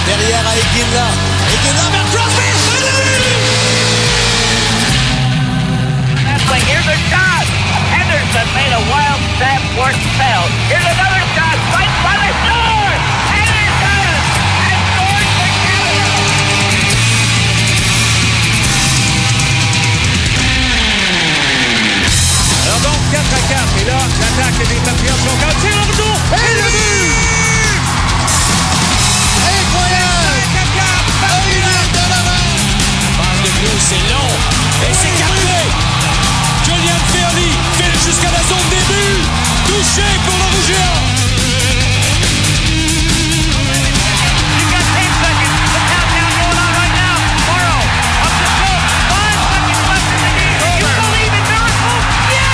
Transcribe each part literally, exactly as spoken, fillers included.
Derrière à Iginla. Iginla vers Crosby. That's like, here's a shot. Henderson made a wild stab for spell. Here's another shot. Right by the score. Henderson has scored for Canada. Alors donc, quatre à quatre. Et là, l'attaque des Patriots sont en tir en retour. Et le but! Incroyable! quatre à quatre. Olivier Donovan! Passe de Bleu, c'est long. Et c'est capté. Julian Fairley file jusqu'à la zone des buts. Touché pour le Rouge et Or. You've got ten seconds. The countdown going on right now. Morrow up the scope. Five seconds left in the game. You believe in miracles? Yes!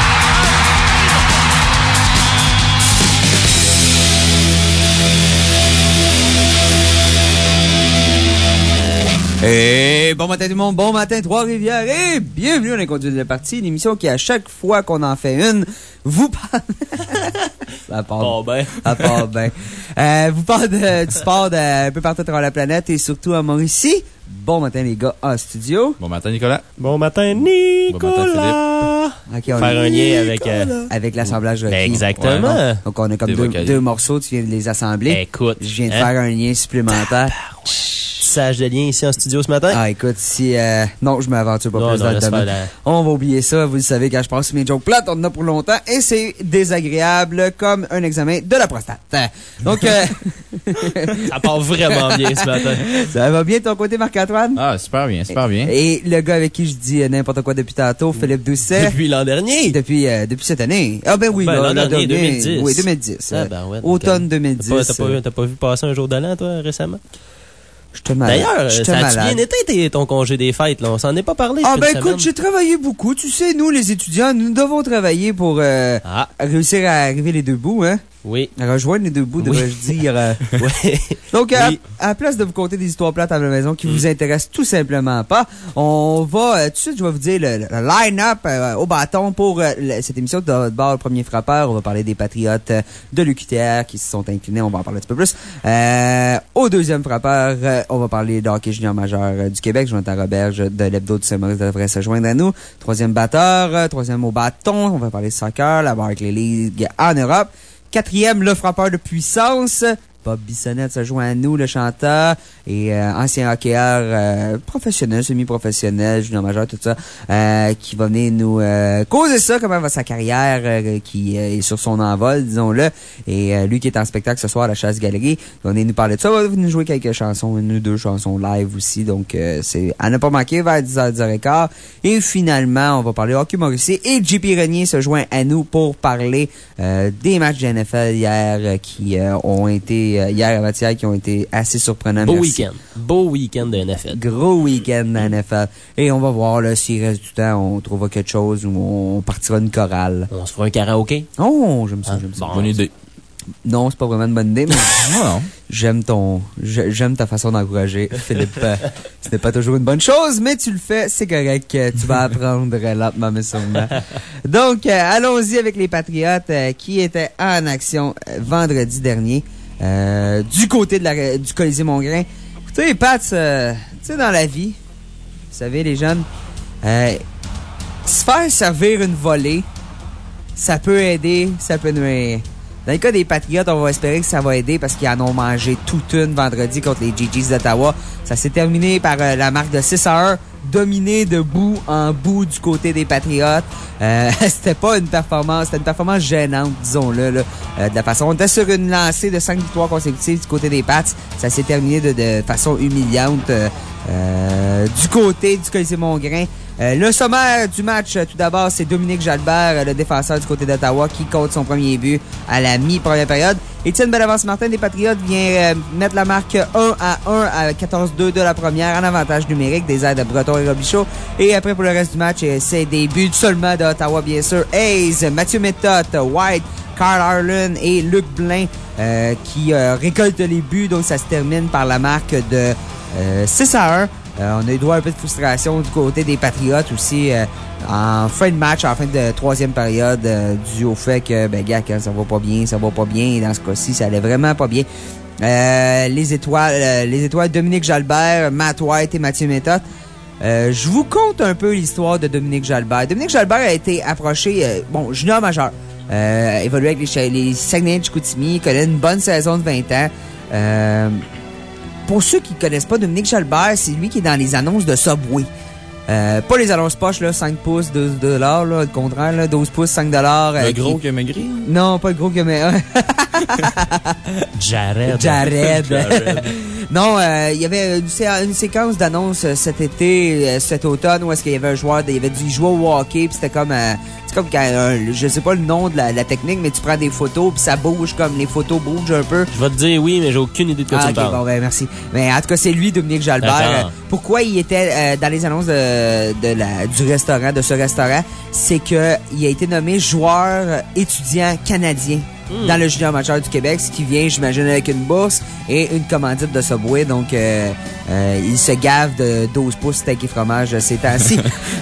Et bon matin tout le monde, bon matin Trois-Rivières et bienvenue à l'Inconduit de la partie, l'émission qui à chaque fois qu'on en fait une, vous parle... ça part Bon ben. Ça part bien. Euh, vous parle de, du sport de, un peu partout à travers la planète et surtout à Mauricie. Bon matin les gars en studio. Bon matin, Nicolas. Bon matin, Nicolas! Ok, on Faire est un lien avec... euh, avec l'assemblage de hockey. Exactement. Ouais, Donc on a comme Des deux, vocaliers. deux morceaux, tu viens de les assembler. Écoute. Je viens de hein? faire un lien supplémentaire. Sage de lien ici en studio ce matin. Ah, écoute, si, euh, non, je m'aventure pas Non, plus non, dans le laisse domaine. faire la- On va oublier ça. Vous le savez, quand je passe mes jokes plates, on en a pour longtemps et c'est désagréable comme un examen de la prostate. Donc, euh, Ça part vraiment bien ce matin. ça va bien de ton côté, Marc-Antoine? Ah, super bien, super bien. Et le gars avec qui je dis euh, n'importe quoi depuis tantôt, Philippe Doucet. Depuis l'an dernier. Depuis, euh, depuis cette année. Ah, ben oui, Ben, là, l'an là, dernier, deux mille dix. Oui, deux mille dix. Ah, euh, ben ouais, automne t'as- deux mille dix. T'as pas, t'as pas, euh, vu- t'as pas vu passer un jour de l'an, toi, récemment? J'étais malade. D'ailleurs, J'étais ça a-tu malade. bien été tes- ton congé des fêtes, là? On s'en est pas parlé. Ah, depuis ben une écoute, semaine. j'ai travaillé beaucoup. Tu sais, nous, les étudiants, nous devons travailler pour euh, Ah, réussir à arriver les deux bouts, hein? oui. À rejoindre les deux bouts, Oui. devrais-je dire. euh. Ouais. Donc, à, Oui. à la place de vous conter des histoires plates à la maison qui vous intéressent tout simplement pas, on va, euh, tout de suite, je vais vous dire le, le line-up euh, au bâton pour euh, le- cette émission de votre bord, le premier frappeur. On va parler des Patriotes euh, de l'U Q T R qui se sont inclinés. On va en parler un petit peu plus. Euh, au deuxième frappeur, euh, on va parler de hockey junior majeur euh, du Québec. Jonathan Roberge de l'Hebdo du Saint-Maurice devrait se joindre à nous. Troisième batteur, euh, troisième au bâton. On va parler de soccer, la Barclays League en Europe. Quatrième, le frappeur de puissance. Bob Bissonnette se joint à nous, le chanteur, et euh, ancien hockeyeur euh, professionnel, semi-professionnel, junior majeur, tout ça, euh, qui va venir nous euh, causer ça, comment va sa carrière, euh, qui euh, est sur son envol, disons-le. Et euh, lui qui est en spectacle ce soir à la Chasse-Galerie, il va venir nous parler de ça, il va nous jouer quelques chansons, une ou deux chansons live aussi, donc euh, c'est à ne pas manquer vers dix heures quinze. Et finalement, on va parler hockey Mauricie, et J P Renier se joint à nous pour parler euh, des matchs de N F L hier euh, qui euh, ont été euh, hier avant-hier qui ont été assez surprenants. Beau Merci. week-end. Beau week-end de N F L. Gros week-end de N F L. Et on va voir là, s'il reste du temps, on trouvera quelque chose ou on partira une chorale. On se fera un karaoké. Oh, j'aime ça, Ah, j'aime ça. bon. Bonne idée. Non, c'est pas vraiment une bonne idée, mais Non, non. j'aime ton, je- j'aime ta façon d'encourager, Philippe. Euh, Ce n'est pas toujours une bonne chose, mais tu le fais, c'est correct. euh, Tu vas apprendre lentement, mais sûrement. Donc, euh, allons-y avec les Patriotes euh, qui étaient en action euh, vendredi dernier euh, du côté de la, du Colisée Mongrain. Écoutez, les Pats, euh, tu sais, dans la vie, vous savez, les jeunes, euh, se faire servir une volée, ça peut aider, ça peut nuire. Dans le cas des Patriotes, on va espérer que ça va aider parce qu'ils en ont mangé toute une vendredi contre les G Gs d'Ottawa. Ça s'est terminé par euh, la marque de six à un, dominé de bout en bout du côté des Patriotes. Euh, c'était pas une performance, c'était une performance gênante, disons-le, là, euh, de la façon. On était sur une lancée de cinq victoires consécutives du côté des Pats. Ça s'est terminé de, de façon humiliante euh, euh, du côté du Colisée Mongrain. Euh, le sommaire du match, euh, tout d'abord, c'est Dominique Jalbert, euh, le défenseur du côté d'Ottawa, qui compte son premier but à la mi-première période. Étienne Bellavance-Martin des Patriotes vient euh, mettre la marque un à un à quatorze deux de la première en avantage numérique des aides de Breton et Robichaud. Et après, pour le reste du match, euh, c'est des buts seulement d'Ottawa, bien sûr. Hayes, Mathieu Méthode, White, Carl Harlan et Luc Blain euh, qui euh, récoltent les buts. Donc, ça se termine par la marque de euh, six à un. Euh, on a eu droit à un peu de frustration du côté des Patriotes aussi euh, en fin de match, en fin de troisième période, euh, dû au fait que, ben, gars, quand ça va pas bien, ça va pas bien. Et dans ce cas-ci, ça allait vraiment pas bien. Euh, les étoiles, euh, les étoiles Dominique Jalbert, Matt White et Mathieu Méthode. Euh, je vous conte un peu l'histoire de Dominique Jalbert. Dominique Jalbert a été approché, euh, bon, junior majeur. Euh, évolué avec les, les Saguenay de Chicoutimi, connaît une bonne saison de vingt ans. Euh, pour ceux qui connaissent pas Dominique Jalbert, c'est lui qui est dans les annonces de Subway. Euh, pas les annonces poches, là, cinq pouces, douze dollars, là, le contraire, là, douze pouces, cinq dollars. Le euh, gros qui... qui a maigri? Non, pas le gros qui a maigri. Jared. Jared. Jared. Non, euh, il y avait une, sé- une séquence d'annonces euh, cet été, euh, cet automne, où est-ce qu'il y avait un joueur, de, il y avait du joueur au hockey, puis c'était comme, euh, c'est comme quand, euh, je sais pas le nom de la, la technique, mais tu prends des photos, puis ça bouge comme les photos bougent un peu. Je vais te dire oui, mais j'ai aucune idée de quoi Ah, tu ok, me parles. bon, ben, merci. Mais en tout cas, c'est lui, Dominique Jalbert. D'accord. Euh, pourquoi il était euh, dans les annonces de, de la, du restaurant, de ce restaurant, c'est que il a été nommé joueur étudiant canadien. Hmm. Dans le junior majeur du Québec, ce qui vient, j'imagine, avec une bourse et une commandite de Subway. Donc, euh, euh, il se gave de douze pouces steak et fromage ces temps-ci.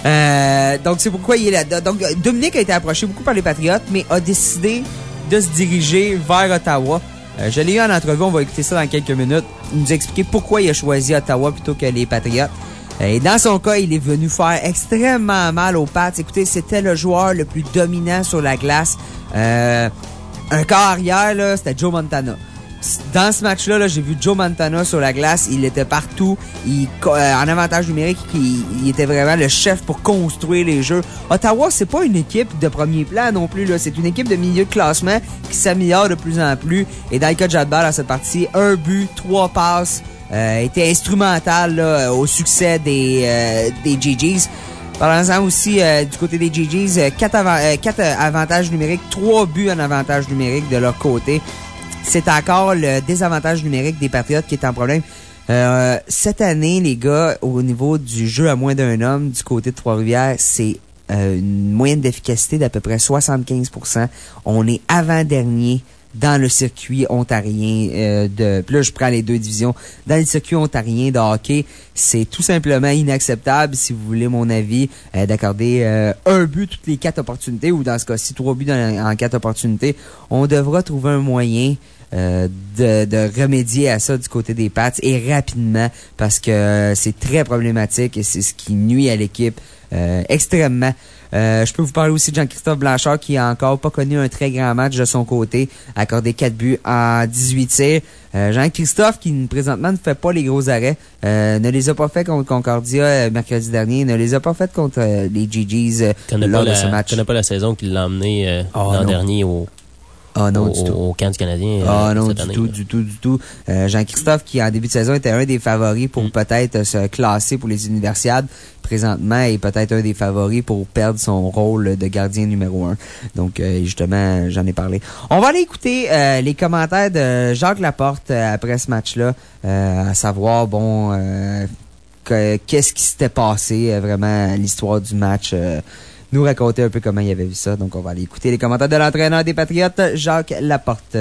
euh, donc, c'est pourquoi il est là. Donc, Dominique a été approché beaucoup par les Patriotes, mais a décidé de se diriger vers Ottawa. Euh, je l'ai eu en entrevue, on va écouter ça dans quelques minutes. Il nous a expliqué pourquoi il a choisi Ottawa plutôt que les Patriotes. Et dans son cas, il est venu faire extrêmement mal aux Pats. Écoutez, c'était le joueur le plus dominant sur la glace. Euh... Un quart arrière, là, c'était Joe Montana. Dans ce match-là, là, j'ai vu Joe Montana sur la glace. Il était partout. Il, euh, en avantage numérique, il, il était vraiment le chef pour construire les jeux. Ottawa, c'est pas une équipe de premier plan non plus, là. C'est une équipe de milieu de classement qui s'améliore de plus en plus. Et dans le cas de Jalbert, dans cette partie, un but, trois passes, euh, était instrumental, là, au succès des, euh, des G Gs. Parlant aussi euh, du côté des G Gs, euh, quatre, avant, euh, quatre euh, avantages numériques, trois buts en avantage numérique de leur côté. C'est encore le désavantage numérique des Patriotes qui est en problème. Euh, cette année, les gars, au niveau du jeu à moins d'un homme du côté de Trois-Rivières, c'est euh, une moyenne d'efficacité d'à peu près soixante-quinze pour cent. On est avant-dernier dans le circuit ontarien euh, de... Puis là, je prends les deux divisions. Dans le circuit ontarien de hockey, c'est tout simplement inacceptable, si vous voulez mon avis, euh, d'accorder euh, un but toutes les quatre opportunités, ou dans ce cas-ci, trois buts dans, en quatre opportunités. On devra trouver un moyen euh, de, de remédier à ça du côté des Pats, et rapidement, parce que euh, c'est très problématique, et c'est ce qui nuit à l'équipe euh, extrêmement. Euh, je peux vous parler aussi de Jean-Christophe Blanchard qui a encore pas connu un très grand match de son côté, accordé quatre buts en dix-huit tirs. Euh, Jean-Christophe qui présentement ne fait pas les gros arrêts, euh, ne les a pas fait contre Concordia euh, mercredi dernier, ne les a pas fait contre euh, les G Gs euh, lors de la, ce match. Tu connais pas la saison qu'il l'a emmené euh, oh, l'an non. dernier au... Ah non, au, du tout. au camp du Canadien. Ah euh, non, cette du année, tout, là. du tout, du tout. Euh, Jean-Christophe, qui en début de saison était un des favoris pour mm. peut-être euh, se classer pour les Universiades, présentement est peut-être un des favoris pour perdre son rôle de gardien numéro un. Donc, euh, justement, j'en ai parlé. On va aller écouter euh, les commentaires de Jacques Laporte euh, après ce match-là, euh, à savoir, bon, euh, que, qu'est-ce qui s'était passé, euh, vraiment, l'histoire du match, euh, nous raconter un peu comment il avait vu ça. Donc, on va aller écouter les commentaires de l'entraîneur des Patriotes, Jacques Laporte.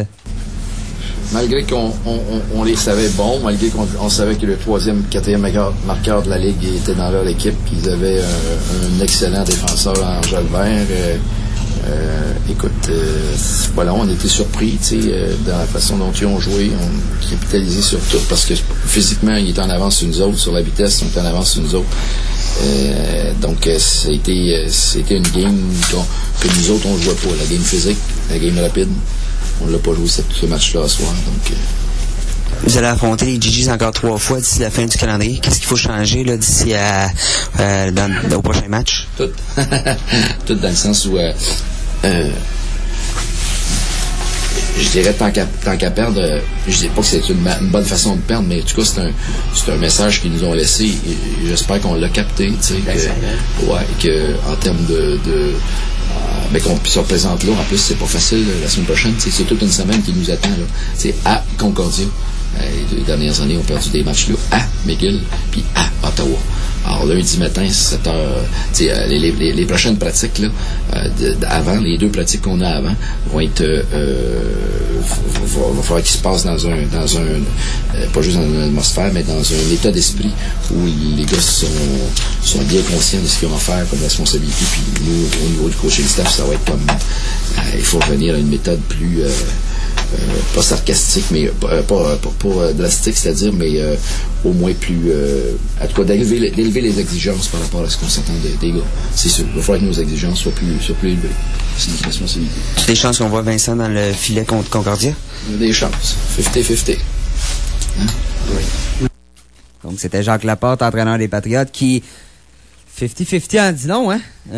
Malgré qu'on on, on, on les savait bons, malgré qu'on on savait que le troisième, quatrième marqueur, marqueur de la Ligue était dans leur équipe, qu'ils avaient un, un excellent défenseur en Jalbert, euh, euh, écoute, euh, voilà, on était surpris, tu sais, euh, dans la façon dont ils ont joué, on capitalisé sur tout, parce que physiquement, ils étaient en avance sur nous autres, sur la vitesse, ils étaient en avance sur nous autres. Euh, donc, euh, c'était, euh, c'était une game que nous autres, on jouait pas. La game physique, la game rapide, on l'a pas joué ce, ce match-là ce soir. Donc, euh... Vous allez affronter les G Gs encore trois fois d'ici la fin du calendrier. Qu'est-ce qu'il faut changer là, d'ici à, euh, dans, au prochain match? Tout. Tout dans le sens où... Euh, euh, je dirais tant qu'à, tant qu'à perdre, euh, je dis pas que c'est une, une bonne façon de perdre, mais en tout cas, c'est un, c'est un message qu'ils nous ont laissé, et j'espère qu'on l'a capté, tu sais, que, ouais, que, en termes de, de euh, ben, qu'on se représente là, en plus, c'est pas facile, la semaine prochaine, c'est toute une semaine qui nous attend, là. C'est à Concordia. Euh, les deux dernières années, on a perdu des matchs là, à McGill, puis à Ottawa. Alors, lundi matin, sept heures, tu sais, les, les, les prochaines pratiques, là, euh, de, de, avant, les deux pratiques qu'on a avant, vont être, euh, va, va, va falloir qu'ils se passent dans un, dans un, euh, pas juste dans une atmosphère, mais dans un état d'esprit où les gars sont, sont bien conscients de ce qu'ils ont à faire comme responsabilité, puis nous, au niveau du coaching staff, ça va être comme, euh, il faut revenir à une méthode plus, euh, euh, pas sarcastique, mais pas, pas, pas, pas drastique, c'est-à-dire, mais euh, au moins plus, euh, en tout cas, d'élever, d'élever les exigences par rapport à ce qu'on s'attend des, des gars. C'est sûr. Il va falloir que nos exigences soient plus, soient plus élevées. C'est une responsabilité. Tu as des chances qu'on voit Vincent dans le filet contre Concordia? Des chances. cinquante cinquante. Hein? Oui. Donc, c'était Jacques Laporte, entraîneur des Patriotes, qui... cinquante cinquante en dit non, hein?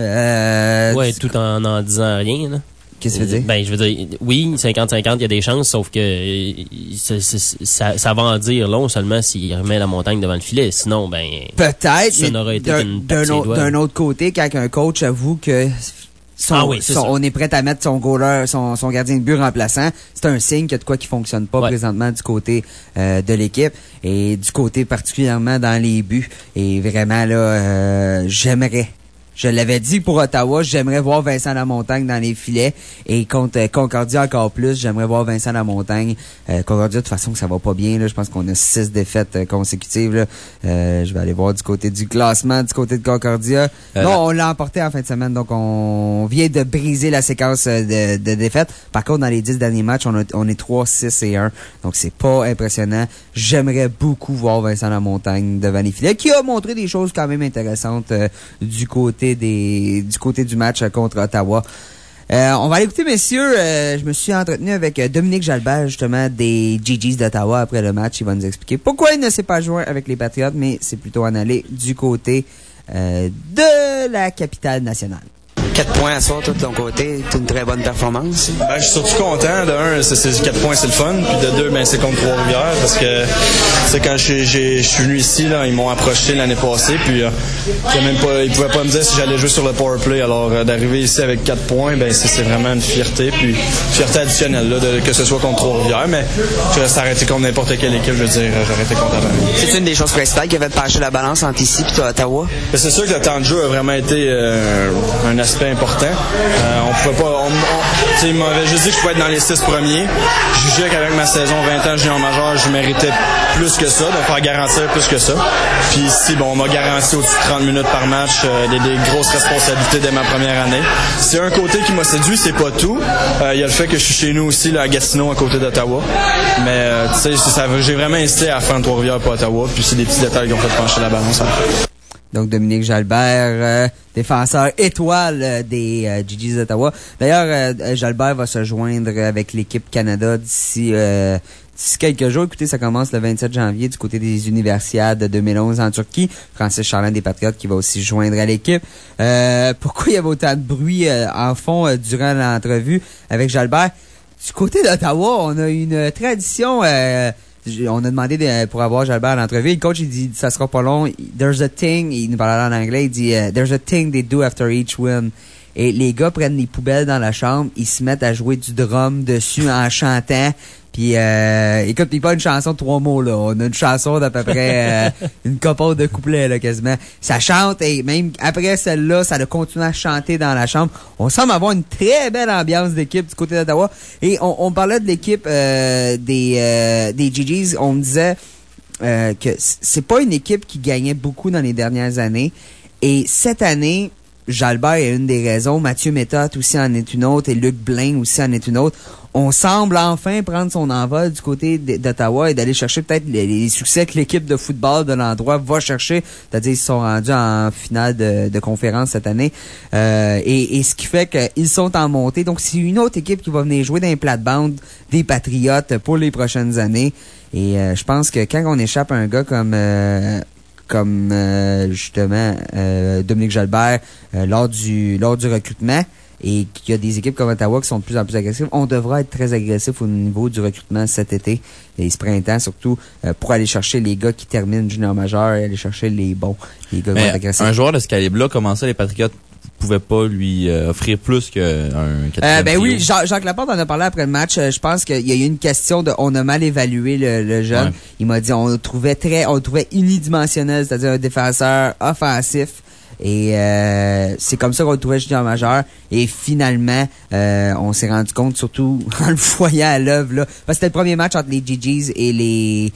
Euh, ouais, tout en n'en disant rien, là. Qu'est-ce que tu veux dire? Ben, je veux dire, oui, cinquante cinquante, il y a des chances, sauf que euh, ça, ça, ça va en dire long seulement s'il remet la montagne devant le filet. Sinon, ben... Peut-être, ça n'aurait été d'un, qu'une d'un, autre, d'un autre côté, quand un coach avoue que son, ah oui, c'est son, ça. on est prêt à mettre son goaler, son, son gardien de but remplaçant, c'est un signe qu'il y a de quoi qui fonctionne pas ouais. présentement du côté euh, de l'équipe et du côté particulièrement dans les buts. Et vraiment, là, euh, j'aimerais... Je l'avais dit pour Ottawa, j'aimerais voir Vincent Lamontagne dans les filets. Et contre euh, Concordia encore plus, j'aimerais voir Vincent Lamontagne. Euh, Concordia, de toute façon, ça va pas bien. Là. Je pense qu'on a six défaites euh, consécutives. Là. Euh, je vais aller voir du côté du classement, du côté de Concordia. Euh, non, on l'a emporté en fin de semaine, donc on vient de briser la séquence de, de défaites. Par contre, dans les dix derniers matchs, on, a, on est trois, six et un. Donc, c'est pas impressionnant. J'aimerais beaucoup voir Vincent Lamontagne devant les filets, qui a montré des choses quand même intéressantes euh, du côté Des, du côté du match contre Ottawa. Euh, on va aller écouter, messieurs. Euh, je me suis entretenu avec Dominique Jalbert, justement, des G Gs d'Ottawa après le match. Il va nous expliquer pourquoi il ne s'est pas joint avec les Patriotes, mais c'est plutôt en aller du côté euh, de la capitale nationale. quatre points à soir, toi, de ton côté, c'est une très bonne performance. Ben, je suis surtout content. De un, c'est, c'est quatre points, c'est le fun. Puis de deux, ben, c'est contre Trois-Rivières. Parce que, c'est quand je suis venu ici, là, ils m'ont approché l'année passée. Puis, euh, même pas, ils pouvaient pas me dire si j'allais jouer sur le power play. Alors, euh, d'arriver ici avec quatre points, ben, c'est, c'est vraiment une fierté. Puis, fierté additionnelle, là, de, que ce soit contre Trois-Rivières. Mais, je reste arrêté contre n'importe quelle équipe, je veux dire, j'aurais été content. C'est une des choses principales qui avait penché la balance entre ici et Ottawa? Ben, c'est sûr que le temps de jeu a vraiment été euh, un aspect important. Euh, on pouvait pas. On, on, il m'avait juste dit que je pouvais être dans les six premiers. Je jugeais qu'avec ma saison vingt ans junior majeur, je méritais plus que ça, donc faire garantir plus que ça. Puis ici, bon, on m'a garanti au-dessus de trente minutes par match, euh, des, des grosses responsabilités dès ma première année. C'est un côté qui m'a séduit, c'est pas tout. Il euh, y a le fait que je suis chez nous aussi, là, à Gatineau, à côté d'Ottawa. Mais euh, tu sais, ça, j'ai vraiment insisté à faire Trois-Rivières pas Ottawa. Puis c'est des petits détails qui ont fait pencher la balance. Hein. Donc, Dominique Jalbert, euh, défenseur étoile euh, des euh, G Gs d'Ottawa. D'ailleurs, euh, Jalbert va se joindre avec l'équipe Canada d'ici, euh, d'ici quelques jours. Écoutez, ça commence le vingt-sept janvier du côté des Universiades deux mille onze en Turquie. Francis Charland des Patriotes qui va aussi se joindre à l'équipe. Euh, pourquoi il y avait autant de bruit euh, en fond euh, durant l'entrevue avec Jalbert? Du côté d'Ottawa, on a une tradition... Euh, On a demandé de, pour avoir Jalbert à l'entrevue. Le coach, il dit, ça sera pas long. There's a thing, il nous parlait en anglais, il dit, uh, there's a thing they do after each win. Et les gars prennent les poubelles dans la chambre, ils se mettent à jouer du drum dessus en chantant. Puis, euh, écoute, il pas une chanson de trois mots, là. On a une chanson d'à peu près euh, une couple de couplets, là, quasiment. Ça chante, et même après celle-là, ça a continué à chanter dans la chambre. On semble avoir une très belle ambiance d'équipe du côté d'Ottawa. Et on, on parlait de l'équipe euh, des, euh, des G Gs. On me disait euh, que c'est pas une équipe qui gagnait beaucoup dans les dernières années. Et cette année... Jalbert est une des raisons, Mathieu Méthode aussi en est une autre et Luc Blain aussi en est une autre. On semble enfin prendre son envol du côté d'Ottawa et d'aller chercher peut-être les, les succès que l'équipe de football de l'endroit va chercher. C'est-à-dire qu'ils sont rendus en finale de, de conférence cette année. Euh, et, et ce qui fait qu'ils sont en montée. Donc, c'est une autre équipe qui va venir jouer dans les plates-bandes des Patriotes pour les prochaines années. Et euh, je pense que quand on échappe à un gars comme... Euh, comme euh, justement euh, Dominique Jalbert euh, lors du lors du recrutement et qu'il y a des équipes comme Ottawa qui sont de plus en plus agressives, on devra être très agressif au niveau du recrutement cet été et ce printemps surtout euh, pour aller chercher les gars qui terminent junior majeur et aller chercher les bons, les gars qui vont être agressifs. Un joueur de ce calibre-là, comment ça les Patriotes pouvait pas lui euh, offrir plus qu'un euh, ben oui, Jean, Jacques Laporte en a parlé après le match. Euh, je pense qu'il y a eu une question de on a mal évalué le, le jeune. Ouais. Il m'a dit on le trouvait très, on le trouvait unidimensionnel, c'est-à-dire un défenseur offensif. Et euh, c'est comme ça qu'on le trouvait junior majeur. Et finalement, euh, on s'est rendu compte, surtout en le voyant à l'œuvre, là, parce que c'était le premier match entre les G Gs et les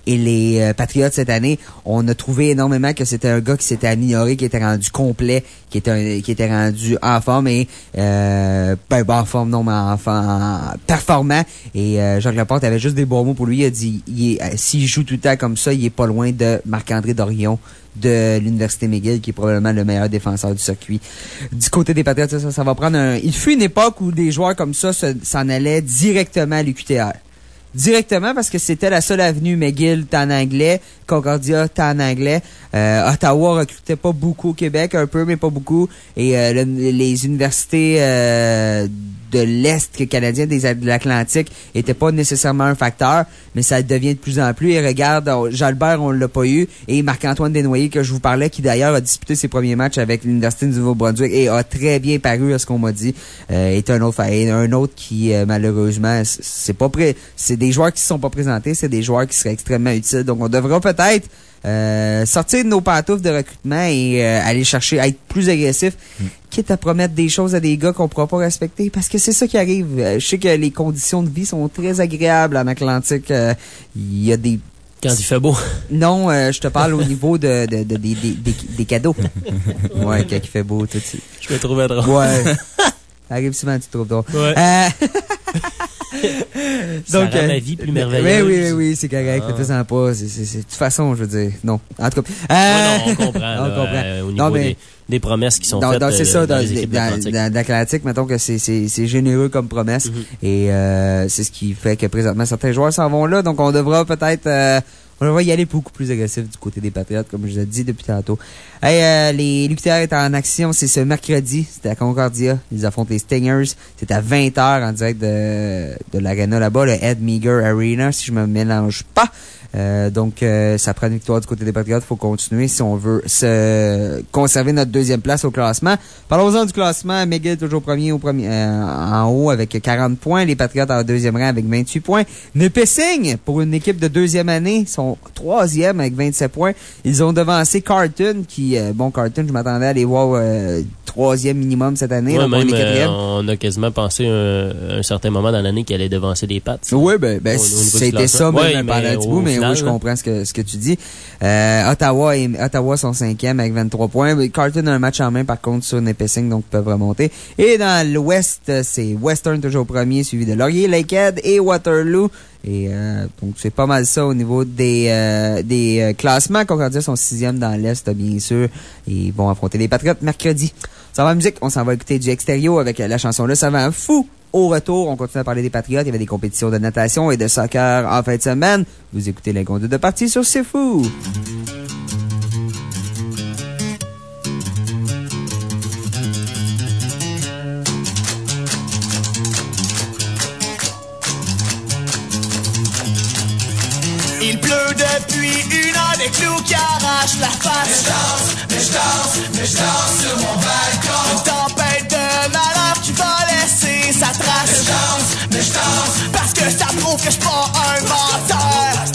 et les euh, Patriots cette année. On a trouvé énormément que c'était un gars qui s'était amélioré, qui était rendu complet, qui était un, qui était rendu en forme et euh, ben, en forme non mais en, en performant. Et euh, Jacques Laporte avait juste des bons mots pour lui. Il a dit il est, euh, s'il joue tout le temps comme ça, il est pas loin de Marc-André Dorion de l'Université McGill, qui est probablement le meilleur défenseur du circuit. Du côté des Patriots, ça, ça va prendre un... Il fut une époque où des joueurs comme ça se, s'en allaient directement à l'U Q T R. Directement parce que c'était la seule avenue. McGill, t'es en anglais. Concordia, t'es en anglais. Euh, Ottawa recrutait pas beaucoup au Québec, un peu, mais pas beaucoup. Et euh, le, les universités euh, de l'Est canadien, des, de l'Atlantique, étaient pas nécessairement un facteur, mais ça devient de plus en plus. Et regarde, Jalbert, on l'a pas eu. Et Marc-Antoine Desnoyers, que je vous parlais, qui d'ailleurs a disputé ses premiers matchs avec l'Université du Nouveau-Brunswick et a très bien paru à ce qu'on m'a dit, euh, est un autre, un autre qui, euh, malheureusement, c'est pas prêt. C'est des joueurs qui se sont pas présentés, c'est des joueurs qui seraient extrêmement utiles. Donc, on devra peut-être euh, sortir de nos pantoufles de recrutement et euh, aller chercher à être plus agressif, mm. quitte à promettre des choses à des gars qu'on pourra pas respecter, parce que c'est ça qui arrive. Euh, je sais que les conditions de vie sont très agréables en Atlantique. Il euh, y a des... Quand il fait beau. Non, euh, je te parle au niveau de, de, de, de, de, de des, des cadeaux. Ouais, quand il fait beau, tout de suite. Je me trouvais drôle. Ouais. Ça arrive souvent, tu te trouves drôle. Ouais. Euh... Ça Donc, rend euh, ma vie plus merveilleuse. Oui, oui, oui, c'est correct. Ah. Fais-en pas. C'est, c'est, c'est, de toute façon, je veux dire, non. En tout cas. Euh... Ouais, non, on comprend. on là, comprend. Euh, au niveau non, mais, des, des promesses qui sont non, faites non, c'est euh, ça, dans, dans les équipes dans, d'Atlantique. Dans, dans l'Atlantique, mettons que c'est, c'est, c'est généreux comme promesse. Mm-hmm. Et euh, c'est ce qui fait que présentement, certains joueurs s'en vont là. Donc, on devra peut-être... Euh, on va y aller beaucoup plus agressif du côté des Patriotes, comme je l'ai dit depuis tantôt. Hey, euh, les l'U Q T R est en action, c'est ce mercredi, c'était à Concordia. Ils affrontent les Stingers. C'est à vingt heures en direct de, de l'arena là-bas, le Ed Meager Arena, si je me mélange pas. Euh, donc, euh, ça prend une victoire du côté des Patriotes. Il faut continuer si on veut se conserver notre deuxième place au classement. Parlons-en du classement. McGill toujours premier, au premier euh, en haut avec quarante points. Les Patriotes en deuxième rang avec vingt-huit points. Nipissing, pour une équipe de deuxième année, sont troisième avec vingt-sept points. Ils ont devancé Carleton, qui, euh, bon, Carleton, je m'attendais à les voir euh, troisième minimum cette année. Ouais, là, même, les euh, on a quasiment pensé un, un certain moment dans l'année qu'elle allait devancer les Pats. Oui, ben, ben c'était ça même ouais, pendant un petit bout, mais oui, je comprends ce que, ce que tu dis. Euh, Ottawa et, Ottawa sont cinquième avec vingt-trois points. Carleton a un match en main, par contre, sur Nipissing, donc ils peuvent remonter. Et dans l'Ouest, c'est Western toujours premier, suivi de Laurier, Lakehead et Waterloo. Et euh, donc, c'est pas mal ça au niveau des euh, des euh, classements. Concordia sont sixième dans l'Est, bien sûr. Et ils vont affronter les Patriotes mercredi. Ça va en musique. On s'en va écouter du Extérieur avec la chanson Le Savant Fou. Au retour, on continue à parler des Patriotes. Il y avait des compétitions de natation et de soccer en fin de semaine. Vous écoutez les conduites de partie sur C'est Fou. Il pleut depuis une heure, des clous qui arrachent la face. Mais je danse, mais je danse, mais je danse sur mon balcon. Une tempête de malheur qui va laisser sa trace. Mais je danse, mais je danse, parce que ça prouve que je suis pas un menteur.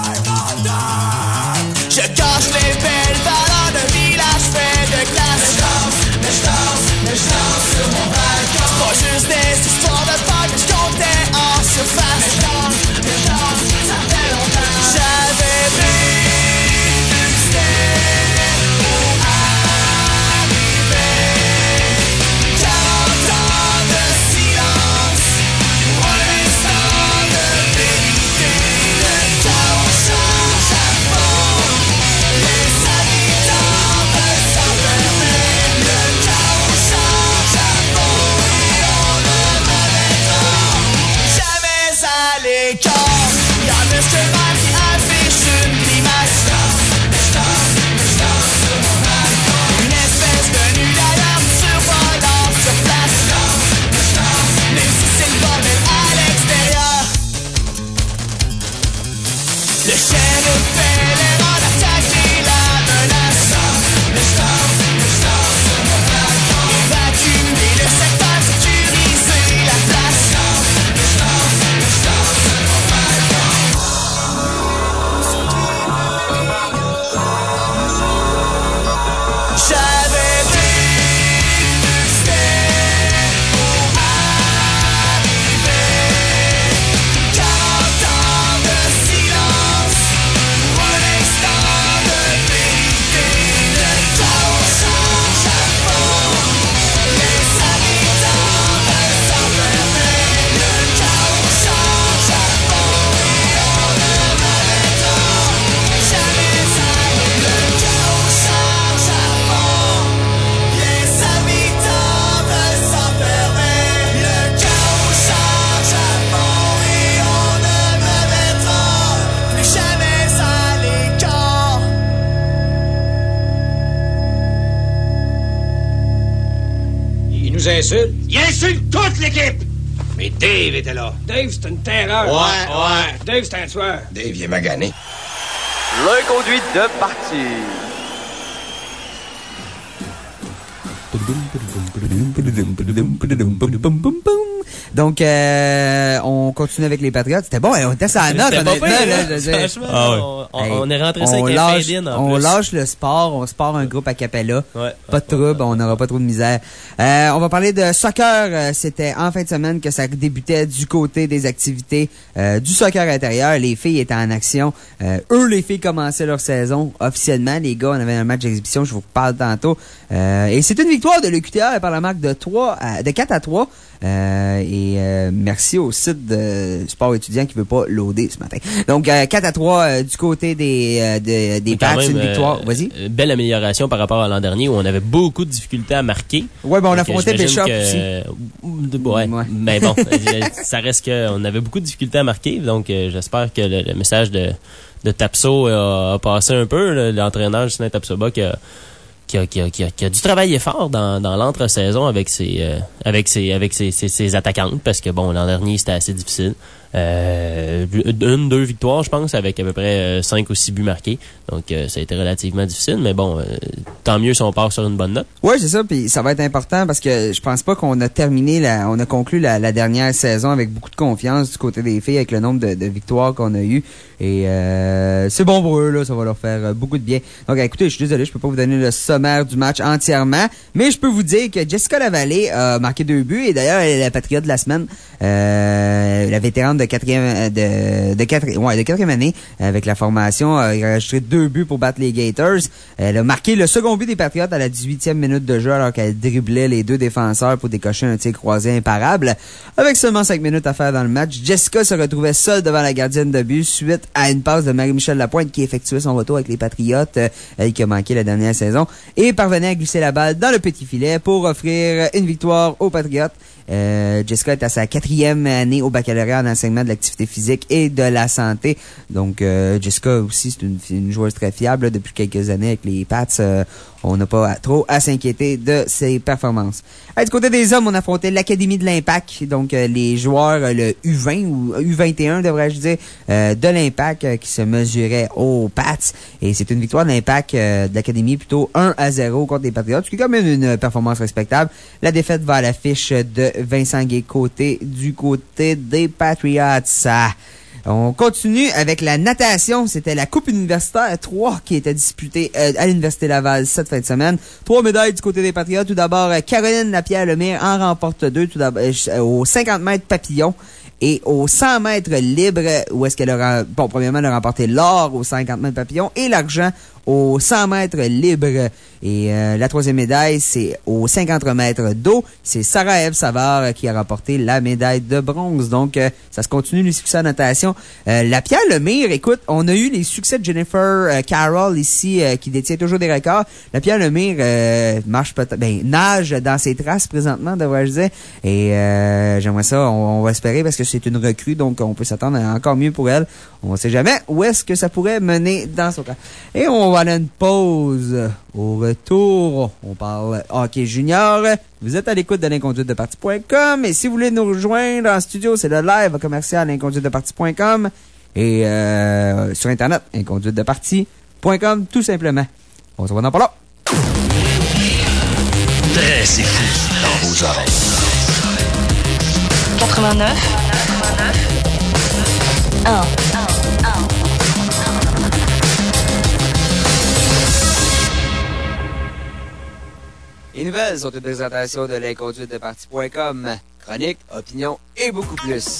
Je cache les belles valeurs de village fait de glace. Mais je danse, mais je danse, mais je danse sur mon balcon. C'est pas juste des histoires de peur que je comptais en surface. Mais je danse, mais je danse, ça fait longtemps. J'avais pris une step pour arriver nous insulte? Il insulte toute l'équipe! Mais Dave était là. Dave, c'est une terreur. Ouais, ouais. Dave, c'est un tueur. Dave, il est magané. L'inconduite de partie. Donc, euh, on continue avec les Patriotes. C'était bon, on était sur la note, honnêtement. Ah, on, on, on est rentré ça avec un fade-in en On plus. lâche le sport, on se part un groupe a cappella. Ouais, pas de trouble, on n'aura pas trop de misère. Euh, on va parler de soccer. C'était en fin de semaine que ça débutait du côté des activités euh, du soccer intérieur. Les filles étaient en action. Euh, eux, les filles commençaient leur saison officiellement. Les gars, on avait un match d'exhibition, je vous parle tantôt. Euh, et c'est une victoire de l'E Q T R par la marque de trois à, de quatre à trois. Euh, et euh, merci au site de Sport étudiant qui veut pas loader ce matin. Donc euh, quatre à trois euh, du côté des euh, de, des Pats, une victoire. Euh, Vas-y. Euh, belle amélioration par rapport à l'an dernier où on avait beaucoup de difficultés à marquer. Ouais, ben on Donc, affrontait Bishop que, aussi. Euh, ouais, ouais. Mais bon, ça reste que on avait beaucoup de difficultés à marquer. Donc euh, j'espère que le, le message de de Tapso a, a passé un peu. Là, l'entraîneur Justin Tapsoba qui a Qui a, qui, a, qui, a, qui a dû travailler fort dans, dans l'entre-saison avec ses, euh, avec ses, avec ses, ses, ses attaquantes parce que bon, l'an dernier, c'était assez difficile. Euh, une, deux victoires, je pense, avec à peu près euh, cinq ou six buts marqués. Donc, euh, ça a été relativement difficile, mais bon, euh, tant mieux si on part sur une bonne note. Ouais, c'est ça, puis ça va être important parce que je pense pas qu'on a terminé, la, on a conclu la, la dernière saison avec beaucoup de confiance du côté des filles avec le nombre de, de victoires qu'on a eu. Et euh, c'est bon pour eux, là, ça va leur faire beaucoup de bien. Donc, écoutez, je suis désolé, je peux pas vous donner le sommaire du match entièrement, mais je peux vous dire que Jessica Lavallée a marqué deux buts et d'ailleurs, elle est la patriote de la semaine, euh, la vétérane de quatrième, de, de quatre, ouais, de quatrième année avec la formation, euh, elle a enregistré deux buts pour battre les Gators. Elle a marqué le second but des Patriotes à la dix-huitième minute de jeu alors qu'elle driblait les deux défenseurs pour décocher un tir croisé imparable. Avec seulement cinq minutes à faire dans le match, Jessica se retrouvait seule devant la gardienne de but suite à une passe de Marie-Michel Lapointe qui effectuait son retour avec les Patriotes, euh, elle qui a manqué la dernière saison, et parvenait à glisser la balle dans le petit filet pour offrir une victoire aux Patriotes. Euh, Jessica est à sa quatrième année au baccalauréat en enseignement de l'activité physique et de la santé. Donc, euh, Jessica aussi, c'est une, une joueuse très fiable là, depuis quelques années avec les Pats. Euh, on n'a pas à, trop à s'inquiéter de ses performances. Hey, du côté des hommes, on affrontait l'Académie de l'Impact. Donc, euh, les joueurs, euh, le U vingt ou U vingt et un, devrais-je dire, euh, de l'Impact euh, qui se mesuraient aux Pats. Et c'est une victoire de l'Impact euh, de l'Académie plutôt un à zéro contre les Patriots, ce qui est quand même une performance respectable. La défaite va à l'affiche de Vincent Guay-Côté du côté des Patriots. On continue avec la natation. C'était la Coupe universitaire trois qui était disputée euh, à l'Université Laval cette fin de semaine. Trois médailles du côté des Patriots. Tout d'abord, Caroline Lapierre-Lemire en remporte deux tout d'abord, euh, aux cinquante mètres papillon. Et aux cent mètres libres, où est-ce qu'elle a, bon, premièrement, elle a remporté l'or aux cinquante mètres papillon et l'argent aux cent mètres libres. Et euh, la troisième médaille, c'est aux cinquante mètres d'eau. C'est Sarah-Ève Savard qui a remporté la médaille de bronze. Donc, euh, ça se continue, les succès en natation. Euh, la Pierre Lemire, écoute, on a eu les succès de Jennifer euh, Carroll ici, euh, qui détient toujours des records. La Pierre Lemire euh, marche peut-être, ben, nage dans ses traces présentement, devrais-je dire. Et euh, j'aimerais ça, on, on va espérer parce que c'est une recrue, donc on peut s'attendre à encore mieux pour elle. On ne sait jamais où est-ce que ça pourrait mener dans son cas. Et on va aller à une pause. Au retour, on parle hockey junior. Vous êtes à l'écoute de l'inconduite de partie point com et si vous voulez nous rejoindre en studio, c'est le live commercial inconduite de partie point com et euh, sur Internet, inconduite de partie point com tout simplement. On se voit dans pas là. Très c'est fou dans vos oreilles. quatre-vingt-neuf un. Les nouvelles sont une présentation de l'inconduite de partie point com. Chronique, opinion et beaucoup plus.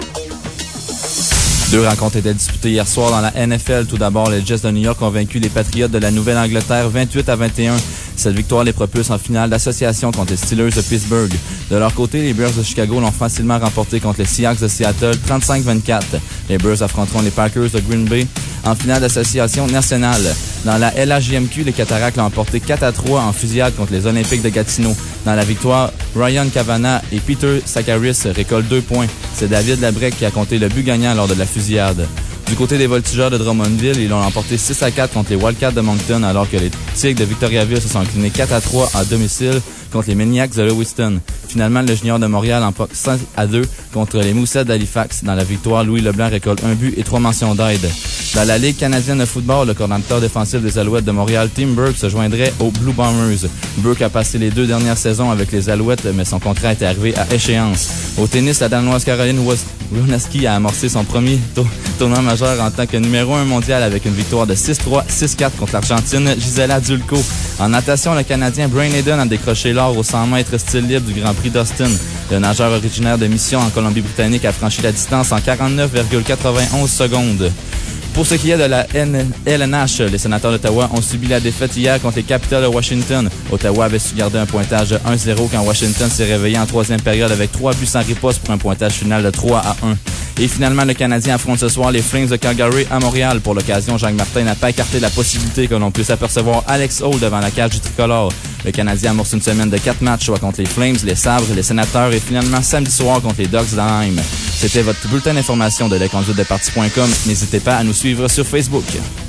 Deux rencontres étaient disputées hier soir dans la N F L. Tout d'abord, les Jets de New York ont vaincu les Patriots de la Nouvelle-Angleterre vingt-huit à vingt et un. Cette victoire les propulse en finale d'association contre les Steelers de Pittsburgh. De leur côté, les Bears de Chicago l'ont facilement remporté contre les Seahawks de Seattle trente-cinq vingt-quatre. Les Bears affronteront les Packers de Green Bay en finale d'association nationale. Dans la L H J M Q, les Cataractes l'ont emporté quatre à trois en fusillade contre les Olympiques de Gatineau. Dans la victoire, Ryan Cavana et Peter Sakaris récoltent deux points. C'est David Labrec qui a compté le but gagnant lors de la fusillade. Du côté des Voltigeurs de Drummondville, ils l'ont emporté six à quatre contre les Wildcats de Moncton, alors que les Tigres de Victoriaville se sont inclinés quatre à trois à domicile contre les Maniacs de Lewiston. Finalement, le Junior de Montréal emporte cinq à deux contre les Moussets d'Halifax. Dans la victoire, Louis Leblanc récolte un but et trois mentions d'aide. Dans la Ligue canadienne de football, le coordinateur défensif des Alouettes de Montréal, Tim Burke, se joindrait aux Blue Bombers. Burke a passé les deux dernières saisons avec les Alouettes, mais son contrat était arrivé à échéance. Au tennis, la Danoise Caroline Wozniacki a amorcé son premier tour tournoi majeur en tant que numéro un mondial avec une victoire de six trois, six quatre contre l'Argentine Gisela Dulco. En natation, le Canadien Brian Hayden a décroché l'or au cent mètres style libre du Grand Prix d'Austin. Le nageur originaire de Mission en Colombie-Britannique a franchi la distance en quarante-neuf virgule quatre-vingt-onze secondes. Pour ce qui est de la N L N H, les Sénateurs d'Ottawa ont subi la défaite hier contre les Capitals de Washington. Ottawa avait su garder un pointage de un zéro quand Washington s'est réveillé en troisième période avec trois buts sans riposte pour un pointage final de trois à un. Et finalement, le Canadien affronte ce soir les Flames de Calgary à Montréal. Pour l'occasion, Jacques Martin n'a pas écarté la possibilité que l'on puisse apercevoir Alex Hall devant la cage du tricolore. Le Canadien amorce une semaine de quatre matchs, soit contre les Flames, les Sabres, les Sénateurs et finalement samedi soir contre les Ducks d'Anaheim. C'était votre bulletin d'information de lesconduites de parti point com. N'hésitez pas à nous suivre sur Facebook.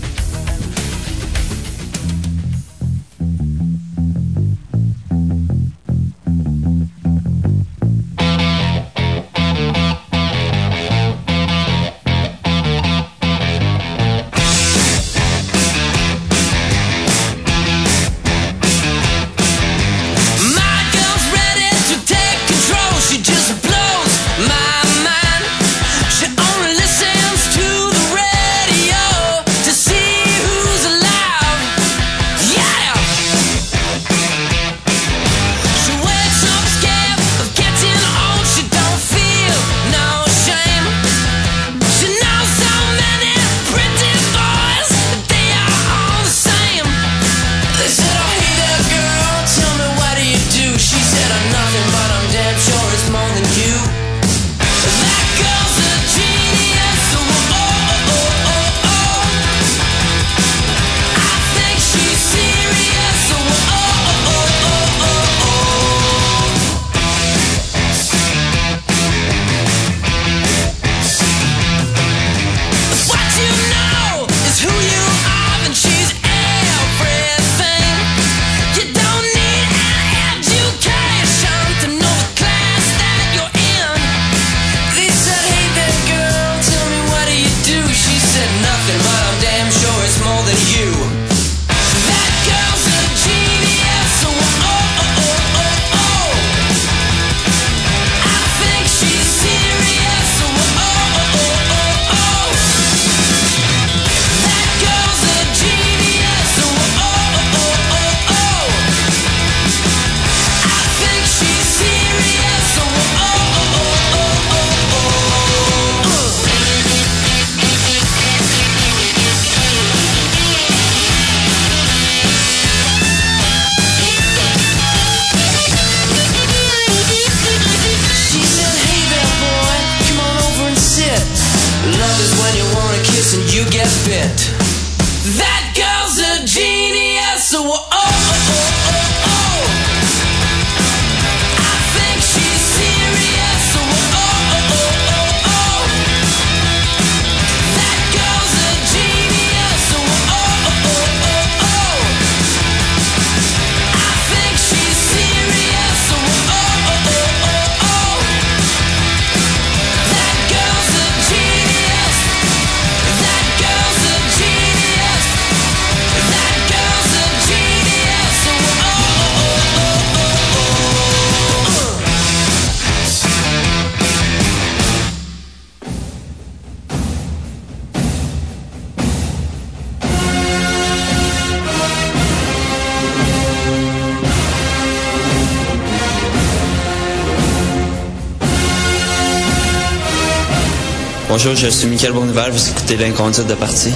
Bonjour, je suis Michael Bournival, vous écoutez l'inconduite de parti.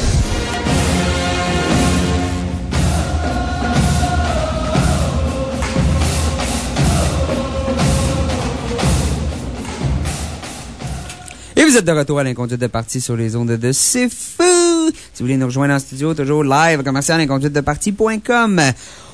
Et vous êtes de retour à l'inconduite de parti sur les ondes de C'est Fou! Si vous voulez nous rejoindre en studio, toujours live, commercial inconduite de parti point com.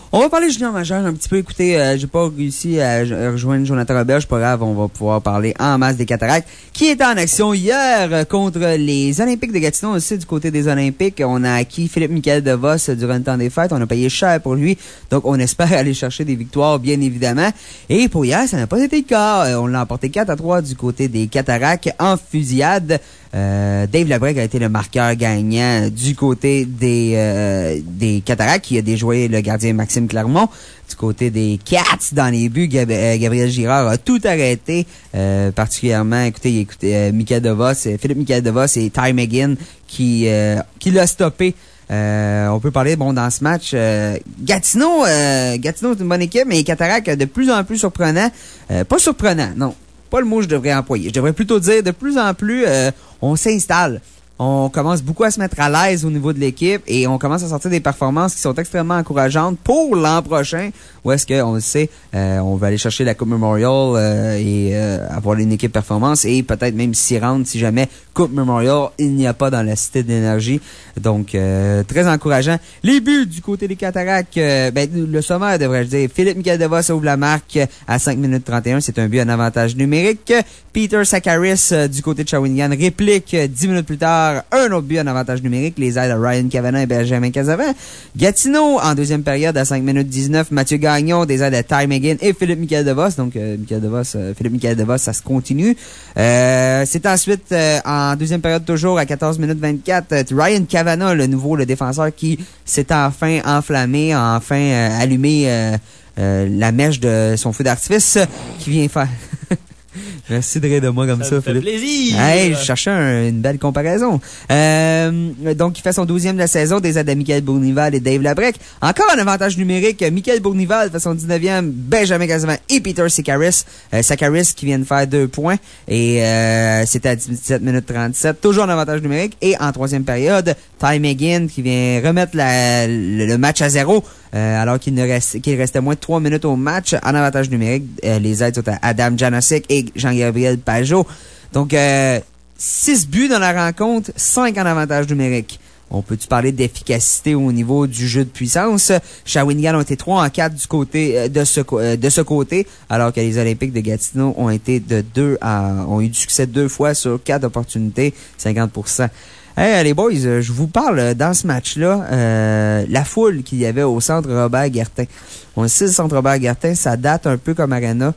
On va parler junior majeur un petit peu. Écoutez, euh, j'ai pas réussi à rejoindre Jonathan Robert. Pas grave, on va pouvoir parler en masse des Cataractes, qui était en action hier euh, contre les Olympiques de Gatineau. Aussi, du côté des Olympiques, on a acquis Philippe Michael DeVos durant le temps des fêtes. On a payé cher pour lui. Donc, on espère aller chercher des victoires, bien évidemment. Et pour hier, ça n'a pas été le cas. Euh, on l'a emporté quatre à trois du côté des Cataractes en fusillade. Euh, Dave Labrec a été le marqueur gagnant du côté des euh, des Cataractes, qui a déjoué le gardien Maxime Clermont. Du côté des Cats, dans les buts, Gab- euh, Gabriel Girard a tout arrêté, euh, particulièrement, écoutez, écoutez euh, Michael DeVos, euh, Philippe Michael DeVos et Ty McGinn qui euh, qui l'a stoppé. Euh, on peut parler, bon, dans ce match, euh, Gatineau, euh, Gatineau est une bonne équipe, mais les Cataractes de plus en plus surprenant. Euh, pas surprenant, non. Pas le mot que je devrais employer. Je devrais plutôt dire de plus en plus, euh, on s'installe. On commence beaucoup à se mettre à l'aise au niveau de l'équipe et on commence à sortir des performances qui sont extrêmement encourageantes pour l'an prochain. Où est-ce qu'on le sait, euh, on va aller chercher la Coupe Memorial euh, et euh, avoir une équipe performance et peut-être même s'y rendre si jamais Coupe Memorial, il n'y a pas dans la Cité de l'Énergie. Donc, euh, très encourageant. Les buts du côté des Cataractes, euh, ben, le sommaire devrais-je dire. Philippe Michael DeVos ouvre la marque à cinq minutes trente et un. C'est un but en avantage numérique. Peter Sakaris euh, du côté de Shawinigan réplique euh, dix minutes plus tard un autre but en avantage numérique. Les aides à Ryan Kavanagh et Benjamin Casavant. Gatineau, en deuxième période, à cinq minutes dix-neuf, Mathieu Gagnon, des aides à Ty McGinn et Philippe Michael DeVos. Donc, euh, Michael DeVos, euh, Philippe Michael DeVos, ça se continue. Euh, c'est ensuite, euh, en deuxième période, toujours à quatorze minutes vingt-quatre, euh, Ryan Kavanagh, le nouveau, le défenseur qui s'est enfin enflammé, enfin euh, allumé euh, euh, la mèche de son feu d'artifice, euh, qui vient faire... Merci de rire de moi comme ça, ça me fait Philippe. plaisir. Hey, je cherchais un, une belle comparaison. Euh, donc, il fait son douzième de la saison, des aides à Michael Bournival et Dave Labrec. Encore un avantage numérique, Michael Bournival fait son dix-neuvième, Benjamin Casavant et Peter Sakaris. Euh, Sakaris qui vient de faire deux points et euh, c'était à dix-sept minutes trente-sept, toujours en avantage numérique. Et en troisième période, Ty McGinn qui vient remettre la, le, le match à zéro. Euh, alors qu'il ne reste, qu'il restait moins de trois minutes au match en avantage numérique. Euh, les aides sont à Adam Janasic et Jean-Gabriel Pajot. Donc, euh, six buts dans la rencontre, cinq en avantage numérique. On peut-tu parler d'efficacité au niveau du jeu de puissance? Shawinigan ont été trois en quatre du côté, de ce, de ce côté, alors que les Olympiques de Gatineau ont été de deux à, ont eu du succès deux fois sur quatre opportunités, cinquante pour cent. Hey, les boys, je vous parle dans ce match-là, euh, la foule qu'il y avait au centre Robert Guertin. On sait, le centre Robert Guertin, ça date un peu comme Arena.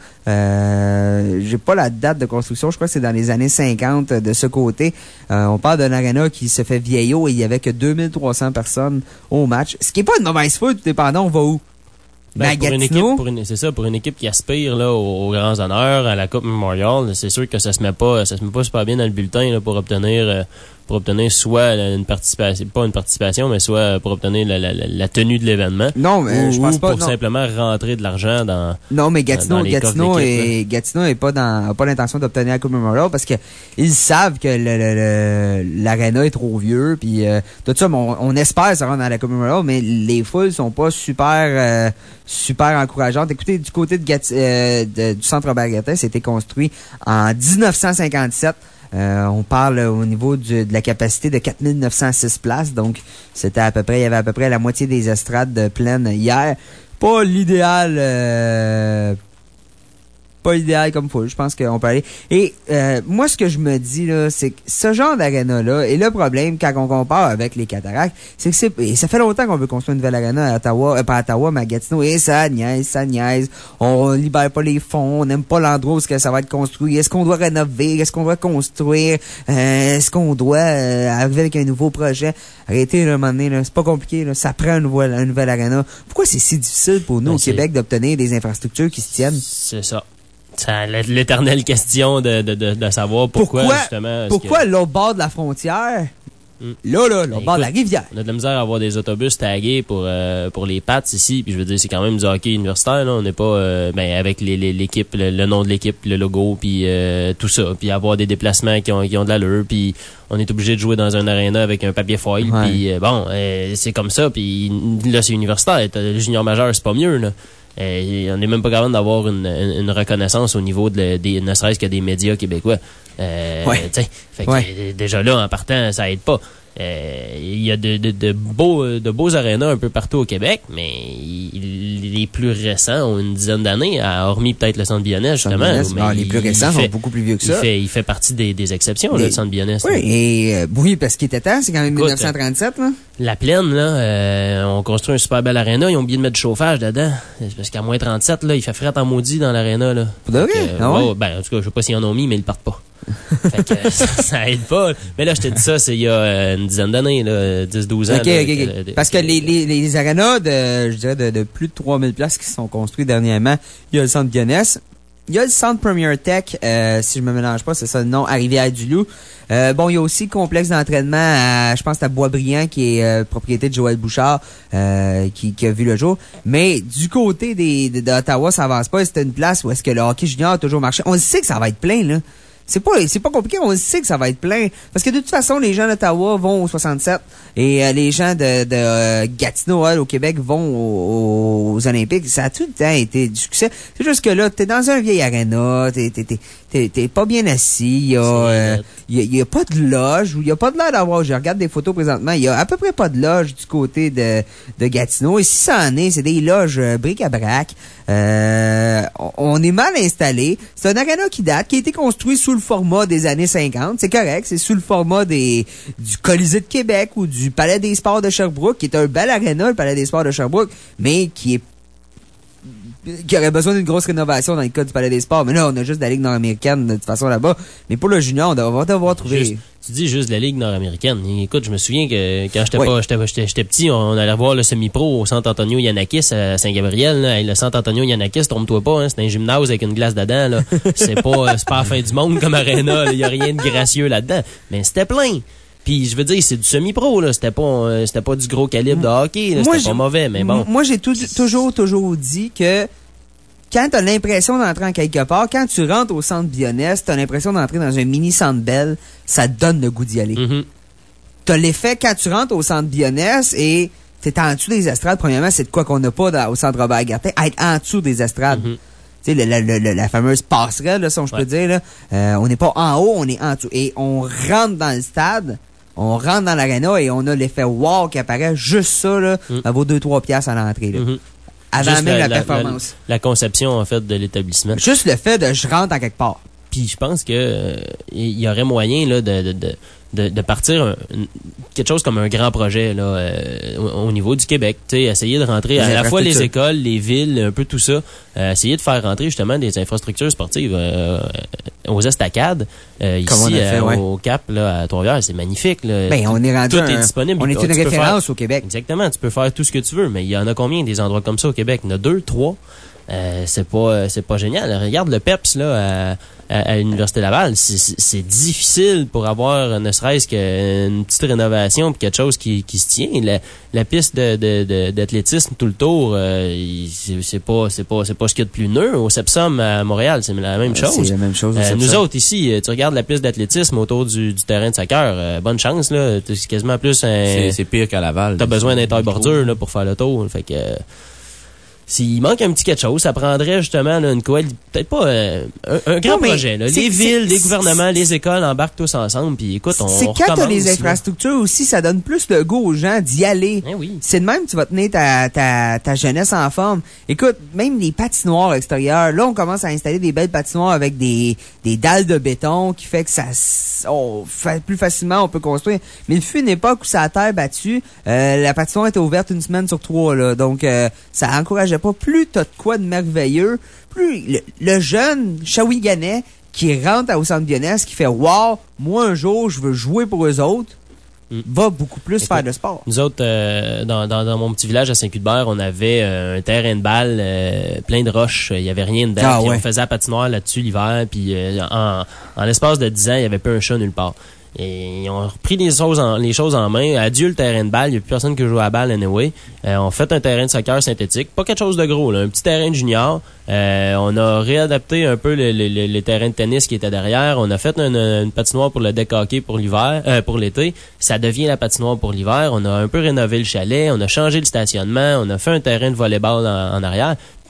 Euh, j'ai pas la date de construction, je crois que c'est dans les années cinquante de ce côté. Euh, on parle d'un Arena qui se fait vieillot et il y avait que deux mille trois cents personnes au match. Ce qui est pas une mauvaise foule, tout dépendant, on va où? Ben, pour une équipe, pour une, c'est ça, pour une équipe qui aspire, là, aux, aux grands honneurs, à la Coupe Memorial, c'est sûr que ça se met pas, ça se met pas super bien dans le bulletin, là, pour obtenir, euh, pour obtenir soit une participation, pas une participation, mais soit pour obtenir la, la, la tenue de l'événement. Non, mais ou, je pense ou pas. pour non. simplement rentrer de l'argent dans. Non, mais Gatineau, dans les Gatineau est, Gatineau est pas dans, a pas l'intention d'obtenir la Coupe Memorial parce que ils savent que le, le, le, l'aréna est trop vieux, puis euh, tout ça, on, on espère se rendre dans la Coupe Memorial, mais les foules sont pas super, euh, super encourageantes. Écoutez, du côté de, Gati, euh, de du centre Robert Guertin, c'était construit en dix-neuf cent cinquante-sept. Euh, on parle au niveau du, de la capacité de quatre mille neuf cent six places, donc c'était à peu près, il y avait à peu près la moitié des estrades pleines hier. Pas l'idéal, euh, pas l'idéal comme foule. Je pense qu'on peut aller. Et euh, moi, ce que je me dis là, c'est que ce genre d'aréna-là, et le problème quand on compare avec les Cataractes, c'est que c'est, et ça fait longtemps qu'on veut construire une nouvelle aréna à Ottawa, euh, pas à Ottawa, mais à Gatineau, et ça niaise, ça niaise. On libère pas les fonds, on n'aime pas l'endroit où ce que ça va être construit. Est-ce qu'on doit rénover? Est-ce qu'on doit construire? Euh, est-ce qu'on doit euh, arriver avec un nouveau projet? Arrêtez, là, un moment donné, là, c'est pas compliqué, là, ça prend un nouvel, un nouvel aréna. Pourquoi c'est si difficile pour nous ben, au Québec d'obtenir des infrastructures qui se tiennent? C'est ça. C'est l'éternelle question de, de, de, de savoir pourquoi, pourquoi justement. Pourquoi que... l'autre bord de la frontière? Mm. Là, là, l'autre ben, bord de la rivière. On a de la misère à avoir des autobus tagués pour euh, pour les Pats ici, puis je veux dire, c'est quand même du hockey universitaire, là. On n'est pas euh, ben avec les, les, l'équipe, le, le nom de l'équipe, le logo, puis euh, tout ça, puis avoir des déplacements qui ont qui ont de l'allure, puis on est obligé de jouer dans un aréna avec un papier foil, ouais. puis euh, bon, euh, c'est comme ça, puis là c'est universitaire, le junior majeur c'est pas mieux, là. Euh, on n'est même pas capable d'avoir une, une, une reconnaissance au niveau de, des, ne serait-ce que des médias québécois. Euh, ouais. Fait que ouais. déjà là, en partant, ça aide pas. Euh, il y a de, de, de beaux, de beaux arénas un peu partout au Québec, mais il, les plus récents ont une dizaine d'années, hormis peut-être le Centre Bionnet, justement. Bionnet, non, les plus récents sont beaucoup plus vieux que ça. Il fait, il fait partie des, des exceptions, là, le Centre Bionnet. Oui, et, euh, oui, parce qu'il était temps, c'est quand même Écoute, dix-neuf cent trente-sept, là. La Plaine, là, euh, on construit un super bel aréna, ils ont oublié de mettre du chauffage dedans. Parce qu'à moins trente-sept, là, il fait fret en maudit dans l'aréna, là. Pour de vrai? Euh, ah ouais? oh, ben, en tout cas, je sais pas s'ils en ont mis, mais ils le partent pas. Fait que, ça, ça aide pas. Mais là, je te dis ça, c'est il y a euh, une dizaine d'années, là, dix douze ans. OK, là, OK, OK. que, Parce que les, les, les arénas de, je dirais, de, de plus de trois mille places qui sont construits dernièrement, il y a le Centre Bionnet. Il y a le Centre Premier Tech, euh, si je me mélange pas, c'est ça le nom, à Rivière-du-Loup. Euh, bon, il y a aussi le complexe d'entraînement à, je pense, à Boisbriand, qui est euh, propriété de Joël Bouchard, euh, qui, qui a vu le jour. Mais du côté des, de, d'Ottawa, ça avance pas. C'est une place où est-ce que le hockey junior a toujours marché. On sait que ça va être plein, là. C'est pas, c'est pas compliqué, on sait que ça va être plein. Parce que de toute façon, les gens d'Ottawa vont au soixante-sept et euh, les gens de, de euh, Gatineau, hein, au Québec, vont aux, aux Olympiques. Ça a tout le temps été du succès. C'est juste que là, t'es dans un vieil aréna, t'es, t'es, t'es, t'es, t'es pas bien assis, il y a, euh, il y a, il y a pas de loge, ou il y a pas de l'air d'avoir, je regarde des photos présentement, il y a à peu près pas de loge du côté de, de Gatineau. Et si ça en est, c'est des loges euh, bric-à-brac. Euh, on est mal installé. C'est un aréna qui date, qui a été construit sous le format des années cinquante. C'est correct. C'est sous le format des, du Colisée de Québec ou du Palais des Sports de Sherbrooke, qui est un bel aréna, le Palais des Sports de Sherbrooke, mais qui est, qui aurait besoin d'une grosse rénovation dans le cas du Palais des Sports. Mais là, on a juste la Ligue nord-américaine de toute façon là-bas. Mais pour le junior, on devrait devoir trouver... Juste, tu dis juste la Ligue nord-américaine. Écoute, je me souviens que quand j'étais ouais. pas, j'étais, j'étais, j'étais petit, on allait voir le semi-pro au Centre Antonio Yannakis à Saint-Gabriel. Là. Le Centre Antonio Yannakis, trompe-toi pas, hein, c'est un gymnase avec une glace dedans. Là. C'est pas, c'est pas la fin du monde comme aréna. Il y a rien de gracieux là-dedans. Mais c'était plein. Puis je veux dire, c'est du semi-pro, là. C'était pas, euh, c'était pas du gros calibre de hockey. Là. C'était moi, pas mauvais, mais bon. Moi, j'ai tout, toujours, toujours dit que quand t'as l'impression d'entrer en quelque part, quand tu rentres au Centre Bionnet, t'as l'impression d'entrer dans un mini Centre Bell, ça te donne le goût d'y aller. Mm-hmm. T'as l'effet quand tu rentres au Centre Bionnet et t'es en dessous des estrades. Premièrement, c'est de quoi qu'on n'a pas dans, au Centre Robert-Gartin, être en dessous des estrades. Mm-hmm. Tu sais, la, la, la, la fameuse passerelle, là, si on ouais. peut dire, là. Euh, on n'est pas en haut, on est en dessous. Et on rentre dans le stade, on rentre dans l'aréna et on a l'effet wow qui apparaît. Juste ça, là, mm. ça vaut deux trois piastres à l'entrée, là. Mm-hmm. Avant Juste même la, la, la performance. La, la conception, en fait, de l'établissement. Juste le fait de je rentre en quelque part. Puis je pense que euh, il y aurait moyen là de de de de, de partir un, quelque chose comme un grand projet là euh, au, au niveau du Québec, tu sais, essayer de rentrer à la fois les écoles, les villes, un peu tout ça, euh, essayer de faire rentrer justement des infrastructures sportives euh, aux estacades euh, ici fait, euh, ouais. au Cap là à Trois-Rivières, c'est magnifique là. Ben, on est rendu tout un, est disponible. On est une référence au Québec. Exactement, tu peux faire tout ce que tu veux, mais il y en a combien des endroits comme ça au Québec? Il y en a deux, trois. Euh, c'est pas c'est pas génial. Regarde le Peps là à, à, à l'Université Laval, c'est, c'est, c'est difficile pour avoir ne serait-ce qu'une petite rénovation puis quelque chose qui, qui se tient. La, la piste de, de, de, d'athlétisme tout le tour, euh, c'est, c'est pas c'est pas c'est pas ce qu'il y a de plus neuf. Au Sepsum à Montréal, c'est la même chose. C'est la même chose. Euh, nous autres ici, tu regardes la piste d'athlétisme autour du, du terrain de soccer, euh, bonne chance là. C'est quasiment plus un. C'est, c'est pire qu'à Laval. T'as besoin d'un taille bordure là pour faire le tour. Fait que euh, s'il manque un petit quelque chose, ça prendrait justement là, une coalition, peut-être pas euh, un, un grand non, projet. Là. Les villes, les gouvernements, les écoles embarquent tous ensemble. Puis écoute, on C'est on quand t'as les là. infrastructures aussi, ça donne plus le goût aux gens d'y aller. Eh oui. C'est de même que tu vas tenir ta, ta, ta jeunesse en forme. Écoute, même les patinoires extérieures, là, on commence à installer des belles patinoires avec des, des dalles de béton qui fait que ça oh, fait plus facilement on peut construire. Mais il fut une époque où ça a terre battue. Euh, la patinoire était ouverte une semaine sur trois. Là, donc, euh, ça encourageait pas. Plus t'as de quoi de merveilleux, plus le, le jeune Shawiniganais qui rentre au Centre Bionnet, qui fait « Wow, moi un jour, je veux jouer pour eux autres », mm. va beaucoup plus Écoute, faire de sport. Nous autres, euh, dans, dans, dans mon petit village à Saint-Cuthbert, on avait euh, un terrain de balle euh, plein de roches. Il y avait rien dedans. Ah, ouais. On faisait la patinoire là-dessus l'hiver. Puis euh, en, en l'espace de dix ans, il n'y avait pas un chat nulle part. Et ils ont repris les choses en, les choses en main. Adieu le terrain de balle. Il n'y a plus personne qui joue à la balle anyway. Euh, on fait un terrain de soccer synthétique. Pas quelque chose de gros, là. Un petit terrain de junior. Euh, on a réadapté un peu le, le, le, le terrain de tennis qui était derrière. On a fait une, une patinoire pour le deck hockey pour l'hiver, euh, pour l'été. Ça devient la patinoire pour l'hiver. On a un peu rénové le chalet. On a changé le stationnement. On a fait un terrain de volleyball en, en arrière.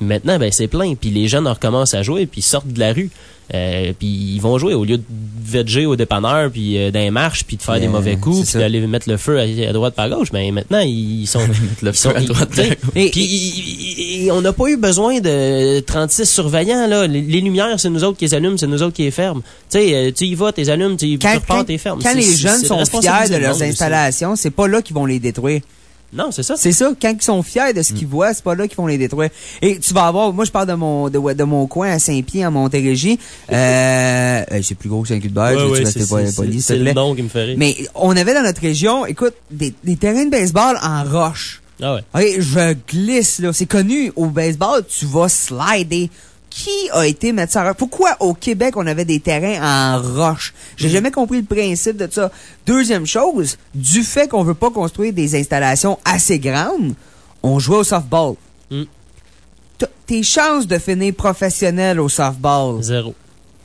Puis maintenant, ben c'est plein. Puis les jeunes recommencent à jouer, puis ils sortent de la rue. Euh, puis ils vont jouer au lieu de veger au dépanneur, puis euh, dans les marches, puis de faire yeah, des mauvais coups, puis d'aller mettre le feu à, à droite par gauche. Mais maintenant, ils sont... mettre le ils feu sont, à droite par gauche. Puis on n'a pas eu besoin de trente-six surveillants. Là. Les, les lumières, c'est nous autres qui les allument, c'est nous autres qui les ferment. Tu sais, tu y vas, tu les allumes, tu repars, tu les fermes. Quand les jeunes sont fiers de leurs installations, c'est pas là qu'ils vont les détruire. Non, c'est ça. C'est ça. Quand ils sont fiers de ce qu'ils mm. voient, c'est pas là qu'ils vont les détruire. Et tu vas avoir, moi, je parle de mon, de, de mon coin à Saint-Pierre, à Montérégie. Euh, c'est plus gros que Saint-Cuthbert. Ouais, tu ouais, restais pas poli, c'est le nom qui me fait rire. Mais on avait dans notre région, écoute, des, des terrains de baseball en roche. Ah ouais. Okay, je glisse, là. C'est connu. Au baseball, tu vas slider. Qui a été mettre ça en roche? Pourquoi au Québec on avait des terrains en roche? J'ai mmh. jamais compris le principe de ça. Deuxième chose, du fait qu'on veut pas construire des installations assez grandes, on jouait au softball. Mmh. Tes chances de finir professionnel au softball? Zéro.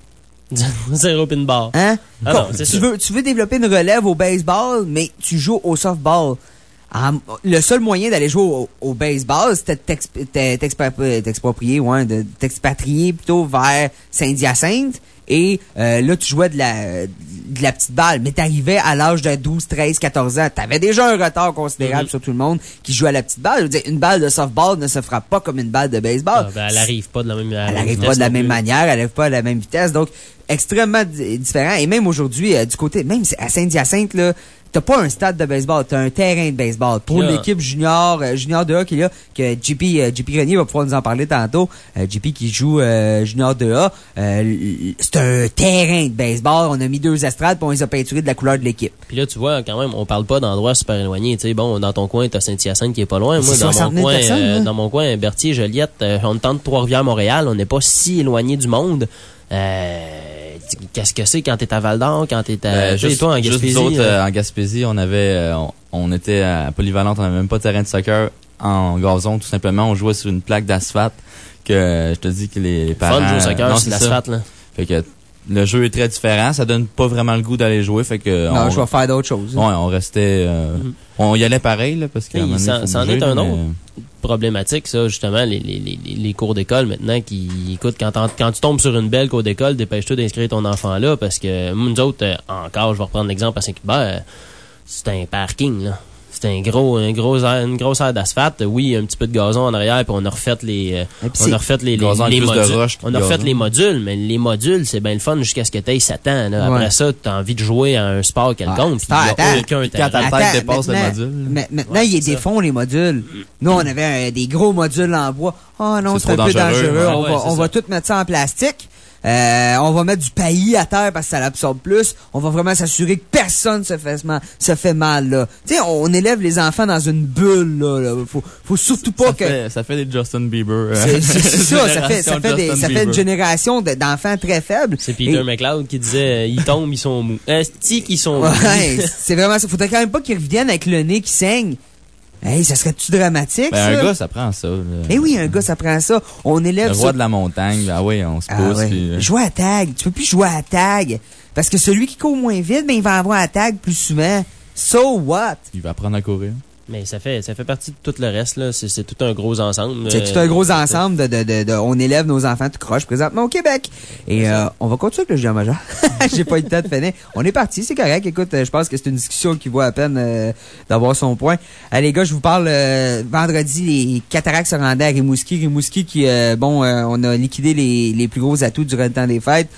Zéro pin bar. Hein? Ah Bon, non, c'est tu ça. veux, tu veux développer une relève au baseball, mais tu joues au softball. Um, le seul moyen d'aller jouer au, au baseball, c'était de t'exproprier, ouais, de t'expatrier plutôt vers Saint-Hyacinthe. Et euh, là, tu jouais de la de la petite balle, mais t'arrivais à l'âge de douze, treize, quatorze ans. T'avais déjà un retard considérable mm-hmm. sur tout le monde qui jouait à la petite balle. Je veux dire, une balle de softball ne se frappe pas comme une balle de baseball. Ah, ben, elle arrive pas de la même manière. Elle arrive pas de la même manière, elle arrive pas à la même vitesse. Donc, extrêmement d- différent. Et même aujourd'hui, euh, du côté, même à Saint-Hyacinthe, là, t'as pas un stade de baseball, t'as un terrain de baseball. Pour yeah. l'équipe junior, euh, junior deux A qu'il y a, que J P, euh, J P Grenier va pouvoir nous en parler tantôt. Euh, J P qui joue euh, junior deux A, euh, c'est un terrain de baseball. On a mis deux estrades, puis on les a peinturés de la couleur de l'équipe. Puis là, tu vois, quand même, on parle pas d'endroits super éloignés. Tu sais, bon, dans ton coin, t'as Saint-Hyacinthe qui est pas loin. Moi, dans mon coin, personnes, euh, dans mon coin, Berthier, Joliette, euh, on tente Trois-Rivières, Montréal, on n'est pas si éloigné du monde. Euh, qu'est-ce que c'est quand t'es à Val-d'Or, quand t'es à, euh, juste, toi en Gaspésie? Juste autres, euh, en Gaspésie, on avait, euh, on, on était à Polyvalente, on n'avait même pas de terrain de soccer en gazon, tout simplement. On jouait sur une plaque d'asphalte que, euh, je te dis que les, les parents... Fun, jouer au soccer, non, c'est l'asphalte, là. Fait que, le jeu est très différent, ça donne pas vraiment le goût d'aller jouer, fait que... Non, on, je vais faire d'autres choses. Ouais, on restait, euh, mm-hmm. on y allait pareil, là, parce que... Oui, ça, ça en est un mais... autre problématique, ça, justement, les, les, les, les cours d'école, maintenant, qui, écoute, quand, quand tu tombes sur une belle cour d'école, dépêche-toi d'inscrire ton enfant là, parce que, nous autres, euh, encore, je vais reprendre l'exemple à Saint-Cuthbert, euh, c'est un parking, là. C'est un gros, un gros, une grosse aire d'asphalte. Oui, un petit peu de gazon en arrière, puis on a refait les, on a refait les, les, les modules. Roche, on a refait les modules, mais les modules, c'est bien le fun jusqu'à ce que t'aies sept ans, là. Après ouais. ça, t'as envie de jouer à un sport quelconque, puis il y a aucun quand ta tête dépasse le module. Maintenant, ouais, ils défont les modules. Nous, on avait un, des gros modules en bois. Oh non, c'est un peu dangereux. dangereux. On, ouais, va, on va tout mettre ça en plastique. Euh, on va mettre du paillis à terre parce que ça l'absorbe plus. On va vraiment s'assurer que personne se fait, se fait mal, là. Tu sais, on élève les enfants dans une bulle, là. là. Faut, faut surtout pas ça que... Fait, ça fait des Justin Bieber. C'est, c'est, c'est ça, ça fait, ça fait, des, ça fait une génération de, d'enfants très faibles. C'est Peter Et... McLeod qui disait, euh, ils tombent, ils sont mous. Esti qu'ils sont mous. Ouais, c'est vraiment ça. Faudrait quand même pas qu'ils reviennent avec le nez qui saigne. Hey, ça serait-tu dramatique, ben, ça? Un gars, ça prend ça. Là. Eh oui, un gars, ça prend ça. On élève le ça. roi de la montagne, ah oui, on se pousse. Ah ouais. Puis... Jouer à tag. Tu peux plus jouer à tag. Parce que celui qui court moins vite, ben, il va avoir à tag plus souvent. So what? Il va apprendre à courir. Mais ça fait, ça fait partie de tout le reste, là. C'est, c'est tout un gros ensemble. C'est tout un gros ensemble de, de, de, de, on élève nos enfants tout croche présentement au Québec. Et, euh, on va continuer avec le junior majeur. J'ai pas eu le temps de finir. On est parti, c'est correct. Écoute, je pense que c'est une discussion qui vaut à peine, euh, d'avoir son point. Allez, les gars, je vous parle, euh, vendredi, les Cataractes se rendaient à Rimouski. Rimouski qui, euh, bon, euh, on a liquidé les, les plus gros atouts durant le temps des fêtes.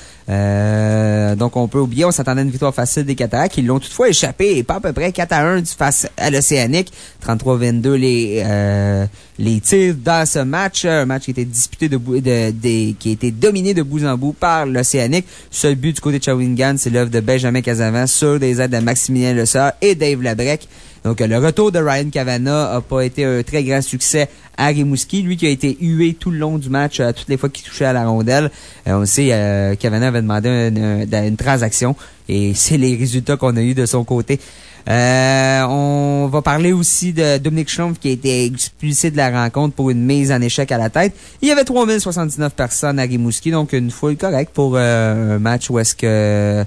Euh, donc on peut oublier, on s'attendait à une victoire facile des Cataractes. Ils l'ont toutefois échappé, et pas à peu près quatre à un face à l'Océanique. trente-trois vingt-deux les, euh, les tirs dans ce match. Un match qui était disputé de, de, de, qui a été dominé de bout en bout par l'Océanique. Seul but du côté de Shawinigan, c'est l'œuvre de Benjamin Casavant sur des aides de Maximilien Lessard et Dave Labrec. Donc, le retour de Ryan Cavana a pas été un très grand succès à Rimouski. Lui qui a été hué tout le long du match, euh, toutes les fois qu'il touchait à la rondelle. Euh, on sait, euh, Cavana avait demandé une, une, une transaction et c'est les résultats qu'on a eu de son côté. Euh, on va parler aussi de Dominique Schlumpf qui a été expulsé de la rencontre pour une mise en échec à la tête. Il y avait trois mille soixante-dix-neuf personnes à Rimouski, donc une foule correcte pour euh, un match où est-ce que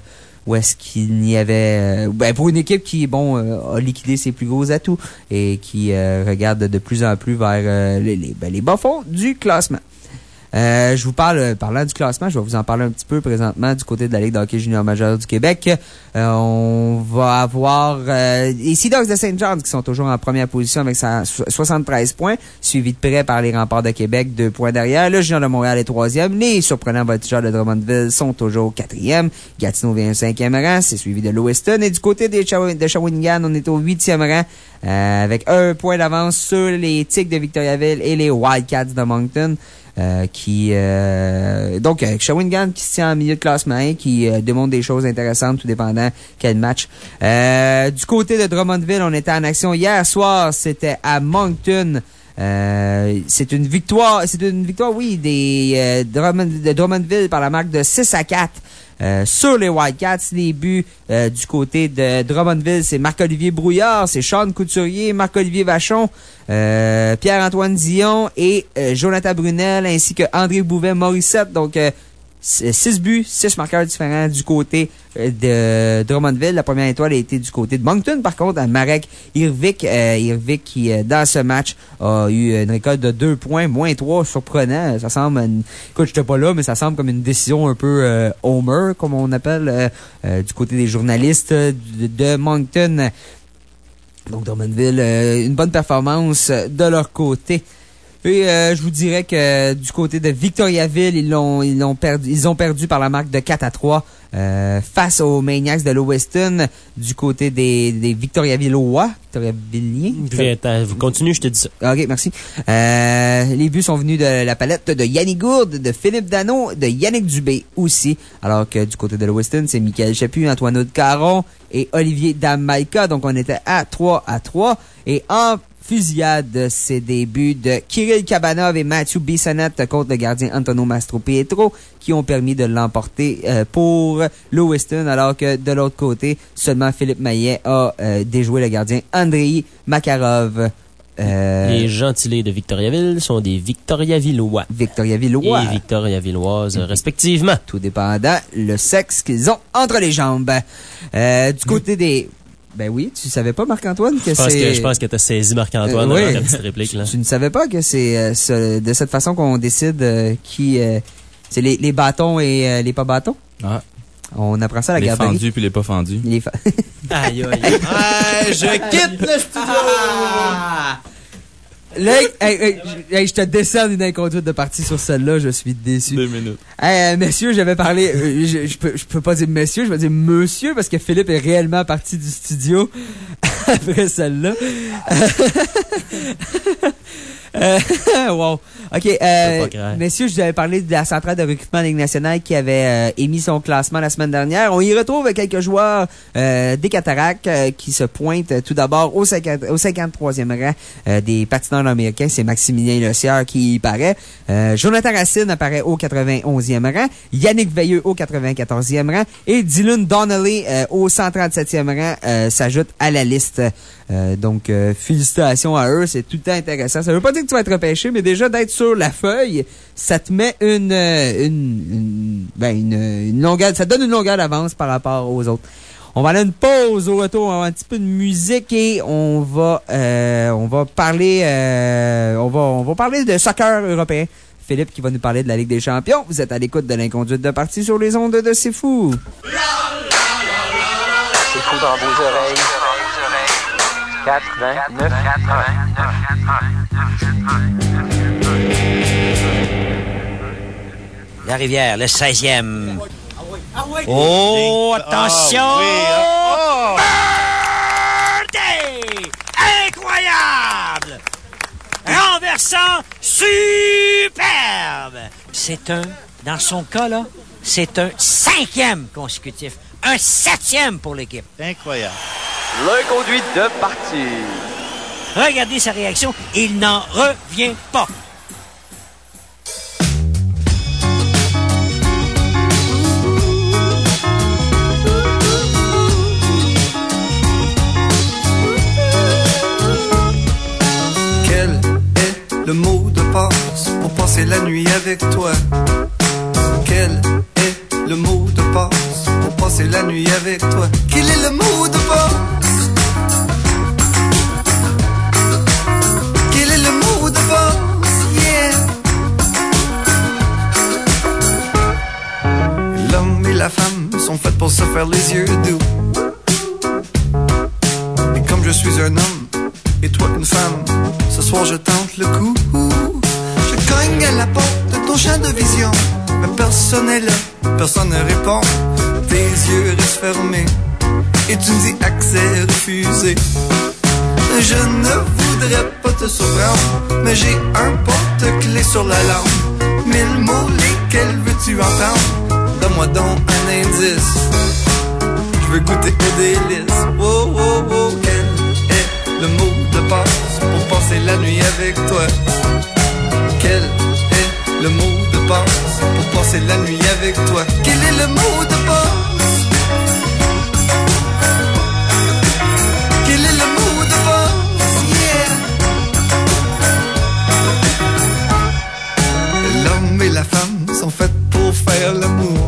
où est-ce qu'il n'y avait... Euh, ben, pour une équipe qui, bon, euh, a liquidé ses plus gros atouts et qui euh, regarde de plus en plus vers euh, les, les, ben, les bas-fonds du classement. Euh, je vous parle, euh, parlant du classement, je vais vous en parler un petit peu présentement du côté de la Ligue de hockey junior majeur du Québec. Euh, on va avoir euh, les Sea Dogs de Saint John's qui sont toujours en première position avec sa, soixante-treize points, suivi de près par les Remparts de Québec, deux points derrière. Le Junior de Montréal est troisième. Les surprenants Voltigeurs de Drummondville sont toujours quatrième. Gatineau vient au cinquième rang, c'est suivi de Lewiston. Et du côté des Shaw- de Shawinigan, on est au huitième rang euh, avec un point d'avance sur les Tigres de Victoriaville et les Wildcats de Moncton. Euh, qui euh, donc avec Shawinigan qui se tient en milieu de classement et qui euh, démontre des choses intéressantes tout dépendant quel match. Euh, du côté de Drummondville, on était en action hier soir, c'était à Moncton. Euh, c'est une victoire, c'est une victoire, oui, des euh, Drummond, de Drummondville par la marque de six à quatre. Euh, sur les Wildcats, les buts euh, du côté de Drummondville, c'est Marc-Olivier Brouillard, c'est Sean Couturier, Marc-Olivier Vachon, euh, Pierre-Antoine Dion et euh, Jonathan Brunel, ainsi que André Bouvet-Morissette. Donc, euh, six buts, six marqueurs différents du côté de Drummondville. La première étoile a été du côté de Moncton. Par contre, Marek Irvik, euh, Irvik qui, euh, dans ce match, a eu une récolte de deux points, moins trois, surprenant. Ça semble, une... écoute, j'étais pas là, mais ça semble comme une décision un peu euh, homer, comme on appelle, euh, euh, du côté des journalistes de, de Moncton. Donc, Drummondville, euh, une bonne performance de leur côté. Et euh, je vous dirais que du côté de Victoriaville, ils l'ont ils l'ont perdu ils ont perdu par la marque de quatre à trois euh, face aux Maniacs de Lewiston. Du côté des des Victoriavillois, Victoriavilliens. Vous continuez, je te dis ça. OK, merci. Euh, les buts sont venus de la palette de Yannick Gourde, de Philippe Dano, de Yannick Dubé aussi. Alors que du côté de Lewiston, c'est Michael Chaput, Antoine Aude-Caron et Olivier Damaika. Donc on était à trois à trois. Et en fusillade, c'est des buts de Kirill Kabanov et Matthew Bissonnette contre le gardien Antonio Mastropietro qui ont permis de l'emporter euh, pour Lewiston, alors que de l'autre côté, seulement Philippe Maillet a euh, déjoué le gardien Andrei Makarov. Euh, Les gentilés de Victoriaville sont des Victoriavillois. Victoriavillois. Et Victoriavilloises, mmh. respectivement. Tout dépendant le sexe qu'ils ont entre les jambes. Euh, du côté des... Ben oui, tu savais pas, Marc-Antoine, que je pense c'est... Que, je pense que t'as saisi Marc-Antoine euh, oui. dans ta petite réplique, là. Tu, tu ne savais pas que c'est euh, ce, de cette façon qu'on décide euh, qui... Euh, c'est les, les bâtons et euh, les pas bâtons? Ah. On apprend ça à la les garderie. Les fendus puis les pas fendus. Les fa... aïe, aïe, aïe. Ouais, je quitte le studio! Là, hey, hey, hey, je te décerne une inconduite de partie sur celle-là, je suis déçu. Deux minutes. Hey, euh, messieurs, j'avais parlé, euh, je, je, peux, je peux pas dire messieurs, je vais dire monsieur, parce que Philippe est réellement parti du studio après celle-là. Euh, wow. OK. Euh, messieurs, je vous avais parlé de la centrale de recrutement de la Ligue nationale qui avait euh, émis son classement la semaine dernière. On y retrouve quelques joueurs euh, des Cataractes euh, qui se pointent euh, tout d'abord au, cinquante, au cinquante-troisième rang euh, des patineurs américains. C'est Maximilien Lecieur qui y paraît. Euh, Jonathan Racine apparaît au quatre-vingt-onzième rang. Yannick Veilleux au quatre-vingt-quatorzième rang. Et Dylan Donnelly euh, au cent trente-septième rang euh, s'ajoute à la liste. Euh, donc, euh, félicitations à eux. C'est tout le temps intéressant. Ça veut pas dire que tu vas être repêché, mais déjà d'être sur la feuille, ça te met une, une, une, ben une, une longueur, ça te donne une longueur d'avance par rapport aux autres. On va aller à une pause. Au retour, on va avoir un petit peu de musique et on va, euh, on va parler, euh, on va, on va parler de soccer européen. Philippe qui va nous parler de la Ligue des Champions. Vous êtes à l'écoute de l'inconduite de partie sur les ondes de C'est Fou. C'est fou dans vos oreilles. quatre-vingt-neuf La Rivière, le seizième. Oh, attention! Oh, oui. Birthday! Incroyable! Renversant, superbe! C'est un, dans son cas, là, c'est un cinquième consécutif. Un septième pour l'équipe. Incroyable. L'inconduite de partie. Regardez sa réaction, il n'en revient pas. Quel est le mot de passe pour passer la nuit avec toi? Quel est le mot de passe pour passer passer la nuit avec toi. Quel est le mot de passe? Quel est le mot de passe? Yeah. L'homme et la femme sont faits pour se faire les yeux doux. Et comme je suis un homme et toi une femme, ce soir je tente le coup. Je cogne à la porte de ton champ de vision, mais personne n'est là, personne ne répond. Tes yeux restent fermés et tu me dis accès refusé. Je ne voudrais pas te surprendre, mais j'ai un porte-clés sur la langue. Mille mots, lesquels veux-tu entendre? Donne-moi donc un indice. Je veux goûter aux délices. Wow, wow, wow, quel est le mot de passe pour passer la nuit avec toi? Quel est le mot de passe pour passer la nuit avec toi? Quel est le mot de passe? Quel est le mot de passe? Yeah. L'homme et la femme sont faits pour faire l'amour.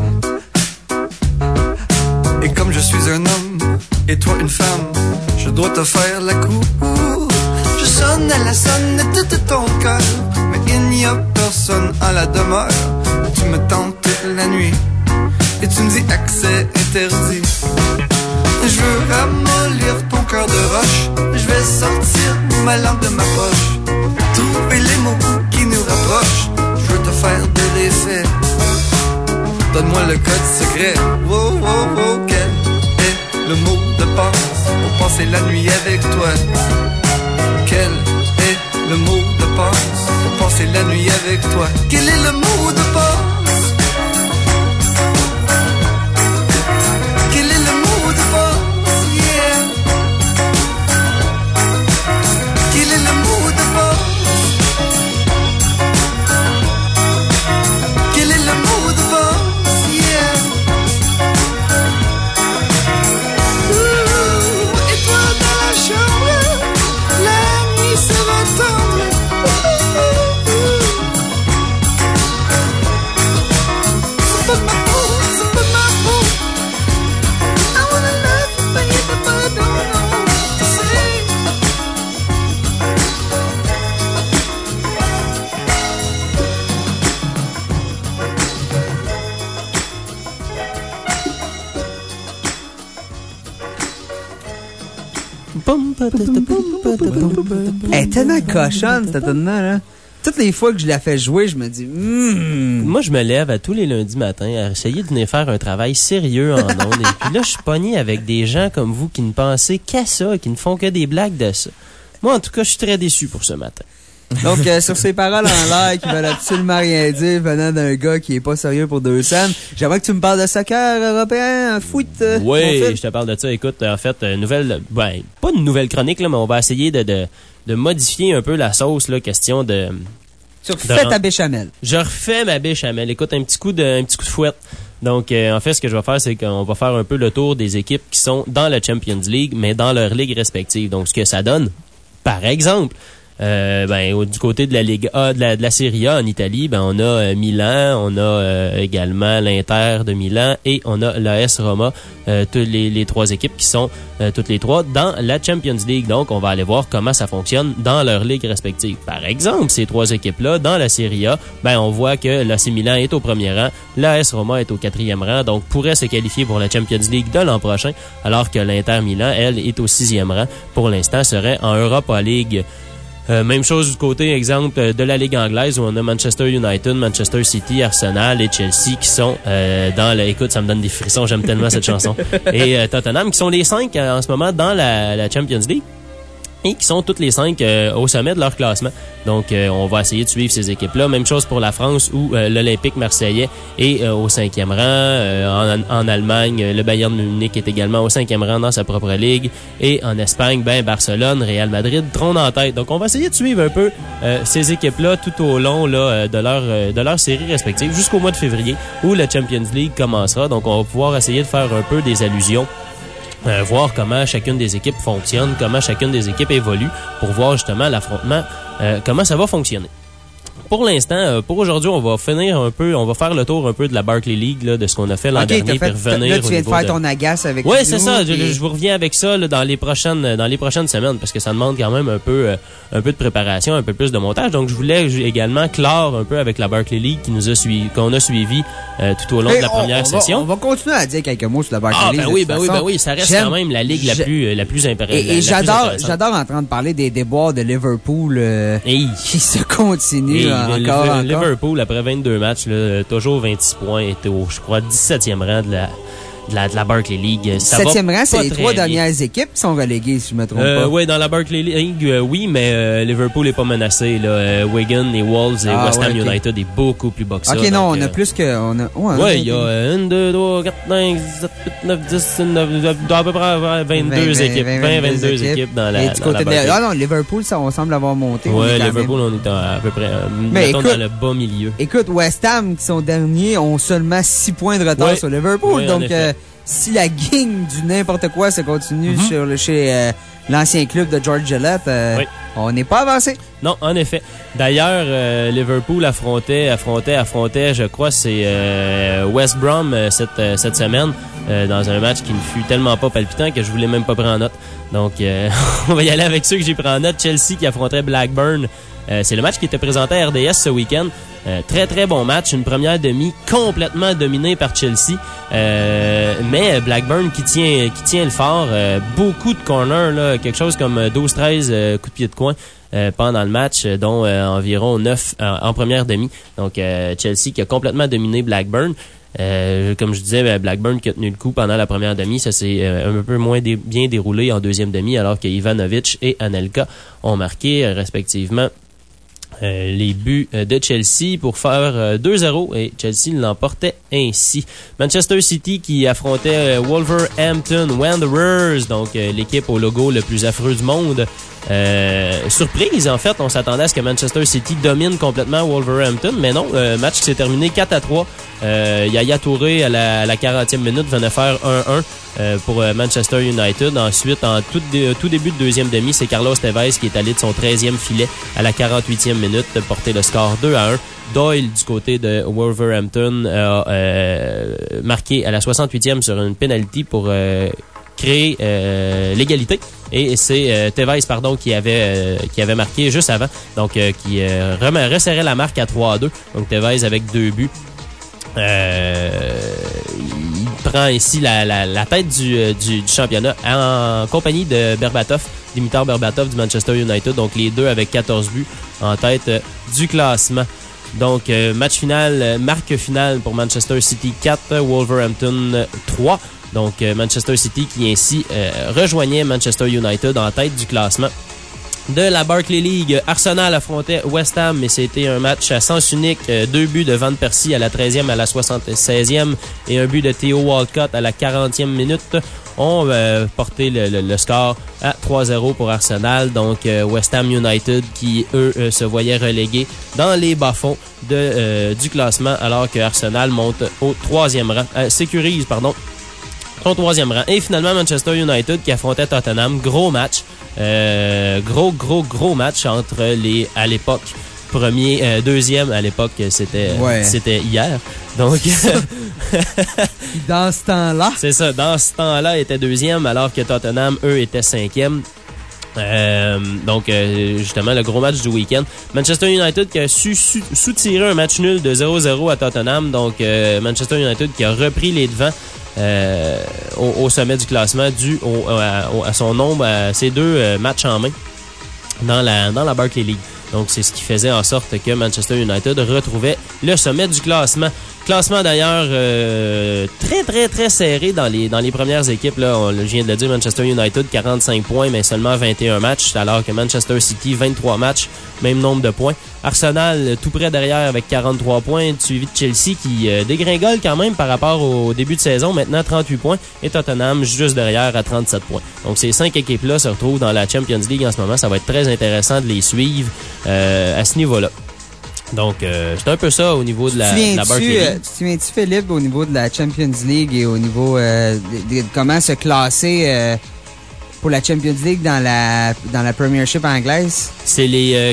Et comme je suis un homme et toi une femme, je dois te faire la cour. Je sonne à la sonnette de ton cœur, mais il n'y a personne à la demeure. Tu me tentes toute la nuit et tu me dis accès interdit. Je veux ramollir ton cœur de roche. Je vais sortir ma lampe de ma poche, trouver les mots qui nous rapprochent. Je veux te faire de l'effet. Donne-moi le code secret. Wow, wow, wow, quel est le mot de passe pour passer la nuit avec toi? Quel est le mot de passe pour passer la nuit avec toi? Quel est le mot de passe? Quel est le mot de passe? Yeah. Quel est le mot de passe? Quel est le mot de passe? Yeah. Ouh, et toi dans la chambre, la nuit sera tendre. So put my peau, so put my peau. I wanna love you, baby, but I don't know what to say. Elle est tellement cochonne, cette tune-là, là. Toutes les fois que je la fais jouer, je me dis, hmm. Moi, je me lève à tous les lundis matins à essayer de venir faire un travail sérieux en ondes. Et puis là, je suis pogné avec des gens comme vous qui ne pensez qu'à ça, qui ne font que des blagues de ça. Moi, en tout cas, je suis très déçu pour ce matin. Donc, euh, sur ces paroles en l'air qui veulent absolument rien dire venant d'un gars qui est pas sérieux pour deux cents, j'aimerais que tu me parles de soccer européen, foot. Euh, oui, je te parle de ça. Écoute, en fait, une nouvelle, ben, pas une nouvelle chronique, là, mais on va essayer de, de, de modifier un peu la sauce, là, question de... Tu refais ta béchamel. Je refais ma béchamel. Écoute, un petit coup de, un petit coup de fouette. Donc, euh, en fait, ce que je vais faire, c'est qu'on va faire un peu le tour des équipes qui sont dans la Champions League, mais dans leur ligue respective. Donc, ce que ça donne, par exemple, Euh, ben, au, du côté de la Ligue A, de la, de la Serie A en Italie, ben, on a euh, Milan, on a euh, également l'Inter de Milan et on a l'A S Roma, euh, tous les, les trois équipes qui sont euh, toutes les trois dans la Champions League. Donc, on va aller voir comment ça fonctionne dans leur ligue respective. Par exemple, ces trois équipes-là, dans la Serie A, ben, on voit que l'A C Milan est au premier rang, l'A S Roma est au quatrième rang, donc pourrait se qualifier pour la Champions League de l'an prochain, alors que l'Inter Milan, elle, est au sixième rang. Pour l'instant, serait en Europa League. Euh, même chose du côté, exemple, de la Ligue anglaise où on a Manchester United, Manchester City, Arsenal et Chelsea qui sont euh, dans la... Écoute, ça me donne des frissons, j'aime tellement cette chanson. Et euh, Tottenham qui sont les cinq euh, en ce moment dans la, la Champions League. Et qui sont toutes les cinq euh, au sommet de leur classement. Donc, euh, on va essayer de suivre ces équipes-là. Même chose pour la France, où euh, l'Olympique marseillais est euh, au cinquième rang. Euh, en, en Allemagne, le Bayern Munich est également au cinquième rang dans sa propre ligue. Et en Espagne, ben Barcelone, Real Madrid trônent en tête. Donc, on va essayer de suivre un peu euh, ces équipes-là tout au long là, de leur euh, de leur série respective jusqu'au mois de février, où la Champions League commencera. Donc, on va pouvoir essayer de faire un peu des allusions. Euh, voir comment chacune des équipes fonctionne, comment chacune des équipes évolue pour voir justement l'affrontement, euh, comment ça va fonctionner. pour l'instant, pour aujourd'hui, on va finir un peu, on va faire le tour un peu de la Barclay League, là, de ce qu'on a fait l'an okay, dernier, fait, puis revenir. Là, tu viens de faire de... ton agace avec Oui, c'est ça. Puis... Je, je vous reviens avec ça là, dans les prochaines, dans les prochaines semaines, parce que ça demande quand même un peu, euh, un peu de préparation, un peu plus de montage. Donc, je voulais également clore un peu avec la Barclay League qui nous a suivi, qu'on a suivi euh, tout au long hey, de la on, première on session. Va, on va continuer à dire quelques mots sur la Barclay ah, League. Ben oui, ben oui, ben oui, ça reste quand même la ligue la plus, la plus impérieuse. Et, et j'adore, j'adore entendre parler des déboires de Liverpool euh, hey. qui se continuent encore, le, encore. Liverpool, après vingt-deux matchs, là, toujours vingt-six points, était au, je crois, dix-septième rang de la, de la, de la Barclay League. Septième rang, c'est les trois bien. dernières équipes qui sont reléguées, si je me trompe euh, pas. Oui, dans la Barclay League, euh, oui, mais euh, Liverpool n'est pas menacé. Là. Euh, Wigan, les Wolves et ah, West Ham ouais, okay. United est beaucoup plus bas que ça. OK, non, donc, on a euh, plus que... On a, oui, ouais, il y a un, deux, trois, quatre, cinq, sept, huit, neuf, dix, neuf, à peu près vingt-deux vingt, équipes. vingt, vingt, vingt-deux équipes. équipes dans la, et dans du côté la Barclay. De, ah non, Liverpool, ça, on semble avoir monté. Oui, Liverpool, même... on est à, à peu près mais écoute, dans le bas milieu. Écoute, West Ham, qui sont derniers, ont seulement six points de retard ouais. sur Liverpool. Oui, donc... si la gang du n'importe quoi se continue mm-hmm. sur le, chez euh, l'ancien club de George Gillette, euh, oui. on n'est pas avancé. Non, en effet. D'ailleurs, euh, Liverpool affrontait, affrontait, affrontait, je crois, c'est euh, West Brom euh, cette, euh, cette semaine euh, dans un match qui ne fut tellement pas palpitant que je voulais même pas prendre en note. Donc, euh, on va y aller avec ceux que j'ai pris en note. Chelsea qui affrontait Blackburn. Euh, c'est le match qui était présenté à R D S ce week-end. Euh, très, très bon match. Une première demi complètement dominée par Chelsea. Euh, mais Blackburn qui tient, qui tient le fort. Euh, beaucoup de corners, là, quelque chose comme douze treize euh, coups de pied de coin euh, pendant le match, dont euh, environ neuf euh, en première demi. Donc, euh, Chelsea qui a complètement dominé Blackburn. Euh, comme je disais, Blackburn qui a tenu le coup pendant la première demi. Ça s'est euh, un peu moins dé- bien déroulé en deuxième demi, alors que Ivanovic et Anelka ont marqué euh, respectivement Euh, les buts euh, de Chelsea pour faire euh, deux zéro et Chelsea l'emportait ainsi. Manchester City qui affrontait euh, Wolverhampton Wanderers, donc euh, l'équipe au logo le plus affreux du monde. Euh, surprise, en fait, on s'attendait à ce que Manchester City domine complètement Wolverhampton, mais non, euh, match qui s'est terminé quatre à trois. Euh, Yaya Touré à la, à la quarantième minute venait faire un un euh, pour euh, Manchester United. Ensuite, en tout, dé, tout début de deuxième demi, c'est Carlos Tevez qui est allé de son treizième filet à la quarante-huitième minute de porter le score deux à un. Doyle, du côté de Wolverhampton, a euh, marqué à la soixante-huitième sur une penalty pour euh, créer euh, l'égalité. Et c'est euh, Tevez, pardon, qui avait euh, qui avait marqué juste avant. Donc, euh, qui euh, resserrait la marque à trois à deux. Donc, Tevez avec deux buts. Euh, il prend ici la, la, la tête du, du, du championnat en compagnie de Berbatov, Dimitar Berbatov du Manchester United. Donc, les deux avec quatorze buts en tête euh, du classement. Donc, euh, match final, euh, marque finale pour Manchester City quatre, Wolverhampton trois. Donc, euh, Manchester City qui ainsi euh, rejoignait Manchester United en tête du classement. De la Barclay League, Arsenal affrontait West Ham, mais c'était un match à sens unique. Euh, deux buts de Van Persie à la treizième, à la soixante-seizième et un but de Theo Walcott à la quarantième minute ont euh, porté le, le, le score à trois zéro pour Arsenal. Donc, euh, West Ham United qui, eux, euh, se voyaient relégués dans les bas-fonds de, euh, du classement, alors que Arsenal monte au troisième rang, euh, sécurise, pardon, son troisième rang. Et finalement, Manchester United qui affrontait Tottenham. Gros match. Euh, gros, gros, gros match entre les, à l'époque, premier, euh, deuxième, à l'époque, c'était, ouais. c'était hier. Donc, dans ce temps-là. C'est ça. Dans ce temps-là, était deuxième, alors que Tottenham, eux, étaient cinquième. Euh, donc, euh, justement, le gros match du week-end. Manchester United qui a su, su soutirer un match nul de zéro zéro à Tottenham. Donc, euh, Manchester United qui a repris les devants euh, au, au sommet du classement dû au, à, à son nombre, à ses deux euh, matchs en main dans la, dans la Barclay League. Donc, c'est ce qui faisait en sorte que Manchester United retrouvait le sommet du classement. Classement d'ailleurs euh, très très très serré dans les dans les premières équipes là. On, je viens de le dire, Manchester United quarante-cinq points mais seulement vingt et un matchs, alors que Manchester City vingt-trois matchs, même nombre de points. Arsenal tout près derrière avec quarante-trois points, suivi de Chelsea qui euh, dégringole quand même par rapport au début de saison, maintenant trente-huit points, et Tottenham juste derrière à trente-sept points. Donc ces cinq équipes là se retrouvent dans la Champions League en ce moment. Ça va être très intéressant de les suivre euh, à ce niveau-là. Donc, euh, c'est un peu ça au niveau de la, de la Barclay League. Euh, tu te souviens-tu, Philippe, au niveau de la Champions League et au niveau euh, de, de, de comment se classer euh, pour la Champions League dans la, dans la Premiership anglaise? C'est les euh, quatre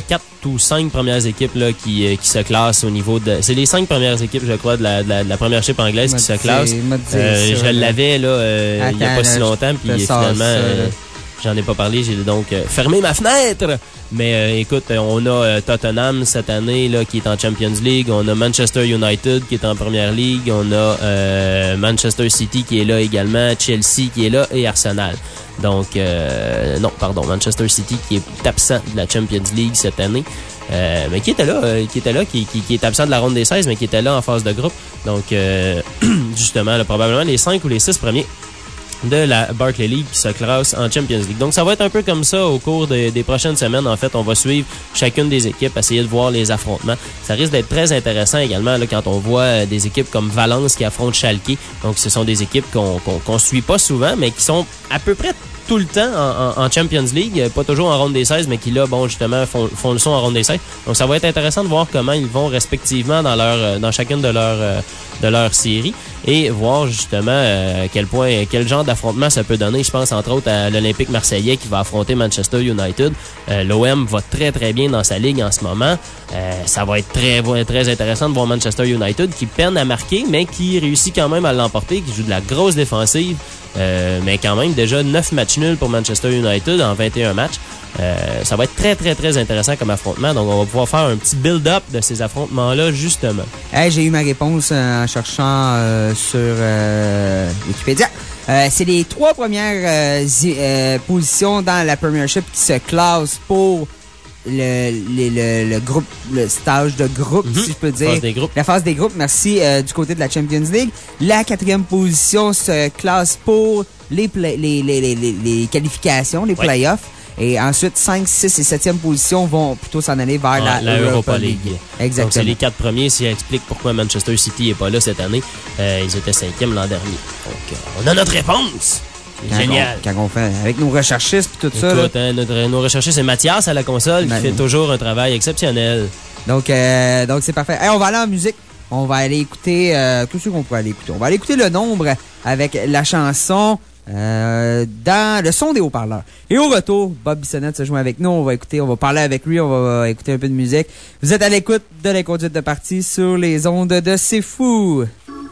ou cinq premières équipes là, qui, euh, qui se classent au niveau de... C'est les cinq premières équipes, je crois, de la, de la, de la première chip anglaise qui se classent. Euh, je l'avais là, euh, il n'y a pas si longtemps, puis finalement, euh, j'en ai pas parlé. J'ai donc euh, fermé ma fenêtre. Mais euh, écoute, on a euh, Tottenham cette année là qui est en Champions League, on a Manchester United qui est en Premier League, on a euh, Manchester City qui est là également, Chelsea qui est là et Arsenal. Donc, euh, non, pardon, Manchester City qui est absent de la Champions League cette année. Euh, mais qui était là, euh, qui était là, qui, qui, qui est absent de la ronde des seize, mais qui était là en phase de groupe. Donc, euh, justement, là, probablement les cinq ou les six premiers de la Barclays League qui se classe en Champions League. Donc, ça va être un peu comme ça au cours de, des prochaines semaines. En fait, on va suivre chacune des équipes, essayer de voir les affrontements. Ça risque d'être très intéressant également là, quand on voit des équipes comme Valence qui affrontent Schalke. Donc, ce sont des équipes qu'on qu'on, qu'on suit pas souvent, mais qui sont à peu près tout le temps en, en, en Champions League, pas toujours en ronde des seize, mais qui là, bon, justement, font, font le son en ronde des seize. Donc, ça va être intéressant de voir comment ils vont respectivement dans leur, dans chacune de leurs, de leurs séries et voir justement euh, quel point, quel genre d'affrontement ça peut donner. Je pense entre autres à l'Olympique marseillais qui va affronter Manchester United. Euh, L'O M va très très bien dans sa ligue en ce moment. Euh, ça va être très très intéressant de voir Manchester United qui peine à marquer, mais qui réussit quand même à l'emporter, qui joue de la grosse défensive. Euh, mais quand même, déjà neuf matchs nuls pour Manchester United en vingt et un matchs. Euh, ça va être très, très, très intéressant comme affrontement. Donc, on va pouvoir faire un petit build-up de ces affrontements-là, justement. Hey, j'ai eu ma réponse en cherchant euh, sur euh, Wikipédia. Euh, c'est les trois premières euh, euh, positions dans la Premiership qui se classent pour le, le, le, le groupe, le stage de groupe, mm-hmm. si je peux dire. Phase des groupes. La phase des groupes, merci, euh, du côté de la Champions League. La quatrième position se classe pour les, play, les, les, les, les, les qualifications, les playoffs. Et ensuite, cinq, six et septième position vont plutôt s'en aller vers ah, la, la Europa League. League. Exactement. Donc, c'est les quatre premiers. Ça explique pourquoi Manchester City n'est pas là cette année. Euh, ils étaient cinquième l'an dernier. Donc, euh, on a notre réponse. Quand génial. On, quand on fait avec nos recherchistes et tout ça. Écoute, hein, notre, nos recherchistes, c'est Mathias à la console ben, qui fait toujours un travail exceptionnel. Donc, euh, donc c'est parfait. Hey, on va aller en musique. On va aller écouter euh, tout ce qu'on peut aller écouter. On va aller écouter le nombre avec la chanson euh, dans le son des haut-parleurs. Et au retour, Bob Bissonnette se joint avec nous. On va écouter, on va parler avec lui, on va écouter un peu de musique. Vous êtes à l'écoute de l'Inconduite de partie sur les ondes de C'est Fou.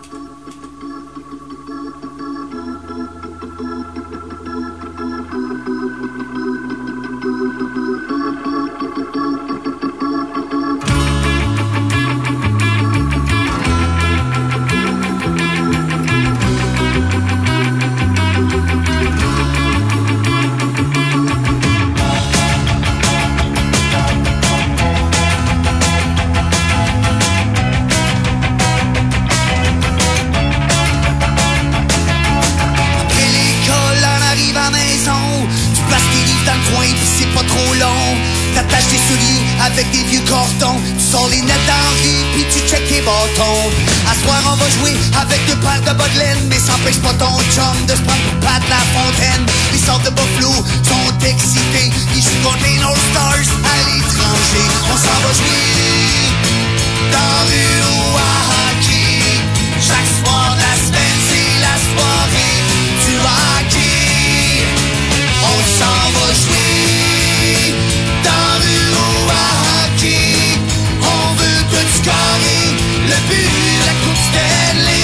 Avec des vieux cordons, tu sors les nettes d'Henri puis tu check tes bâtons. À soir on va jouer avec deux balles de bas de laine, mais ça empêche pas ton chum de se prendre pour Pat La Fontaine. Les sortes de Buffalo sont excités, ils jouent contre les North Stars à l'étranger. On s'en va jouer dans rue ou à hockey. Chaque soir de la semaine c'est la soirée du hockey. On s'en va jouer dans rue ou à hockey. On veut tout scorer, le but, la coupe Stanley.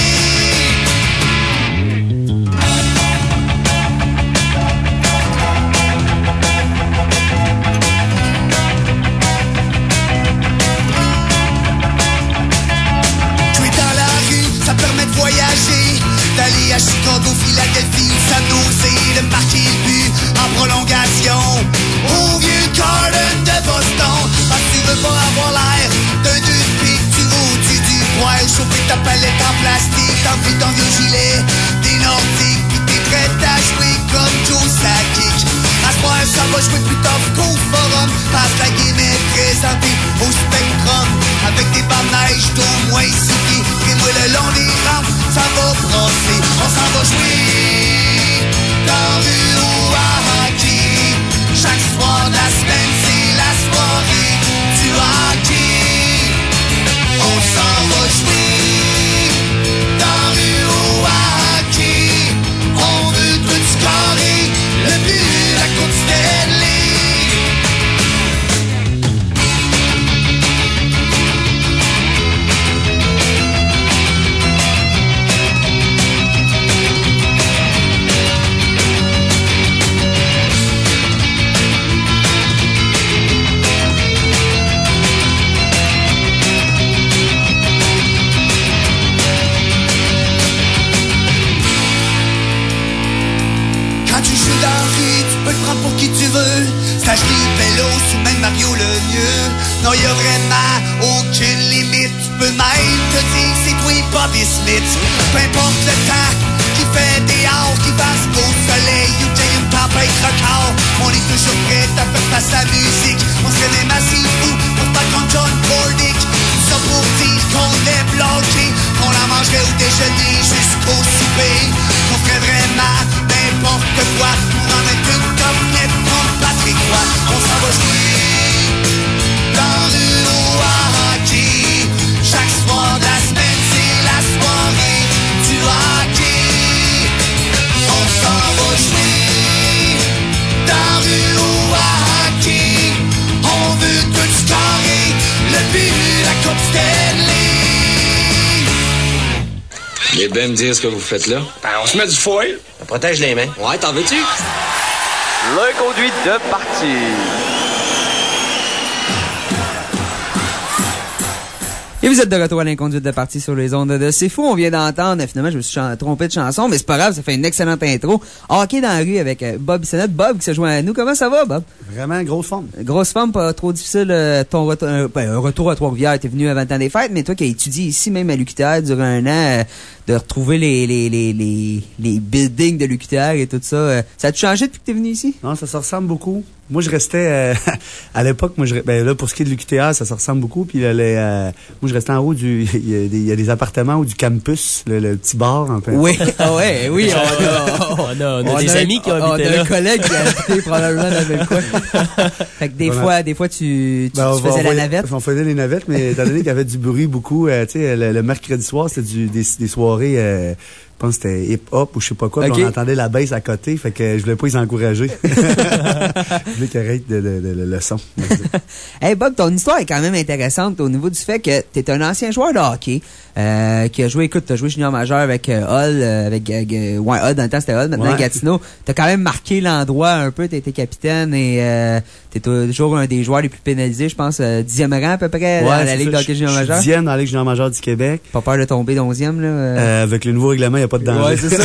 Jouer dans la rue, ça permet de voyager, d'aller à Chicago, Philadelphie, San Jose, de marquer le but en prolongation au vieux Garden de Boston. Ah, tu veux pas avoir l'air d'un deux de pique, tu vas au-dessus du poil, chauffer ta palette en plastique, t'enfiles ton vieux gilet des Nordiques, pis t'es prêt à jouer comme Joe Sakic. À ce point, ça va jouer plus tough qu'au forum, parce que la game est présentée au Spectrum, avec des barres neige d'au moins six pieds, et moi le long des rampes, ça va brasser. On s'en va jouer dans rue ou à hockey. Chaque soir de la semaine, c'est la soirée du hockey. On s'en va jouer dans rue ou à hockey. On veut tout scorer, le but, la coupe Stanley. Stage vélo, c'est même Mario le mieux. Non, y'a vraiment aucune limite. Tu peux même te dire c'est toi Bobby Smith. Peu importe le temps qui fait des heures, qui passe au soleil ou qu'il y a une tempête record, on est toujours prêt à faire face à la musique. On serait même assez fou pour pas comme John Bordick. Ça pour dire qu'on est bloqué, on la mangerait au déjeuner jusqu'au souper. On ferait vraiment n'importe quoi pour en mettre une comme net contre Patrick Roy. On s'en va jouer dans le hockey. Chaque soir de la semaine, c'est la soirée du hockey. On s'en va jouer dans le hockey. On veut tout scorer, le but, la Coupe Stanley. Il est bien me dire ce que vous faites là. Ben, on se met du foil. Ça protège les mains. Ouais, t'en veux-tu? L'inconduite de partie. Et vous êtes de retour à l'inconduite de partie sur les ondes de C'est Fou. On vient d'entendre, finalement, je me suis chan- trompé de chanson, mais c'est pas grave, ça fait une excellente intro. Hockey dans la rue avec euh, Bob Bissonnette. Bob qui se joint à nous. Comment ça va, Bob? Vraiment, grosse forme. Grosse forme, pas trop difficile. Euh, ton retour, euh, ben, un retour à Trois-Rivières, t'es venu avant le temps des fêtes, mais toi qui as étudié ici, même à l'U Q T R durant un an, euh, de retrouver les, les, les, les, les buildings de l'U Q T R et tout ça, euh, ça a-tu changé depuis que t'es venu ici? Non, ça se ressemble beaucoup. Moi, je restais, euh, à l'époque, moi, je, ben là, pour ce qui est de l'U Q T R, ça se ressemble beaucoup. Puis là, les, euh, moi, je restais en haut du, il y a des, il y a des appartements ou du campus, le, le petit bar, en fait. Oui, ah ouais, oui, on a, on a, on a des amis qui ont habité là. On a un là. collègue qui a habité probablement dans le même coin. Fait que des Voilà. fois, des fois, tu, tu, Ben, tu on va- faisais on la va- navette. On faisait les navettes, mais étant donné qu'il y avait du bruit beaucoup, euh, tu sais, le, le mercredi soir, c'était du, des, des soirées, euh, je pense que c'était hip-hop ou je sais pas quoi, puis Okay. on entendait la bass à côté, fait que je voulais pas les encourager. Je voulais qu'ils arrêtent de, de, de, de, le son. Hey Bob, ton histoire est quand même intéressante au niveau du fait que tu es un ancien joueur de hockey euh, qui a joué, écoute, tu as joué junior majeur avec euh, Hull, euh, avec euh, ouais, Hull, dans le temps c'était Hull, maintenant Ouais. Gatineau. Tu as quand même marqué l'endroit un peu, tu as été capitaine et euh, tu es toujours un des joueurs les plus pénalisés, je pense, euh, dixième rang à peu près dans Ouais, la c'est Ligue ça. de hockey junior Je suis majeur. dixième dans la Ligue junior majeure du Québec. Pas peur de tomber d'onzième, là? euh? Euh, avec le nouveau règlement, il n'y a pas de danger. Ouais, c'est ça.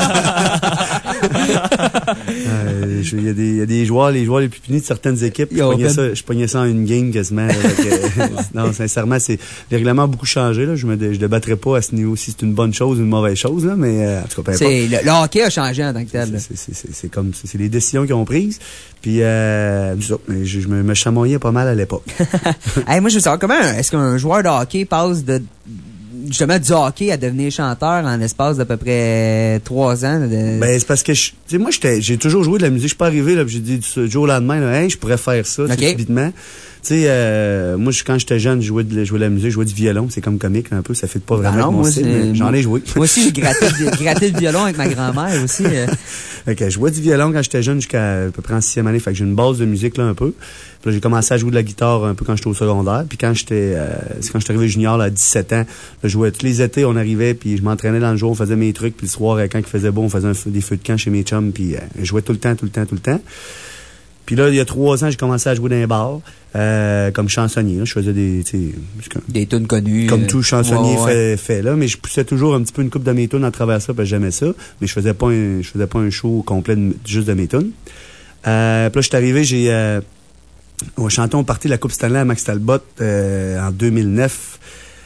Euh, je- Il y, a des- il y a des joueurs, les joueurs les plus punis de certaines équipes. Je Ils ont pognais, fait- ça, je pognais ça en une game quasiment. Avec, euh, non, sincèrement, c'est, les règlements ont beaucoup changé. Là. Je me dé- je débattrai pas à ce niveau si c'est une bonne chose ou une mauvaise chose. Là, mais euh, en tout cas, peu C'est, importe. le, le hockey a changé en tant que tel. là. C'est, c'est, c'est, c'est comme c'est les décisions qu'ils ont prises. Puis euh, c'est ça, mais je, je me, me chamoyais pas mal à l'époque. Hey, moi, je veux savoir comment est-ce qu'un joueur de hockey passe de justement du hockey à devenir chanteur en l'espace d'à peu près trois ans. De... Ben, c'est parce que, je- tu sais, moi, j'étais, j'ai toujours joué de la musique. Je suis pas arrivé, là, puis j'ai dit du jour au lendemain, là, hey, je pourrais faire ça, tu sais, Ok. subitement. Tu sais, euh, moi, je- quand j'étais jeune, je jouais de, je jouais de la musique, je jouais du violon. C'est comme comique, un peu. Ça fait pas vraiment Ah non, avec mon moi, style, c'est- mais j'en ai joué. Moi aussi, j'ai gratté, le- gratté le violon avec ma grand-mère aussi. euh. Fait que je jouais du violon quand j'étais jeune jusqu'à à peu près en sixième année. Fait que j'ai une base de musique, là, un peu. Puis là, j'ai commencé à jouer de la guitare un peu quand j'étais au secondaire. Puis quand j'étais, euh, c'est quand j'étais arrivé junior, là, à dix-sept ans, là, je jouais tous les étés, on arrivait, puis je m'entraînais dans le jour, on faisait mes trucs. Puis le soir, euh, quand il faisait beau, on faisait un feu- des feux de camp chez mes chums. Puis euh, je jouais tout le temps, tout le temps, tout le temps. Puis là, il y a trois ans, j'ai commencé à jouer dans un bar, euh, comme chansonnier. Là. Je faisais des, tu sais, Des tunes connues. comme euh, tout chansonnier ouais, ouais. fait, fait là, mais je poussais toujours un petit peu une coupe de mes tunes à travers ça, parce que j'aimais ça, mais je faisais pas un, je faisais pas un show complet de- juste de mes tunes. Euh, puis là, je suis arrivé, j'ai, euh, on chantait, on partait de la Coupe Stanley à Max Talbot euh, en deux mille neuf.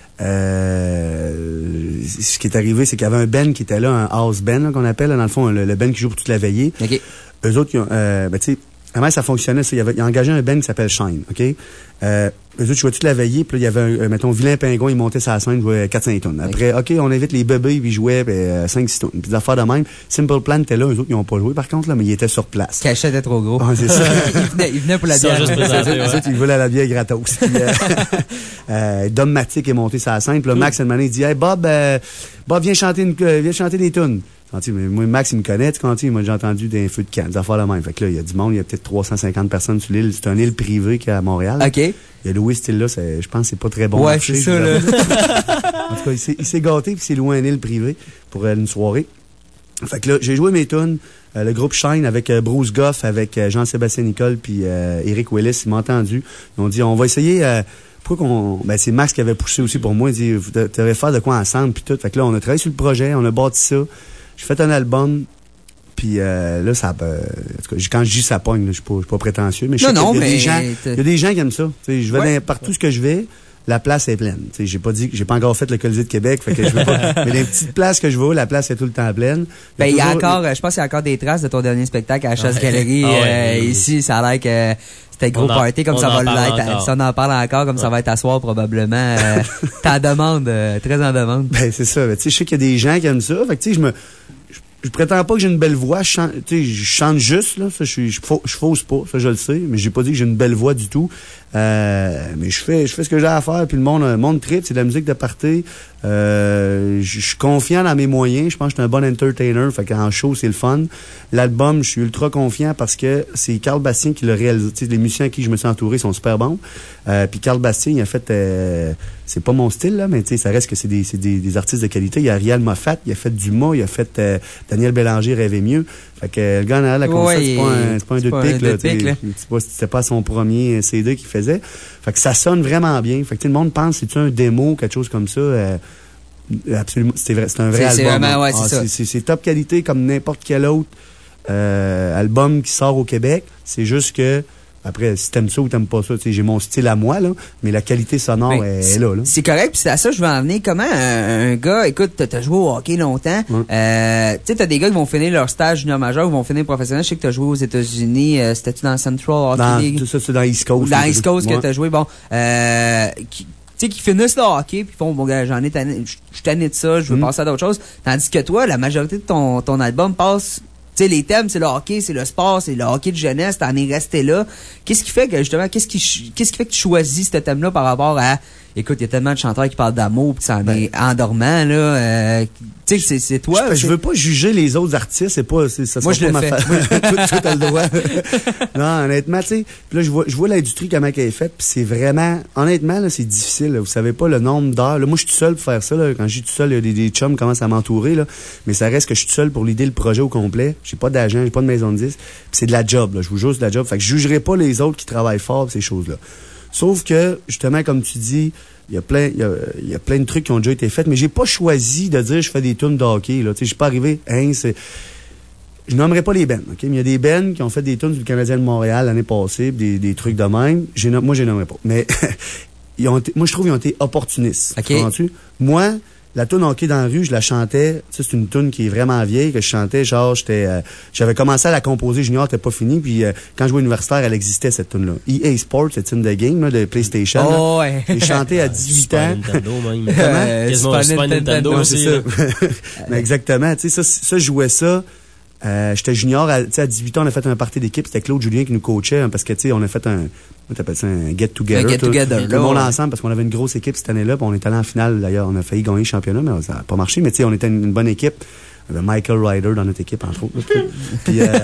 Euh, ce qui est arrivé, c'est qu'il y avait un band qui était là, un house band là, qu'on appelle, là, dans le fond, le, le band qui joue pour toute la veillée. Okay. Eux autres, ils ont, euh, ben, tu sais, comment ça fonctionnait, c'est, il y avait, ils ont engagé un band qui s'appelle Shine, OK? Euh, eux autres, je jouais toute la veillée, puis là, il y avait un, euh, mettons, Vilain Pingouin, il montait sa scène, il jouait quatre cinq tonnes. Après, OK, on invite les bébés, puis ils jouaient euh, cinq six tonnes. Puis des affaires de même. Simple Plan était là, eux autres, ils n'ont pas joué, par contre, là, mais ils étaient sur place. Cachet était trop gros. Ouais, c'est ça. il, venait, il venait pour la Ils sont bière. juste présentés, ouais. Les autres, ils voulaient la bière gratos. Puis, euh, euh, Dom Matic est monté sa scène, puis là, Max, une année, il dit, hey, Bob, euh, Bob, viens chanter une, euh, viens chanter des tunes. Mais moi, Max, il me connaît, tu comprends, il m'a déjà entendu des feux de camp, des affaires de même. Fait que là, il y a du monde, il y a peut-être trois cent cinquante personnes sur l'île. C'est une île privée qui est à Montréal. OK. Il y a loué ce là, je pense que c'est pas très bon Ouais, marché, c'est je ça, vous là. avoue. En tout cas, il s'est, il s'est gâté puis il s'est loué une île privée pour euh, une soirée. Fait que là, j'ai joué mes tunes. Euh, le groupe Shine avec euh, Bruce Goff, avec euh, Jean-Sébastien Nicole puis euh, Eric Willis, ils m'ont entendu. Ils ont dit, on va essayer... Euh, pourquoi qu'on... Ben, c'est Max qui avait poussé aussi pour moi. Il dit, vous devriez faire de quoi ensemble puis tout. Fait que là, on a travaillé sur le projet, on a bâti ça. J'ai fait un album. Puis euh, là, ça, euh, en tout cas, quand je dis ça pogne, là, je suis pas, je suis pas prétentieux, mais je sais non, qu'il y a non, des gens, mais il y a des gens qui aiment ça. T'sais, je vais Ouais. dans, partout ce que je vais, la place est pleine. T'sais, j'ai pas dit, j'ai pas encore fait le Colisée de Québec, fait que je veux pas. Mais les petites places que je vais, la place est tout le temps pleine. Ben, il y a toujours- encore, je pense qu'il y a encore des traces de ton dernier spectacle à la Chasse Ouais. Galerie. Ah ouais, euh, oui. Ici, ça a l'air que c'était gros On en- party, comme on ça en va parle l'être. encore. Si on en parle encore, comme ça va être à soir, probablement. Euh, T'es en demande, euh, très en demande. Ben, c'est ça. Ben, tu sais, je sais qu'il y a des gens qui aiment ça. Fait que, tu sais, je me, je, je prétends pas que j'ai une belle voix. Je chante, tu sais, je chante juste, là. Ça, je suis, je, fau- je fausse pas. Ça, je le sais. Mais j'ai pas dit que j'ai une belle voix du tout. Euh, mais je fais, je fais ce que j'ai à faire. Puis le monde, le monde tripe. C'est de la musique de party. Euh, je je suis confiant dans mes moyens. Je pense que je suis un bon entertainer. Fait qu'en show, c'est le fun. L'album, je suis ultra confiant parce que c'est Carl Bastien qui l'a réalisé. Tu sais, les musiciens à qui je me suis entouré sont super bons. Euh, puis Carl Bastien, il a fait, euh, c'est pas mon style, là, mais tu sais, ça reste que c'est des, c'est des, des artistes de qualité. Il y a Ariel Moffat, il a fait Dumas, il a fait euh, Daniel Bélanger, Rêver mieux. Fait que euh, le gars en arrière de la console, Ouais, c'est pas un, c'est pas un c'est deux pas de un pique, deux là. de pique, tu sais, là. C'est pas, c'était pas son premier C D qu'il faisait. Fait que ça sonne vraiment bien. Fait que tu sais, le monde pense, c'est-tu un démo, quelque chose comme ça? Euh, absolument, c'est vrai, c'est un vrai C'est- album. c'est vraiment, hein. ouais, c'est Ah, ça. c'est- C'est c'est top qualité comme n'importe quel autre euh, album qui sort au Québec. C'est juste que, après, si t'aimes ça ou t'aimes pas ça, tu sais, j'ai mon style à moi, là, mais la qualité sonore Ben, est, c'est- est là, là. C'est correct, puis c'est à ça que je veux en venir. Comment un, un gars, écoute, t'as, t'as joué au hockey longtemps, euh, tu sais, t'as des gars qui vont finir leur stage junior majeur, qui vont finir professionnel. Je sais que t'as joué aux États-Unis, euh, c'était-tu dans Central Hockey Dans, League? tout ça, c'est dans East Coast. Dans là. East Coast que Ouais. t'as joué, bon, euh, qui, tu sais, qui finissent le hockey, puis font, bon, gars, j'en ai tanné, je je suis tanné de ça, je veux Mm. passer à d'autres choses. Tandis que toi, la majorité de ton, ton album passe, tu sais, les thèmes, c'est le hockey, c'est le sport, c'est le hockey de jeunesse, t'en es resté là. Qu'est-ce qui fait que, justement, qu'est-ce qui, ch- qu'est-ce qui fait que tu choisis ce thème-là par rapport à, écoute, il y a tellement de chanteurs qui parlent d'amour, puis ça en est endormant, là, euh, tu sais, c'est, c'est toi. Je, je c'est- veux pas juger les autres artistes, c'est pas, c'est, ça Moi, sera je pas le ma fais. fa- Moi, je- toi, toi, t'as le droit. Non, honnêtement, tu sais, puis là, je vois, je vois l'industrie comment elle est faite, puis c'est vraiment, honnêtement, là, c'est difficile, là. Vous savez pas le nombre d'heures, là. Moi, je suis tout seul pour faire ça, là. Quand je suis tout seul, il y a des, des chums qui commencent à m'entourer, là. Mais ça reste que je suis tout seul pour l'idée, le projet au complet. J'ai pas d'agent, j'ai pas de maison de disques. Puis c'est de la job, là. Je vous jure, c'est de la job. Fait que je jugerai pas les autres qui travaillent fort, pis ces choses-là. Sauf que, justement, comme tu dis, il y a plein, il y a, il y a plein de trucs qui ont déjà été faits, mais j'ai pas choisi de dire je fais des tunes de hockey, là. Tu sais, je suis pas arrivé, hein, c'est, je nommerai pas les bands, ok? Mais il y a des bands qui ont fait des tunes du Canadien de Montréal l'année passée, pis des, des trucs de même. J'ai, nom- moi, je les nommerai pas. Mais, ils ont été, moi, je trouve qu'ils ont été opportunistes. Ok. Comprends-tu? Moi, la tune hockey dans la rue, je la chantais. Tu sais, c'est une tune qui est vraiment vieille, que je chantais. Genre, j'étais, euh, j'avais commencé à la composer junior, t'es pas fini. Puis, euh, quand je jouais universitaire, elle existait, cette tune-là. E A Sports, c'est une de game, là, de PlayStation. là. Oh, ouais. J'ai chanté à dix-huit Super ans. Nintendo, même. Comment? Euh, Quasiment Super Super Nintendo, Nintendo Ouais, aussi, c'est là. ça. Mais exactement. Tu sais, ça, ça, je jouais ça. Euh, j'étais junior, à, tu sais, à dix-huit ans, on a fait un party d'équipe. C'était Claude Julien qui nous coachait, hein, parce que, tu sais, on a fait un, comment t'appelles ça, un get-together. Un get-together, tout, tout là, le monde ouais. ensemble, parce qu'on avait une grosse équipe cette année-là, puis on est allé en finale, d'ailleurs. On a failli gagner le championnat, mais ça n'a pas marché. Mais, tu sais, on était une, une bonne équipe. On avait Michael Ryder dans notre équipe, entre autres. là, puis, euh,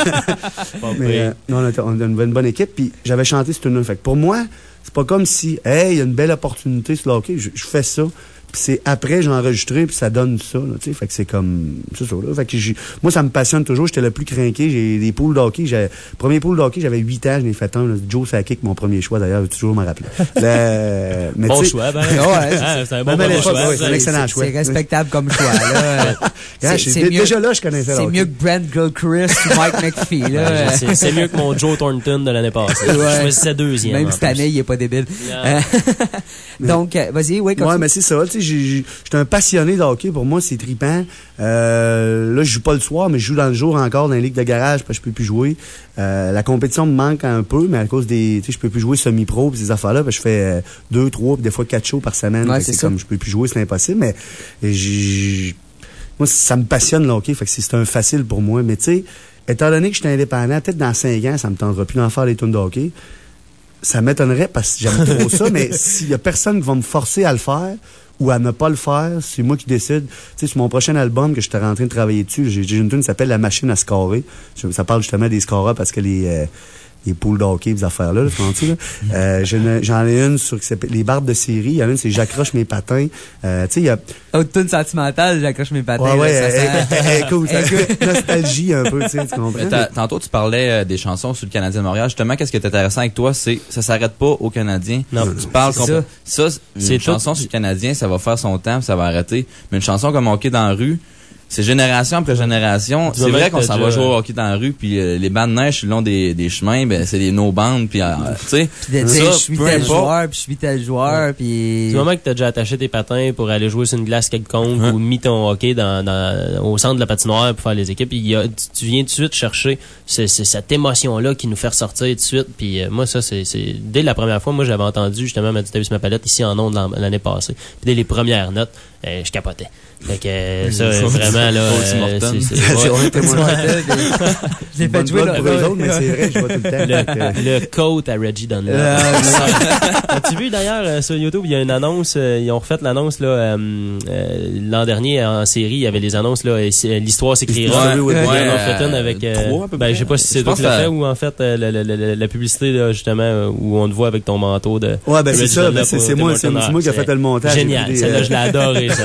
mais, euh, non, on, était, on avait une bonne équipe, puis j'avais chanté cette tune-là. Fait que pour moi, c'est pas comme si, hey, il y a une belle opportunité sur le hockey, je, je fais ça. Puis c'est après, j'ai enregistré, puis ça donne ça, là, tu sais. Fait que c'est comme, c'est ça, là. Fait que j'ai, moi, ça me passionne toujours. J'étais le plus craqué. J'ai des poules de hockey. J'ai, premier pool de hockey, j'avais huit ans, j'en ai fait un, là. Joe Sakic, mon premier choix, d'ailleurs, je vais toujours m'en rappeler. Le, mais Bon tu sais- choix, ben. Ouais, Ah, c'est un bon, ben, bon ben, choix. ouais, c'est un excellent choix. C'est respectable comme choix, là. Ah, j'ai- déjà là, je connaissais C'est le mieux que Brent Gilchrist ou Mike McPhee, là. Ouais, c'est, c'est mieux que mon Joe Thornton de l'année passée. Ouais. Je choisissais deuxième. Même en cette plus. année, il est pas débile. Yeah. Euh, Donc, euh, vas-y, oui, Ouais, mais c'est ça. Tu sais, j'ai- j'ai- j'étais un passionné de hockey. Pour moi, c'est trippant. Euh, là, je joue pas le soir, mais je joue dans le jour encore dans les ligues de garage parce que je peux plus jouer. Euh, la compétition me manque un peu, mais à cause des, tu sais, je peux plus jouer semi-pro pis ces affaires-là. Parce que je fais euh, deux, trois, pis des fois quatre shows par semaine. Ouais, Fait que c'est c'est ça. comme je peux plus jouer, c'est impossible. Mais j'ai, moi, ça me passionne le hockey. Fait que c'est c'est un facile pour moi. Mais tu sais, étant donné que je suis indépendant, peut-être dans cinq ans, ça me tendra plus d'en faire des tunes de hockey. Ça m'étonnerait parce que j'aime trop ça, mais s'il y a personne qui va me forcer à le faire ou à ne pas le faire, c'est moi qui décide. Tu sais, sur mon prochain album que j'étais en train de travailler dessus, j'ai j'ai une tune qui s'appelle La Machine à scorer. Ça parle justement des scorers parce que les, euh, les poules de hockey, ces affaires-là, là, tu là. Euh, j'en ai- j'en ai une sur qui s'appelle Les bardes de série. Il y en a une, c'est J'accroche mes patins. Euh, tu sais, il y a... Autre tune sentimentale, j'accroche mes patins. Ouais, ouais, là, ça elle- sent- elle- elle est cool, ça. Elle est cool. Nostalgie un peu, tu sais, tu comprends? Mais t'as- tantôt, tu parlais euh, des chansons sur le Canadien de Montréal. Justement, qu'est-ce qui est intéressant avec toi, c'est ça s'arrête pas au Canadien. Non. Tu parles C'est qu'on- ça. ça, C'est une tout- chanson sur le Canadien, ça va faire son temps, ça va arrêter. Mais une chanson comme Hockey dans la rue, c'est génération après génération. C'est vrai qu'on s'en va jouer au hockey dans la rue, puis euh, les bancs de neige le long des, des chemins, ben c'est des no-bandes, puis euh, tu sais. Puis de dire, je suis tel joueur, puis je suis tel joueur, puis... Du moment que t'as déjà attaché tes patins pour aller jouer sur une glace quelconque hein? ou mis ton hockey dans, dans, au centre de la patinoire pour faire les équipes, il y a, tu viens tout de suite chercher c'est, c'est cette émotion-là qui nous fait ressortir tout de suite. Puis euh, moi, ça, c'est, c'est... Dès la première fois, moi, j'avais entendu justement Mathieu Davis ma palette ici en ondes l'année passée. Puis dès les premières notes, euh, je capotais. Fait que euh, ça, euh, vraiment, là, euh, c'est... c'est J'ai fait jouer pour eux autres, mais c'est vrai, je vois tout le temps. Le, le coat à Reggie Dunlop. As-tu vu, d'ailleurs, euh, sur YouTube, il y a une annonce, euh, ils ont refait l'annonce, là, euh, euh, l'an dernier, en série, il y avait les annonces, là, l'histoire s'écrira. Ouais, ouais, ouais, on fait une avec, euh, trois, ben, je sais pas si c'est toi qui l'as fait ou, en fait, euh, la, la, la, la publicité, là, justement, où on te voit avec ton manteau de... Ouais, ben, c'est ça, ben, c'est, c'est moi, c'est moi qui a fait le montage. Génial, celle-là, je l'ai adoré, ça,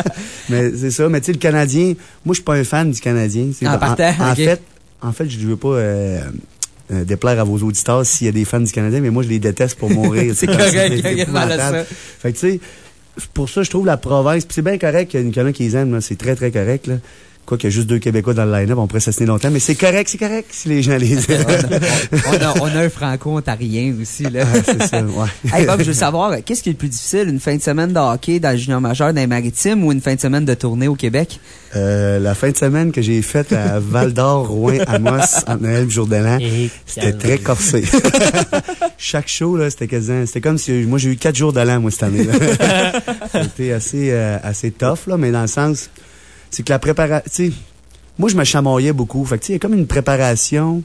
mais c'est ça, mais tu sais, le Canadien, moi, je suis pas un fan du Canadien. En partant, en, okay. en fait, en fait, je veux pas euh, euh, déplaire à vos auditeurs s'il y a des fans du Canadien, mais moi, je les déteste pour mourir. C'est correct, il y a mal à ça. Fait que tu sais, pour ça, je trouve la province, pis c'est bien correct qu'il y en a qui les aiment, là, c'est très, très correct, là. Quoi qu'il y a juste deux Québécois dans le line-up, on pourrait s'assiner longtemps, mais c'est correct, c'est correct si les gens les aiment. on, a, on a un franco-ontarien aussi, là. Ah, c'est ça, ouais. Hey Bob, je veux savoir, qu'est-ce qui est le plus difficile, une fin de semaine de hockey dans le junior majeur dans les Maritimes ou une fin de semaine de tournée au Québec? Euh, la fin de semaine que j'ai faite à Val-d'Or, Rouen, Amos, en Noël, jour de l'an, c'était très corsé. Chaque show, là, c'était quasiment, c'était comme si, moi, j'ai eu quatre jours de l'an, moi, cette année, là. C'était assez, euh, assez tough, là, mais dans le sens, c'est que la préparation, tu sais, moi, je me chamoyais beaucoup. Fait que, tu sais, il y a comme une préparation,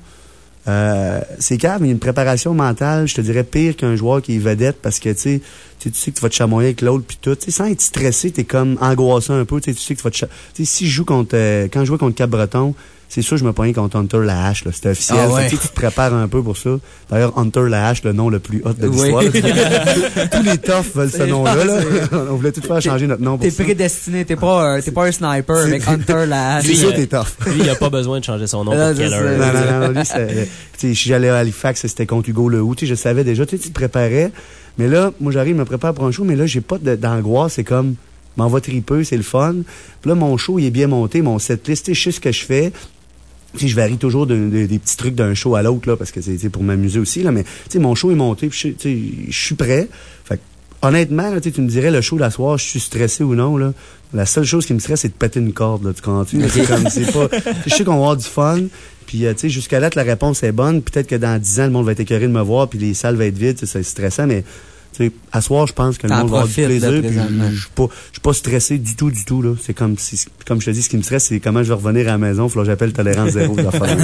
euh, c'est calme, mais il y a une préparation mentale, je te dirais, pire qu'un joueur qui est vedette parce que, tu sais, tu sais que tu vas te chamoyer avec l'autre puis tout. Tu sais, sans être stressé, t'es comme angoissé un peu. Tu sais, tu sais que tu vas te chamoyer. Tu sais, si je joue contre, euh, quand je jouais contre Cap-Breton, c'est sûr, je me pognais contre Hunter Lahache, là. C'était officiel. Ah ouais. Tu te prépares un peu pour ça. D'ailleurs, Hunter Lahache, le nom le plus hot de l'histoire. Oui. Tous les toughs veulent ce nom-là, là. On voulait tout faire changer notre nom pour t'es ça. T'es prédestiné. T'es pas, euh, t'es pas un sniper avec Hunter Lahache. C'est sûr, t'es tough. Lui, il a pas besoin de changer son nom pour Keller. Non, non, non. Lui, c'est, tu sais, si j'allais à Halifax, c'était contre Hugo Lehoux. Tu sais, je savais déjà, tu sais, tu te préparais. Mais là, moi, j'arrive, je me prépare pour un show, mais là, j'ai pas d'angoisse. C'est comme, m'en va tripeux, c'est le fun. Puis là, mon show, il est bien monté, mon setlist, tu sais, je sais ce que je fais. Tu sais, je varie toujours de, de, des petits trucs d'un show à l'autre, là, parce que c'est pour m'amuser aussi, là. Mais, tu sais, mon show est monté, puis tu sais, je suis prêt. Fait que, honnêtement, là, tu me dirais, le show d'asseoir, je suis stressé ou non, là. La seule chose qui me stresse, c'est de péter une corde, là. Tu comprends? C'est comme, c'est pas, je sais qu'on va avoir du fun. Puis, euh, tu sais, jusqu'à là, la réponse est bonne. Peut-être que dans dix ans, le monde va être écœuré de me voir, puis les salles vont être vides, c'est stressant, mais, tu sais, à soir, je pense que le monde va avoir du plaisir. Je suis pas, je suis pas stressé du tout, du tout, là. C'est comme si, comme je te dis, ce qui me stresse, c'est comment je vais revenir à la maison. Faut que j'appelle tolérance zéro.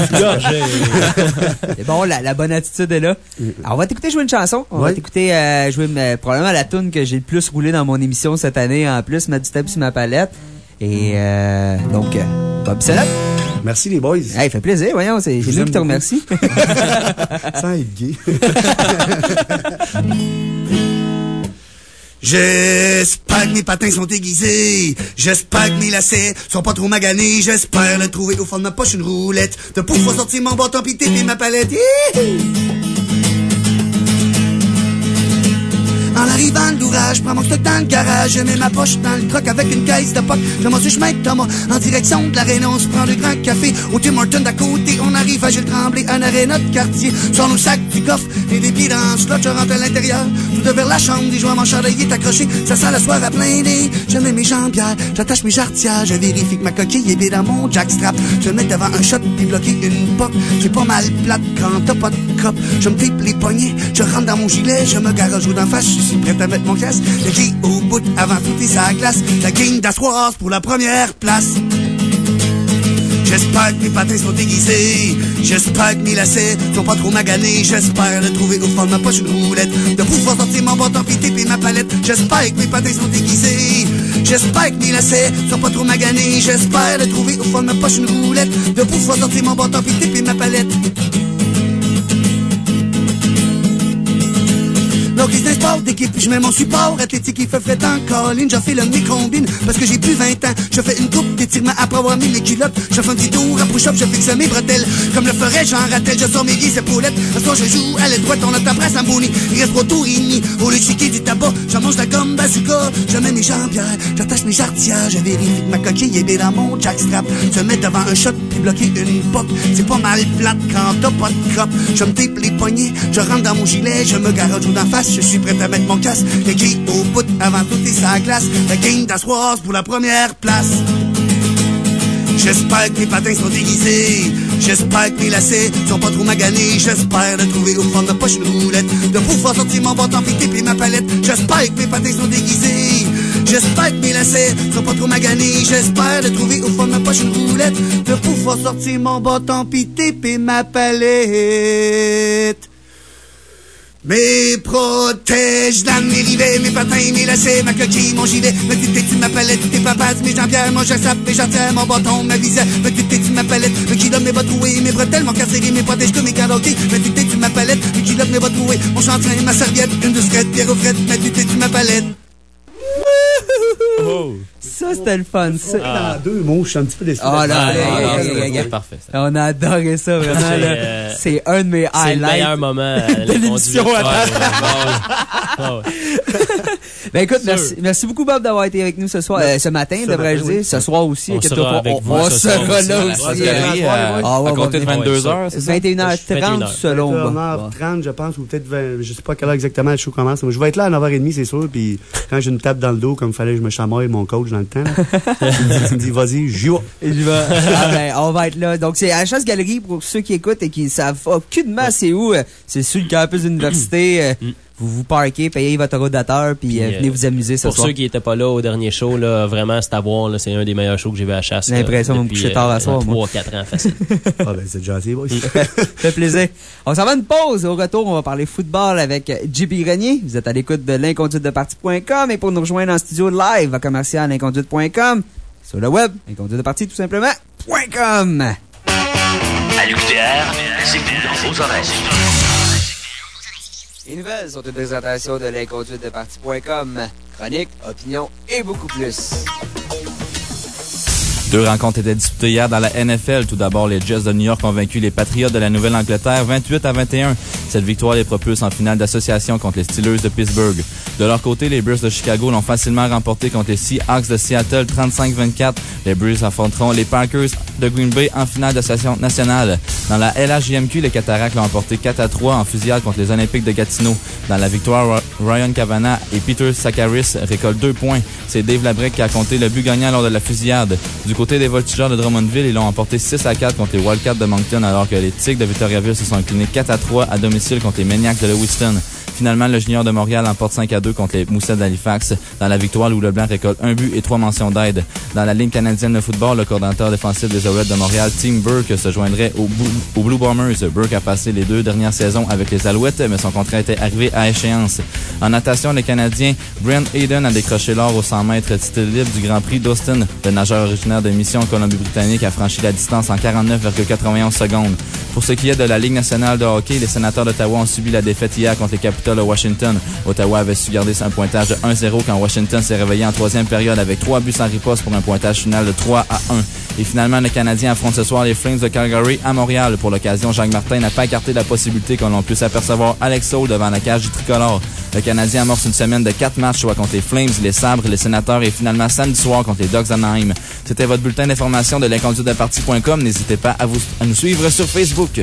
C'est bon, la, la bonne attitude est là. Alors, on va t'écouter jouer une chanson. On ouais. va t'écouter euh, jouer euh, probablement la tune que j'ai le plus roulé dans mon émission cette année, en plus, mettre du tape sur ma palette. Et, euh, donc, euh, Bob Salop. Merci les boys. Hey, fait plaisir, voyons, c'est nous qui te remercie. Sans être gay. J'espère que mes patins sont aiguisés. J'espère que mes lacets sont pas trop maganés. J'espère le trouver au fond de ma poche une roulette de pouvoir sortir mon bâton pis taper ma palette. En arrivant de l'ouvrage, prends mon stock dans le garage, je mets ma poche dans le truck avec une caisse de poc. Je m'en suis chemin de Thomas, en direction de l'aréna, on se prend le grand café. Au Tim Hortons d'à côté, on arrive à Gilles Tremblay, un aréna de quartier. Sors nos sacs du coffre et des pieds dans le slot, je rentre à l'intérieur. Tout de vers la chambre, des joints, mon chandail est accroché. Ça sent la soirée à plein nez. Je mets mes jambières, j'attache mes jarretières, je vérifie que ma coquille est bien dans mon jackstrap. Je mets devant un shot puis bloquer une pop. C'est pas mal plate quand t'as pas de cop. Je me pipe les poignets, je rentre dans mon gilet, je me garage d'en face. Je suis prêt à mettre mon casque, le G au bout avant foutre sa glace. La game d'asseoir pour la première place. J'espère que mes patins sont aiguisés. J'espère que mes lacets sont pas trop maganés. J'espère le trouver au fond de ma poche une roulette de pouvoir sortir mon bâton pis taper ma palette. J'espère que mes patins sont aiguisés. J'espère que mes lacets sont pas trop maganés. J'espère le trouver au fond de ma poche une roulette de pouvoir sortir mon bâton pis taper ma palette. Donc Focus d'un sport d'équipe, je mets mon support athlétique, il fait fret en colline, j'en fais le micrombine, parce que j'ai plus vingt ans, je fais une coupe d'étirement après avoir mis les culottes, je fais un petit tour à push-up, je fixe mes bretelles, comme le ferait Jean Rattel, je sors mes vieilles épaulettes, ce soir je joue à l'aile droite, on a ta presse à Mouni, il reste trois tours et demi, au lieu de chiquer du tabac, j'en mange la gomme bazooka, je mets mes jambières, j'attache mes jarretières, je vérifie que ma coquille est bien dans mon jackstrap, se mettre devant un shot, puis bloquer une poque, c'est pas mal plate quand t'as pas de crop, je me tape les poignets, je rentre dans mon gilet, je me garage d'en face, je suis prêt à mettre mon casque, les grilles au bout avant tout et sa glace, la game d'asseoir pour la première place. J'espère que mes patins sont déguisés, j'espère que mes lacets sont pas trop maganés, j'espère de trouver au fond de ma poche une roulette, de pouvoir sortir mon bâton piqué puis ma palette, j'espère que mes patins sont déguisés, j'espère que mes lacets sont pas trop maganés, j'espère de trouver au fond de ma poche une roulette, de pouvoir sortir mon bâton piqué puis ma palette. Mes protèges, dames, mes rivets, mes patins, mes lacets, ma coquille, mon gilet, me tu ma palette, tes papas, mes jambières, mon jackstrap, mes jarretières, mon bâton, ma visette, me tu ma palette, me kilote, mes bottes trouées, mes bretelles, mon casserie, mes protèges, tous mes karaokés, me tu ma palette, me kilote, mes bottes trouées, mon chantrain, ma serviette, une douce crête, pierre aux frettes, me tu ma palette. Oh. Ça, c'était le fun, ça. Ah. Dans deux mots, je suis un petit peu déçu. Ah, là, c'est parfait. Ça. On a adoré ça, vraiment. C'est, euh, c'est un de mes highlights. C'est le meilleur moment de l'émission. Ben écoute, merci, merci beaucoup, Bob, d'avoir été avec nous ce soir, euh, ce matin, devrais-je dire. Ce soir aussi. On sera avec vous. On sera là aussi. À compter de vingt-deux heures, c'est ça? vingt et une heures trente selon vingt et une heures trente, je pense, ou peut-être vingt, je sais pas à quelle heure exactement le show commence. Je vais être là à neuf heures trente, c'est sûr, puis quand j'ai une tape dans le dos, comme il fallait que je me chamoille mon coach dans le temps, tu me dis, vas-y, j'y vais. J'y vais. Ah ben, on va être là. Donc, c'est à la Chasse Galerie pour ceux qui écoutent et qui savent aucunement c'est où. C'est sur le campus d'université. Vous vous parquez, payez votre rodateur, puis, puis euh, venez vous amuser ce pour soir. Pour ceux qui n'étaient pas là au dernier show, là, vraiment, c'est à voir. Là, c'est un des meilleurs shows que j'ai vu à la Chasse. J'ai l'impression de me coucher tard à soir, moi. trois quatre ans, facile. Ah ben, c'est gentil, boys. Ça fait plaisir. On s'en va une pause. Au retour, on va parler football avec J P Grenier. Vous êtes à l'écoute de l'inconduite de parti point com et pour nous rejoindre en studio live à commercial l'inconduite point com, sur le web, l'inconduite de parti tout simplement, .com. À l'U Q T R, c'est dans vos oreilles. Les nouvelles sont une présentation de l'inconduite de parti point com. Chronique, opinion et beaucoup plus. Deux rencontres étaient disputées hier dans la N F L. Tout d'abord, les Jets de New York ont vaincu les Patriots de la Nouvelle-Angleterre vingt-huit à vingt et un. Cette victoire les propulse en finale d'association contre les Steelers de Pittsburgh. De leur côté, les Bears de Chicago l'ont facilement remporté contre les Seahawks de Seattle trente-cinq vingt-quatre. Les Bears affronteront les Packers de Green Bay en finale d'association nationale. Dans la L H J M Q, les Cataractes l'ont emporté quatre à trois en fusillade contre les Olympiques de Gatineau. Dans la victoire, Ryan Kavanagh et Peter Sakaris récoltent deux points. C'est Dave Labrec qui a compté le but gagnant lors de la fusillade. Du côté des Voltigeurs de Drummondville, ils l'ont emporté six à quatre contre les Wildcats de Moncton, alors que les Tigres de Victoriaville se sont inclinés quatre à trois à domicile contre les Maniacs de Lewiston. Finalement, le Junior de Montréal emporte cinq à deux contre les Moussets d'Halifax. Dans la victoire, Lou Leblanc récolte un but et trois mentions d'aide. Dans la Ligue canadienne de football, le coordinateur défensif des Alouettes de Montréal, Tim Burke, se joindrait aux, aux Blue Bombers. Burke a passé les deux dernières saisons avec les Alouettes, mais son contrat était arrivé à échéance. En natation, le Canadien Brent Hayden a décroché l'or aux cent mètres titre libre du Grand Prix d'Austin. Le nageur originaire de Mission en Colombie-Britannique a franchi la distance en quarante-neuf virgule quatre-vingt-onze secondes. Pour ce qui est de la Ligue nationale de hockey, les Sénateurs d'Ottawa ont subi la défaite hier contre les Capitals de Washington. Ottawa avait su garder un pointage de un zéro quand Washington s'est réveillé en troisième période avec trois buts sans riposte pour un pointage final de trois à un. Et finalement, le Canadien affronte ce soir les Flames de Calgary à Montréal. Pour l'occasion, Jacques Martin n'a pas écarté la possibilité qu'on l'on puisse apercevoir Alex Saul devant la cage du tricolore. Le Canadien amorce une semaine de quatre matchs, soit contre les Flames, les Sabres, les Sénateurs et finalement samedi soir contre les Ducks d'Anaheim. C'était votre bulletin d'information de l'inconduite de parti point com. N'hésitez pas à, vous, à nous suivre sur Facebook.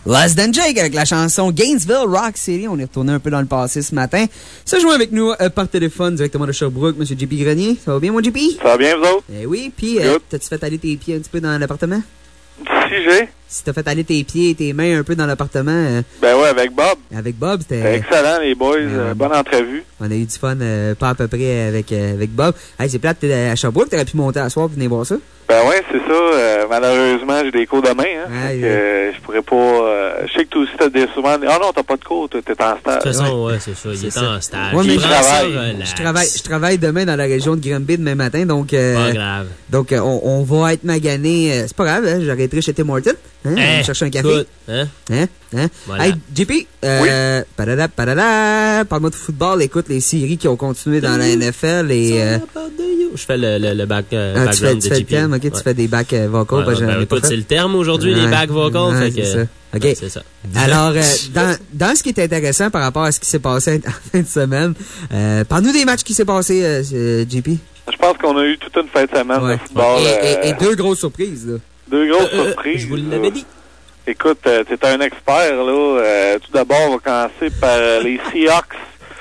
Less Than Jake avec la chanson Gainesville Rock City. On est retourné un peu dans le passé ce matin. Ça joue avec nous euh, par téléphone directement de Sherbrooke, M. J P Grenier. Ça va bien, mon J P? Ça va bien, vous autres? Eh oui, puis euh, t'as-tu fait aller tes pieds un petit peu dans l'appartement? Si j'ai. Si t'as fait aller tes pieds et tes mains un peu dans l'appartement. Euh, ben ouais, avec Bob. Avec Bob, c'était... C'était excellent, les boys. Ben, euh, bonne entrevue. On a eu du fun, euh, pas à peu près, avec, euh, avec Bob. Hey, c'est plate, t'es à Sherbrooke, t'aurais pu monter à soir et venir voir ça? Ben ouais, c'est ça. Euh, malheureusement, j'ai des cours demain. Hein, ah, donc, euh, je pourrais pas... Euh, je sais que toi aussi, t'as des souvent... Ah non, t'as pas de cours, t'es en stage. De toute façon, ouais, ouais c'est ça. Il est, est ça. en stage. Ouais, mais je travaille. Ça, je, travaille, je travaille demain dans la région de Granby demain matin, donc... Euh, pas grave. Donc, euh, on, on va être magané. Euh, c'est pas grave, hein, j'arrêterai chez Tim Hortons. Hein, hey, chercher un café. Good. Hein? Hein? Hein? Voilà. Hey, J P, euh, oui. Parada, parada, parle-moi de football. Écoute, les séries qui ont continué dans la N F L et... Euh, je fais le, le, le back, euh, ah, background tu fais, de tu J P. Fais le thème, ok, ouais. Tu fais des back euh, vocals. Ouais, ben, écoute, c'est le terme aujourd'hui, ouais. Les back vocals. Ouais, fait c'est que, ça. Ok. ouais, c'est ça. Alors, euh, dans, dans ce qui est intéressant par rapport à ce qui s'est passé en fin de semaine, euh, parle-nous des matchs qui s'est passé, euh, J P. Je pense qu'on a eu toute une fin de semaine ouais. de football. Et, euh, et, et deux grosses surprises, là. Deux grosses euh, surprises. Je vous l'avais dit. Écoute, euh, t'es un expert, là. Euh, tout d'abord, on va commencer par euh, les Seahawks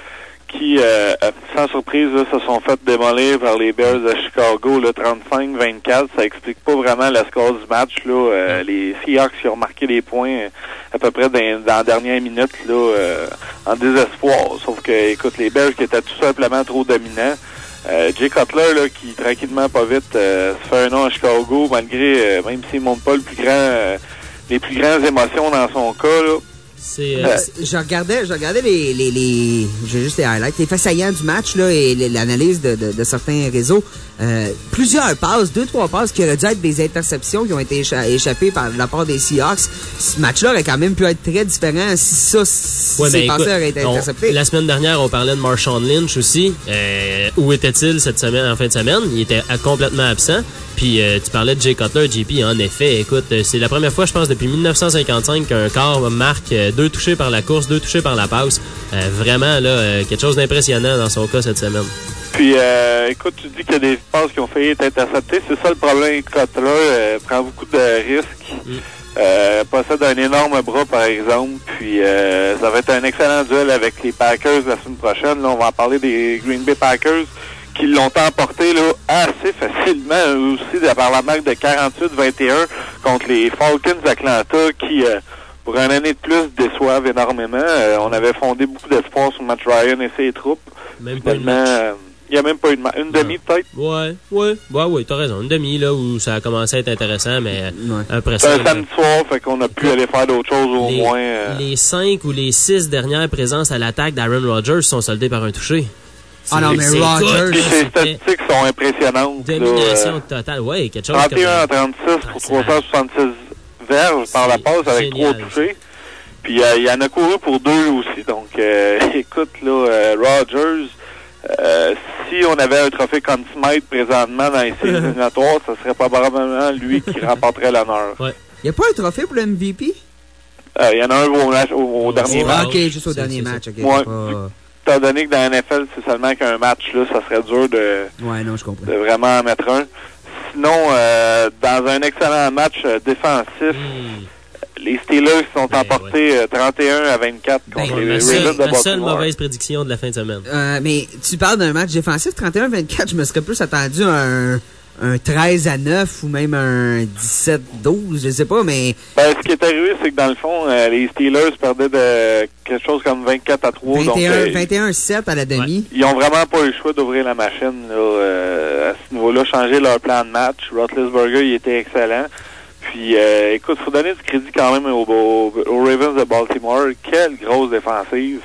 qui, euh, sans surprise, là, se sont fait démolir par les Bears de Chicago, là, trente-cinq vingt-quatre. Ça explique pas vraiment le score du match, là. Euh, les Seahawks qui ont marqué les points à peu près dans, dans la dernière minute, là, euh, en désespoir. Sauf que, écoute, les Bears qui étaient tout simplement trop dominants. Euh, Jay Cutler, là, qui tranquillement pas vite euh, se fait un nom à Chicago, malgré, euh, même s'il monte pas le plus grand, euh, les plus grandes émotions dans son cas, là. C'est, euh, euh, je regardais, je regardais les, les, les, j'ai juste les highlights, les faits saillants du match, là, et l'analyse de, de, de certains réseaux. Euh, plusieurs passes, deux, trois passes qui auraient dû être des interceptions qui ont été écha échappées par la part des Seahawks. Ce match-là aurait quand même pu être très différent si ça, si ouais, ces ben, passes auraient été on, interceptées. La semaine dernière, on parlait de Marshawn Lynch aussi. Euh, où était-il cette semaine, en fin de semaine? Il était complètement absent. Puis euh, tu parlais de Jay Cutler, J P, en effet, écoute, c'est la première fois, je pense, depuis mille neuf cent cinquante-cinq qu'un corps marque euh, deux touchés par la course, deux touchés par la passe. Euh, vraiment, là, euh, quelque chose d'impressionnant dans son cas cette semaine. Puis, euh, écoute, tu dis qu'il y a des passes qui ont failli être interceptées. C'est ça le problème. Cutler euh, prend beaucoup de risques. Mm. Euh, possède un énorme bras, par exemple. Puis, euh, ça va être un excellent duel avec les Packers la semaine prochaine. Là, on va en parler des Green Bay Packers qui l'ont emporté là, assez facilement aussi par la marque de quarante-huit vingt et un contre les Falcons d'Atlanta qui, euh, pour une année de plus, déçoivent énormément. Euh, on avait fondé beaucoup d'espoir sur Matt Ryan et ses troupes. Même pas une match. Il n'y a même pas une, une demi, peut-être? Ouais, ouais, ouais, ouais, t'as raison. Une demi, là, où ça a commencé à être intéressant, mais ouais. après ça... C'est un samedi soir, fait qu'on a pu aller faire d'autres choses au les, moins. Euh... Les cinq ou les six dernières présences à l'attaque d'Aaron Rodgers sont soldées par un touché. Ah non, mais Rodgers... Ces statistiques sont impressionnantes. Domination là, euh, totale, ouais, quelque chose trente et un comme... à trente-six pour trois cent soixante-six verges par la passe avec trois touchés. Puis euh, il y en a couru pour deux aussi. Donc, euh, écoute, là, euh, Rodgers... Euh, si on avait un trophée Conn Smythe présentement dans les séries éliminatoires, ce serait probablement lui qui remporterait l'honneur. Ouais. Il n'y a pas un trophée pour le M V P? Euh, il y en a un au, match, au, au dernier oh, match. Ok, juste au dernier match. Okay, ouais. pas... Étant donné que dans la N F L, c'est seulement qu'un match, là, ça serait dur de, ouais, non, je comprends. de vraiment en mettre un. Sinon, euh, dans un excellent match euh, défensif, mm. les Steelers sont ben, emportés ouais. trente et un à vingt-quatre contre ben, les Ravens de Baltimore. La seule mauvaise prédiction de la fin de semaine. Euh, mais tu parles d'un match défensif, trente et un à vingt-quatre, je me serais plus attendu à un, un treize à neuf ou même un dix-sept douze, je sais pas, mais... Ben, ce qui est arrivé, c'est que dans le fond, euh, les Steelers perdaient de quelque chose comme vingt-quatre à trois. vingt et un, donc, euh, vingt et un sept à la demi. Ouais. Ils ont vraiment pas eu le choix d'ouvrir la machine là, euh, à ce niveau-là, changer leur plan de match. Roethlisberger, il était excellent. Puis, euh, écoute, faut donner du crédit quand même aux, aux, aux Ravens de Baltimore. Quelle grosse défensive.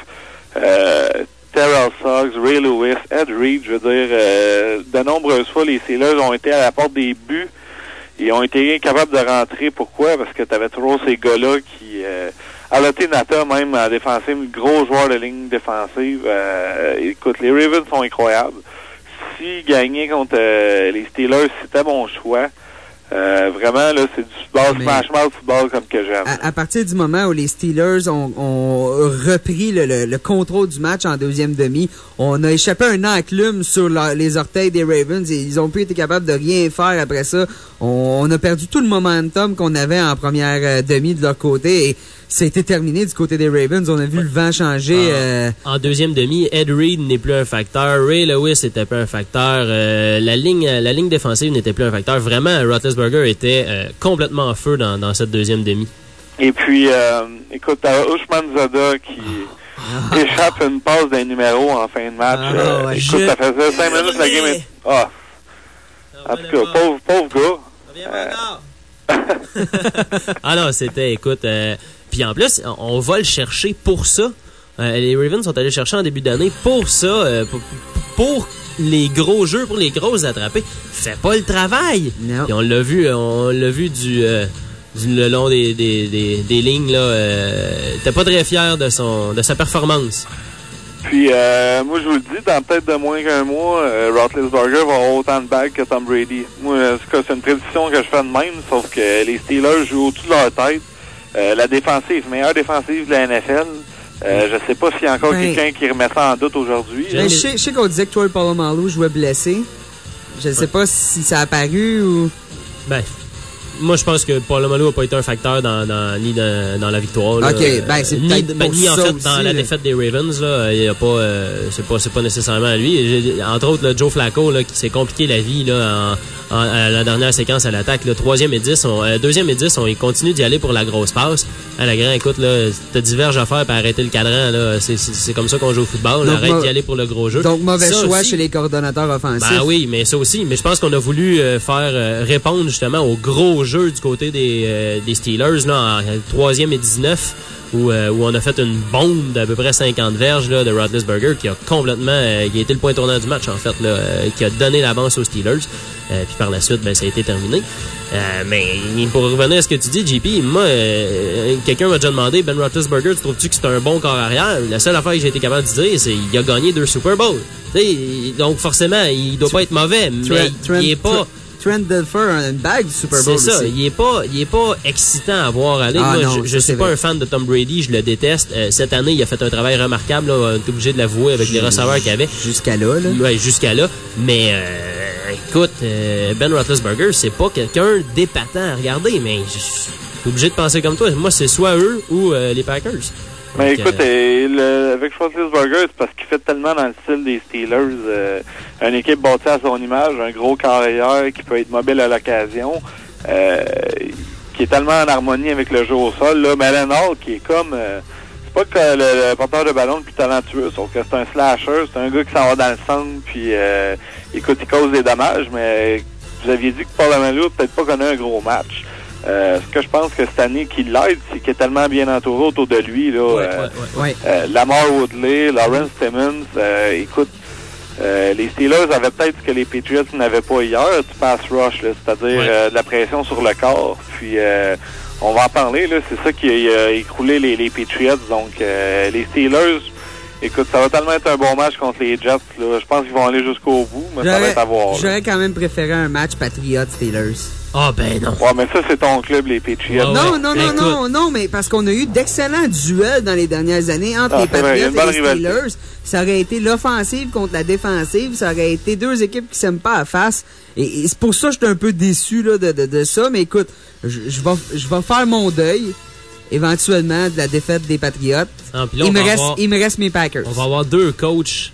Euh, Terrell Suggs, Ray Lewis, Ed Reed, je veux dire, euh, de nombreuses fois, les Steelers ont été à la porte des buts et ont été incapables de rentrer. Pourquoi? Parce que tu avais toujours ces gars-là qui... Euh, Aloté Nata, même en défensive, gros joueur de ligne défensive. Euh, écoute, les Ravens sont incroyables. Si gagner contre euh, les Steelers, c'était mon choix. Euh, vraiment, là, c'est du football, mais smash mouth football comme que j'aime. À, à partir du moment où les Steelers ont, ont repris le, le, le contrôle du match en deuxième demi, on a échappé un enclume sur la, les orteils des Ravens et ils ont plus été capables de rien faire après ça. on, on a perdu tout le momentum qu'on avait en première euh, demi de leur côté et ça a été terminé du côté des Ravens. On a vu ouais. le vent changer. En, euh... en deuxième demi, Ed Reed n'est plus un facteur. Ray Lewis n'était plus un facteur. Euh, la ligne la ligne défensive n'était plus un facteur. Vraiment, Roethlisberger était euh, complètement en feu dans, dans cette deuxième demi. Et puis, euh, écoute, t'as Ousmane Zada qui ah. échappe une passe d'un numéro en fin de match. Ah, euh, ouais, écoute, je... ça faisait cinq minutes la game est... Ah! En tout cas, pauvre, pauvre gars. Euh... ah non, c'était, écoute... Euh, Puis en plus, on va le chercher pour ça. Euh, les Ravens sont allés chercher en début d'année pour ça, euh, pour, pour les gros jeux, pour les grosses attrapées. Fait pas le travail. Non. Et on l'a vu, on l'a vu du, euh, du le long des, des, des, des lignes là. Euh, t'es pas très fier de son, de sa performance. Puis euh, moi je vous le dis, dans peut-être de moins qu'un mois, euh, Roethlisberger va avoir autant de bagues que Tom Brady. Moi, c'est une prédiction que je fais de même, sauf que les Steelers jouent au-dessus de leur tête. Euh, la défensive, meilleure défensive de la N F L. Euh, je sais pas s'il y a encore ben, quelqu'un qui remet ça en doute aujourd'hui. Ben, je sais, je sais qu'on disait que Troy Polamalu jouait blessé. Je ne sais ouais. pas si ça a apparu ou... Ben, moi, je pense que Polamalu n'a pas été un facteur dans, dans, ni dans, dans la victoire. Là. OK, ben c'est ni, peut-être ben, ni en fait aussi, dans là. la défaite des Ravens. Là, il y a pas, euh, c'est pas, c'est pas nécessairement à lui. Entre autres, là, Joe Flacco, là, qui s'est compliqué la vie là, en, en, à la dernière séquence à l'attaque. Là, troisième et dix, on, euh, deuxième et dix, on continue d'y aller pour la grosse passe. À la grande, écoute, là, t'as diverges à faire pour arrêter le cadran. Là. C'est, c'est, c'est comme ça qu'on joue au football. Donc, arrête d'y aller pour le gros jeu. Donc, mauvais ça choix aussi, chez les coordonnateurs offensifs. Ben oui, mais ça aussi. Mais je pense qu'on a voulu euh, faire euh, répondre justement au gros jeu du côté des, euh, des Steelers là, en troisième et dix-neuf. Où, euh, où on a fait une bombe d'à peu près cinquante verges là, de Roethlisberger qui a complètement euh, qui a été le point tournant du match en fait là, euh, qui a donné l'avance aux Steelers. Euh, puis par la suite ben ça a été terminé. Euh, mais pour revenir à ce que tu dis, J P, moi euh, quelqu'un m'a déjà demandé, Ben Roethlisberger, tu trouves-tu que c'est un bon corps arrière? La seule affaire que j'ai été capable de dire, c'est qu'il a gagné deux Super Bowls. T'sais, donc forcément il doit pas être mauvais, mais Trent, Trent, il est pas Trent Dilfer a une bague du Super Bowl. C'est ça. Aussi. Il est pas, il est pas excitant à voir aller. Ah, Moi, non, je, je suis pas vrai. un fan de Tom Brady. Je le déteste. Euh, cette année, il a fait un travail remarquable. Là, on est obligé de l'avouer avec les receveurs qu'il avait. Jusqu'à là, là. Ouais, jusqu'à là. Mais, euh, écoute, euh, Ben Roethlisberger, c'est pas quelqu'un d'épatant à regarder, mais je suis obligé de penser comme toi. Moi, c'est soit eux ou euh, les Packers. Mais Donc, écoute, euh, le, avec Roethlisberger, c'est parce qu'il fait tellement dans le style des Steelers, euh, une équipe bâtie à son image, un gros carrière qui peut être mobile à l'occasion, euh, qui est tellement en harmonie avec le jeu au sol. Là, Malin Hall, qui est comme... Euh, c'est pas que le, le porteur de ballon le plus talentueux, sauf que c'est un slasher, c'est un gars qui s'en va dans le centre, puis euh, écoute, il cause des dommages, mais vous aviez dit que Polamalu n'a peut-être pas connu un gros match. Euh, ce que je pense que cette année qui l'aide, c'est qu'il est tellement bien entouré autour de lui. Là, ouais, euh, ouais, ouais. Euh, Lamar Woodley, Lawrence Timmons, euh, écoute, euh, les Steelers avaient peut-être ce que les Patriots n'avaient pas hier, du pass rush, là, c'est-à-dire ouais. euh, de la pression sur le corps. Puis euh, on va en parler, là, c'est ça qui a, a écroulé les, les Patriots. Donc euh, les Steelers, écoute, ça va tellement être un bon match contre les Jets. Là. Je pense qu'ils vont aller jusqu'au bout, mais ça va être à voir. J'aurais quand même préféré un match Patriots-Steelers. Ah, oh, ben non. Ouais, mais ça, c'est ton club, les Patriots. Oh, non, ouais. non, non, non, non, mais parce qu'on a eu d'excellents duels dans les dernières années entre ah, les Patriots vrai, et les Steelers. Rivalité. Ça aurait été l'offensive contre la défensive. Ça aurait été deux équipes qui s'aiment pas à face. Et, et c'est pour ça que je suis un peu déçu là, de, de, de ça. Mais écoute, je, je, vais, je vais faire mon deuil, éventuellement, de la défaite des Patriots. Ah, là, il, me reste, avoir, il me reste mes Packers. On va avoir deux coachs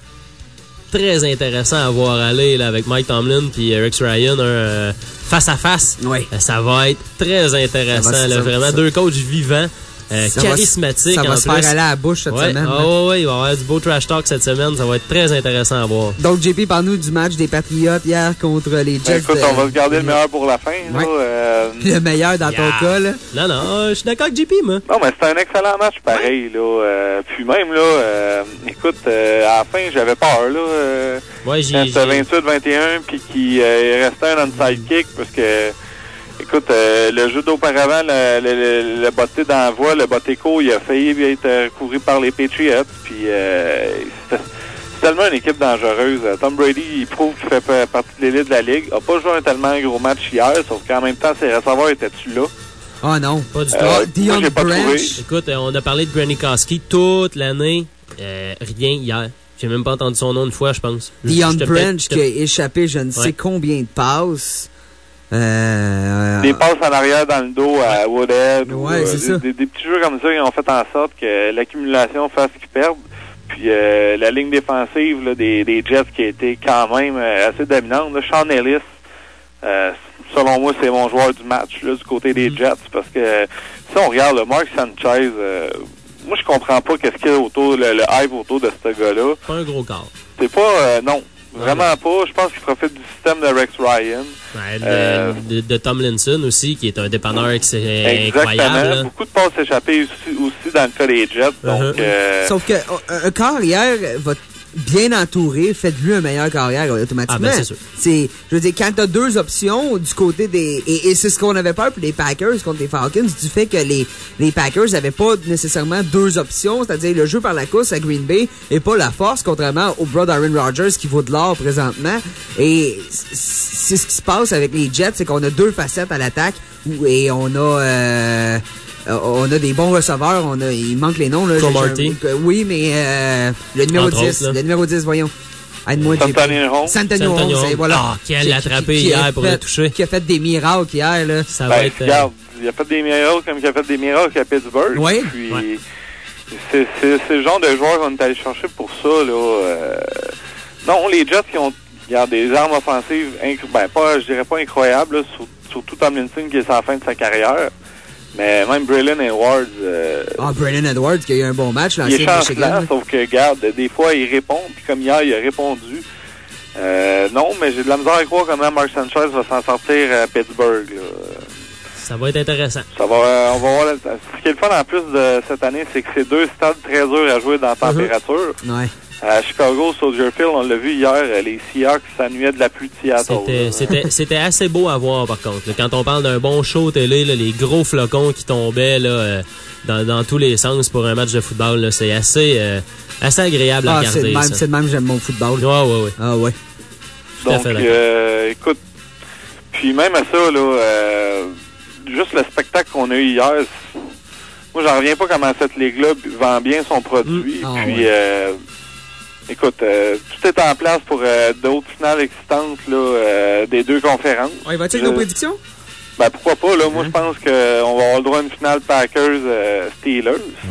très intéressants à voir aller là, avec Mike Tomlin et Rex Ryan. Un... Euh, face à face, oui. ça va être très intéressant. Ça va, là, ça, vraiment, ça. deux coachs vivants, euh, ça charismatiques. Va, ça va en se plus. faire aller à la bouche cette ouais. semaine. Oh, oui, il va y avoir du beau trash talk cette semaine. Ça va être très intéressant à voir. Donc, J P, parle-nous du match des Patriots hier contre les Jets. Écoute, de... on va se garder le meilleur pour la fin. Ouais. Là, euh... Le meilleur dans yeah. ton cas. Là. Non, non, je suis d'accord avec J P, moi. Non, mais c'était un excellent match pareil. Ouais. Là, euh, puis même, là, euh, écoute, euh, à la fin, j'avais peur. Là, euh, ouais, j'ai. C'était vingt-huit vingt et un, puis qu'il euh, restait un onside kick parce que. Écoute, euh, le jeu d'auparavant, le, le, le, le botté d'envoi, le botté court, il a failli être couru par les Patriots. Puis euh, c'est, c'est tellement une équipe dangereuse. Tom Brady, il prouve qu'il fait partie de l'élite de la Ligue. Il n'a pas joué un tellement gros match hier, sauf qu'en même temps, ses receveurs étaient-tu là? Ah oh non, pas du tout. Euh, Dion moi, Branch. Écoute, on a parlé de Gronkowski toute l'année. Euh, rien hier. J'ai même pas entendu son nom une fois, je pense. Dion Branch qui a échappé je ne sais ouais. combien de passes. Euh, des passes en arrière dans le dos à Woodhead. Ouais, ou, c'est euh, ça. Des, des petits jeux comme ça qui ont fait en sorte que l'accumulation fasse qu'ils perdent. Puis euh, la ligne défensive là, des, des Jets qui a été quand même euh, assez dominante. Là. Sean Ellis, euh, selon moi, c'est mon joueur du match là, du côté des Jets. Parce que si on regarde le Mark Sanchez, euh, moi je comprends pas qu'est-ce qu'il y a autour, le, le hype autour de ce gars-là. Pas un gros corps. C'est pas, euh, non. Vraiment pas. Je pense qu'il profite du système de Rex Ryan. Ouais, de, euh, de, de Tomlinson aussi, qui est un dépanneur ex- incroyable. Exactement. Beaucoup de passes échappées aussi, aussi dans le cas des Jets. Donc, Uh-huh. euh, Sauf que un, un carrière va bien entouré, faites-lui un meilleur carrière automatiquement. Ah, ben, c'est sûr. C'est, je veux dire, quand t'as deux options du côté des... Et, et c'est ce qu'on avait peur pour les Packers contre les Falcons, du fait que les, les Packers n'avaient pas nécessairement deux options, c'est-à-dire le jeu par la course à Green Bay et pas la force, contrairement au Broad Aaron Rodgers qui vaut de l'or présentement. Et c'est ce qui se passe avec les Jets, c'est qu'on a deux facettes à l'attaque et on a... Euh, on a des bons receveurs, on a, il manque les noms, là. Cromartie. Oui, mais, euh, le numéro Entre dix, autres, le numéro dix, voyons. Aide-moi, Santonio Holmes. Santonio Holmes, Santonio c'est- voilà. Ah, qu'elle Qui- l'a qui- attrapé qui hier a pour fait- le toucher. Qui a fait des miracles hier, là. Ça ben, va être... euh, regarde, il a fait des miracles comme il a fait des miracles à Pittsburgh. Oui. Puis, Ouais. c'est, c'est, c'est le genre de joueur qu'on est allé chercher pour ça, là. Euh, non, les Jets qui ont, regarde, des armes offensives, inc- ben, pas, je dirais pas incroyables, là, sur- surtout Tomlinson qui est à la fin de sa carrière. Mais même Braylon Edwards, euh, Ah, Brandon Edwards, qui a eu un bon match, il est l'ancien de Michigan. chancelant, là. sauf que, regarde, des fois, il répond, puis comme hier, il a répondu. Euh, non, mais j'ai de la misère à croire comment Mark Sanchez va s'en sortir à Pittsburgh, là. Ça va être intéressant. Ça va, euh, on va voir. la- Ce qui est le fun en plus de cette année, c'est que c'est deux stades très durs à jouer dans la température. Ouais. À Chicago, Soldier Field, on l'a vu hier, euh, les Seahawks s'ennuyaient de la pluie de Seattle. C'était, là. c'était, c'était assez beau à voir, par contre. là. Quand on parle d'un bon show télé, là, les gros flocons qui tombaient là, euh, dans, dans tous les sens pour un match de football, là, c'est assez, euh, assez agréable à Ah, c'est regarder. de même, ça. c'est de même, j'aime mon football. Ouais, ouais, ouais. Ah, ouais. Tout à Donc, fait d'accord. euh, écoute, puis même à ça, là, euh, juste le spectacle qu'on a eu hier, c'est- moi, j'en reviens pas comment cette ligue-là vend bien son produit. Ah, puis, ouais. euh, écoute, euh, tout est en place pour euh, d'autres finales excitantes là, euh, des deux conférences. Ouais, va-tu avec Je- nos prédictions? Ben, pourquoi pas, là. Moi, Hein? je pense qu'on va avoir le droit à une finale Packers-Steelers.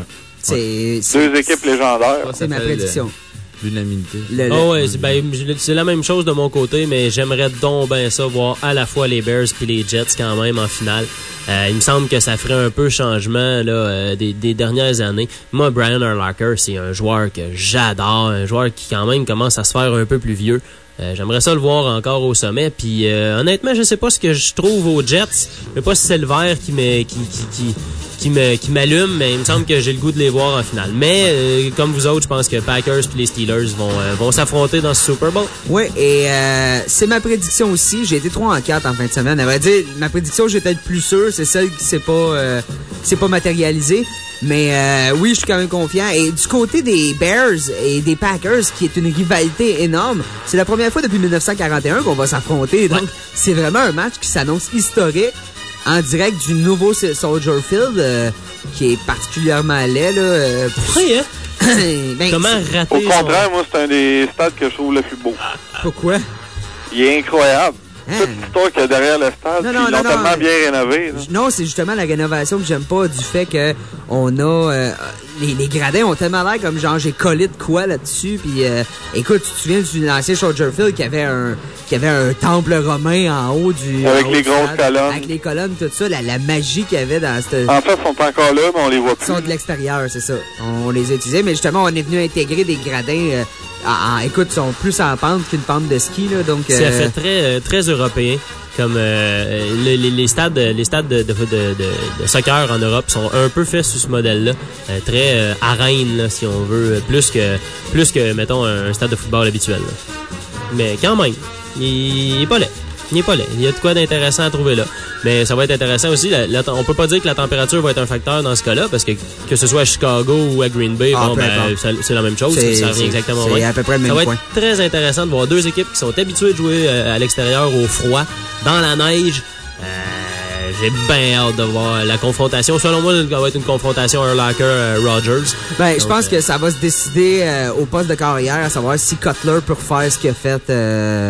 C'est, c'est, Deux équipes légendaires. c'est ma prédiction. L'unanimité. Le- le- Ah ouais, c'est, ben, je- c'est la même chose de mon côté, mais j'aimerais donc bien ça voir à la fois les Bears puis les Jets quand même en finale. Euh, il me semble que ça ferait un peu changement là, euh, des, des dernières années. Moi, Brian Urlacher, c'est un joueur que j'adore, un joueur qui quand même commence à se faire un peu plus vieux. Euh, j'aimerais ça le voir encore au sommet. Puis euh, honnêtement, je sais pas ce que je trouve aux Jets. Je sais pas si c'est le vert qui me qui qui qui qui me qui m'allume, mais il me semble que j'ai le goût de les voir en finale. Mais euh, comme vous autres, je pense que Packers puis les Steelers vont euh, vont s'affronter dans ce Super Bowl. Ouais, et euh, c'est ma prédiction aussi. J'ai été trois en quatre en fin de semaine. À vrai dire, ma prédiction, j'étais peut-être plus sûr. C'est celle qui s'est pas, euh, qui s'est pas matérialisée. Mais euh, oui, je suis quand même confiant. Et du côté des Bears et des Packers, qui est une rivalité énorme, c'est la première fois depuis dix-neuf cent quarante et un qu'on va s'affronter. Donc, c'est vraiment un match qui s'annonce historique en direct du nouveau Soldier Field, euh, qui est particulièrement laid. Là, euh, pour... Oui, hein? ben, Comment c'est- rater Au son- contraire, moi, c'est un des stades que je trouve le plus beau. Pourquoi? Il est incroyable. Hein? Toute l'histoire qu'il y a derrière le stade, Non, puis non, ils non, l'ont non, tellement mais- bien rénové. là. Non, c'est justement la rénovation que j'aime pas, du fait que on a euh, les, les gradins ont tellement l'air comme genre j'ai collé de quoi là-dessus. Puis euh, écoute, tu te souviens du l'ancien Soldier Field qui avait un qui avait un temple romain en haut du Avec en haut les du grosses stade, colonnes. avec les colonnes, tout ça, la, la magie qu'il y avait dans cette En fait, ils sont encore là, mais on les voit ils sont plus. de l'extérieur, c'est ça. On les a utilisés, mais justement, on est venu intégrer des gradins. Euh, en, en- écoute, ils sont plus en pente qu'une pente de ski, là, donc. Ça euh, fait très euh, très européen. Comme euh, les, les, les stades, les stades de, de, de, de, de soccer en Europe sont un peu faits sous ce modèle-là, euh, très euh, arène là, si on veut, plus que plus que mettons un, un stade de football habituel. Là. Mais quand même, il, il est pas laid. Il est pas laid. Il y a de quoi d'intéressant à trouver là. Mais ça va être intéressant aussi. La, la, on peut pas dire que la température va être un facteur dans ce cas-là, parce que que ce soit à Chicago ou à Green Bay, Ah, bon, peu ben, importe. ça- c'est la même chose. C'est- Ça revient c'est- exactement au c'est même. à peu près le même Ça va point. être très intéressant de voir deux équipes qui sont habituées de jouer euh, à l'extérieur au froid, dans la neige. Euh, j'ai bien hâte de voir la confrontation. Selon moi, ça va être une confrontation Urlacher-Rogers. Ben, je Donc, pense euh, que ça va se décider euh, au poste de carrière, à savoir si Cutler peut refaire ce qu'il a fait, euh,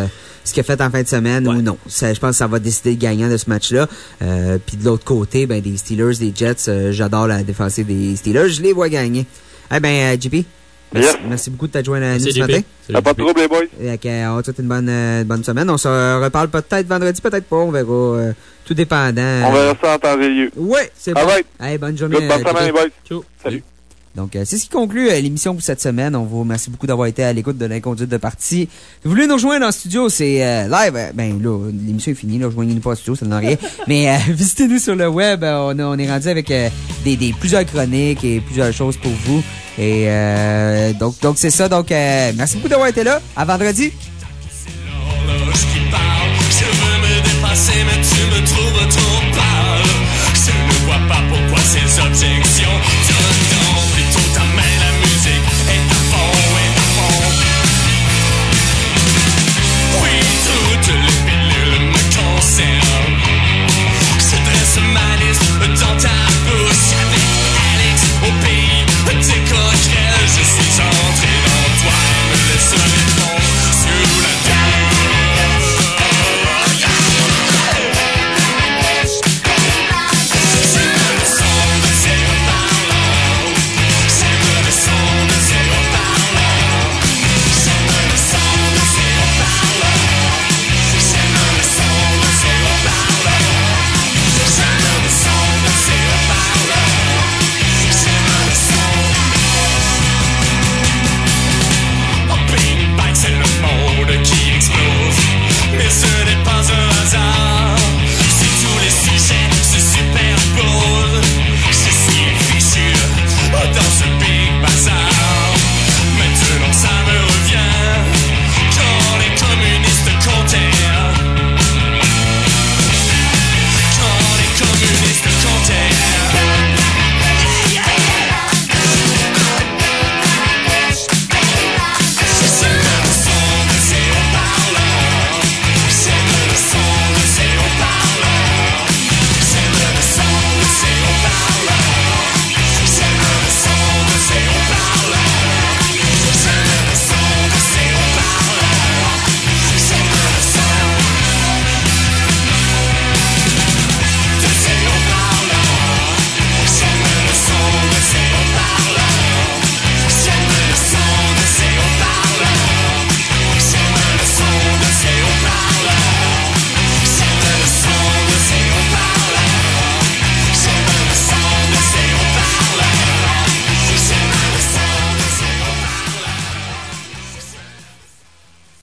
ce qu'il a fait en fin de semaine ouais. ou non. Ça, je pense que ça va décider le gagnant de ce match-là. Euh, puis de l'autre côté, ben, des Steelers, des Jets, euh, j'adore la défensive des Steelers. Je les vois gagner. Eh ben, euh, J P. Merci, yes. merci beaucoup de t'être joint à nous ce matin. Pas de trouble, les boys. Et, okay, on va te souhaiter une bonne, euh, bonne semaine. On se reparle peut-être vendredi, peut-être pas. On verra. Euh, tout dépendant. On verra ça en temps et lieu. Oui, c'est bon. Right. Hey, bonne journée. Good, bonne semaine, les boys. Ciao. Salut. Donc, euh, c'est ce qui conclut euh, l'émission pour cette semaine. On vous remercie beaucoup d'avoir été à l'écoute de l'Inconduite de partie. Si vous voulez nous rejoindre en studio, c'est euh, live. Euh, ben là, l'émission est finie. Là, rejoignez-nous pas en studio, ça ne rien. Mais euh, visitez-nous sur le web. Euh, on, a, on est rendu avec euh, des, des plusieurs chroniques et plusieurs choses pour vous. Et euh, donc, donc c'est ça. Donc, euh, merci beaucoup d'avoir été là. À vendredi. C'est l'horloge qui parle. Je veux me dépasser, mais tu me trouves trop pâle.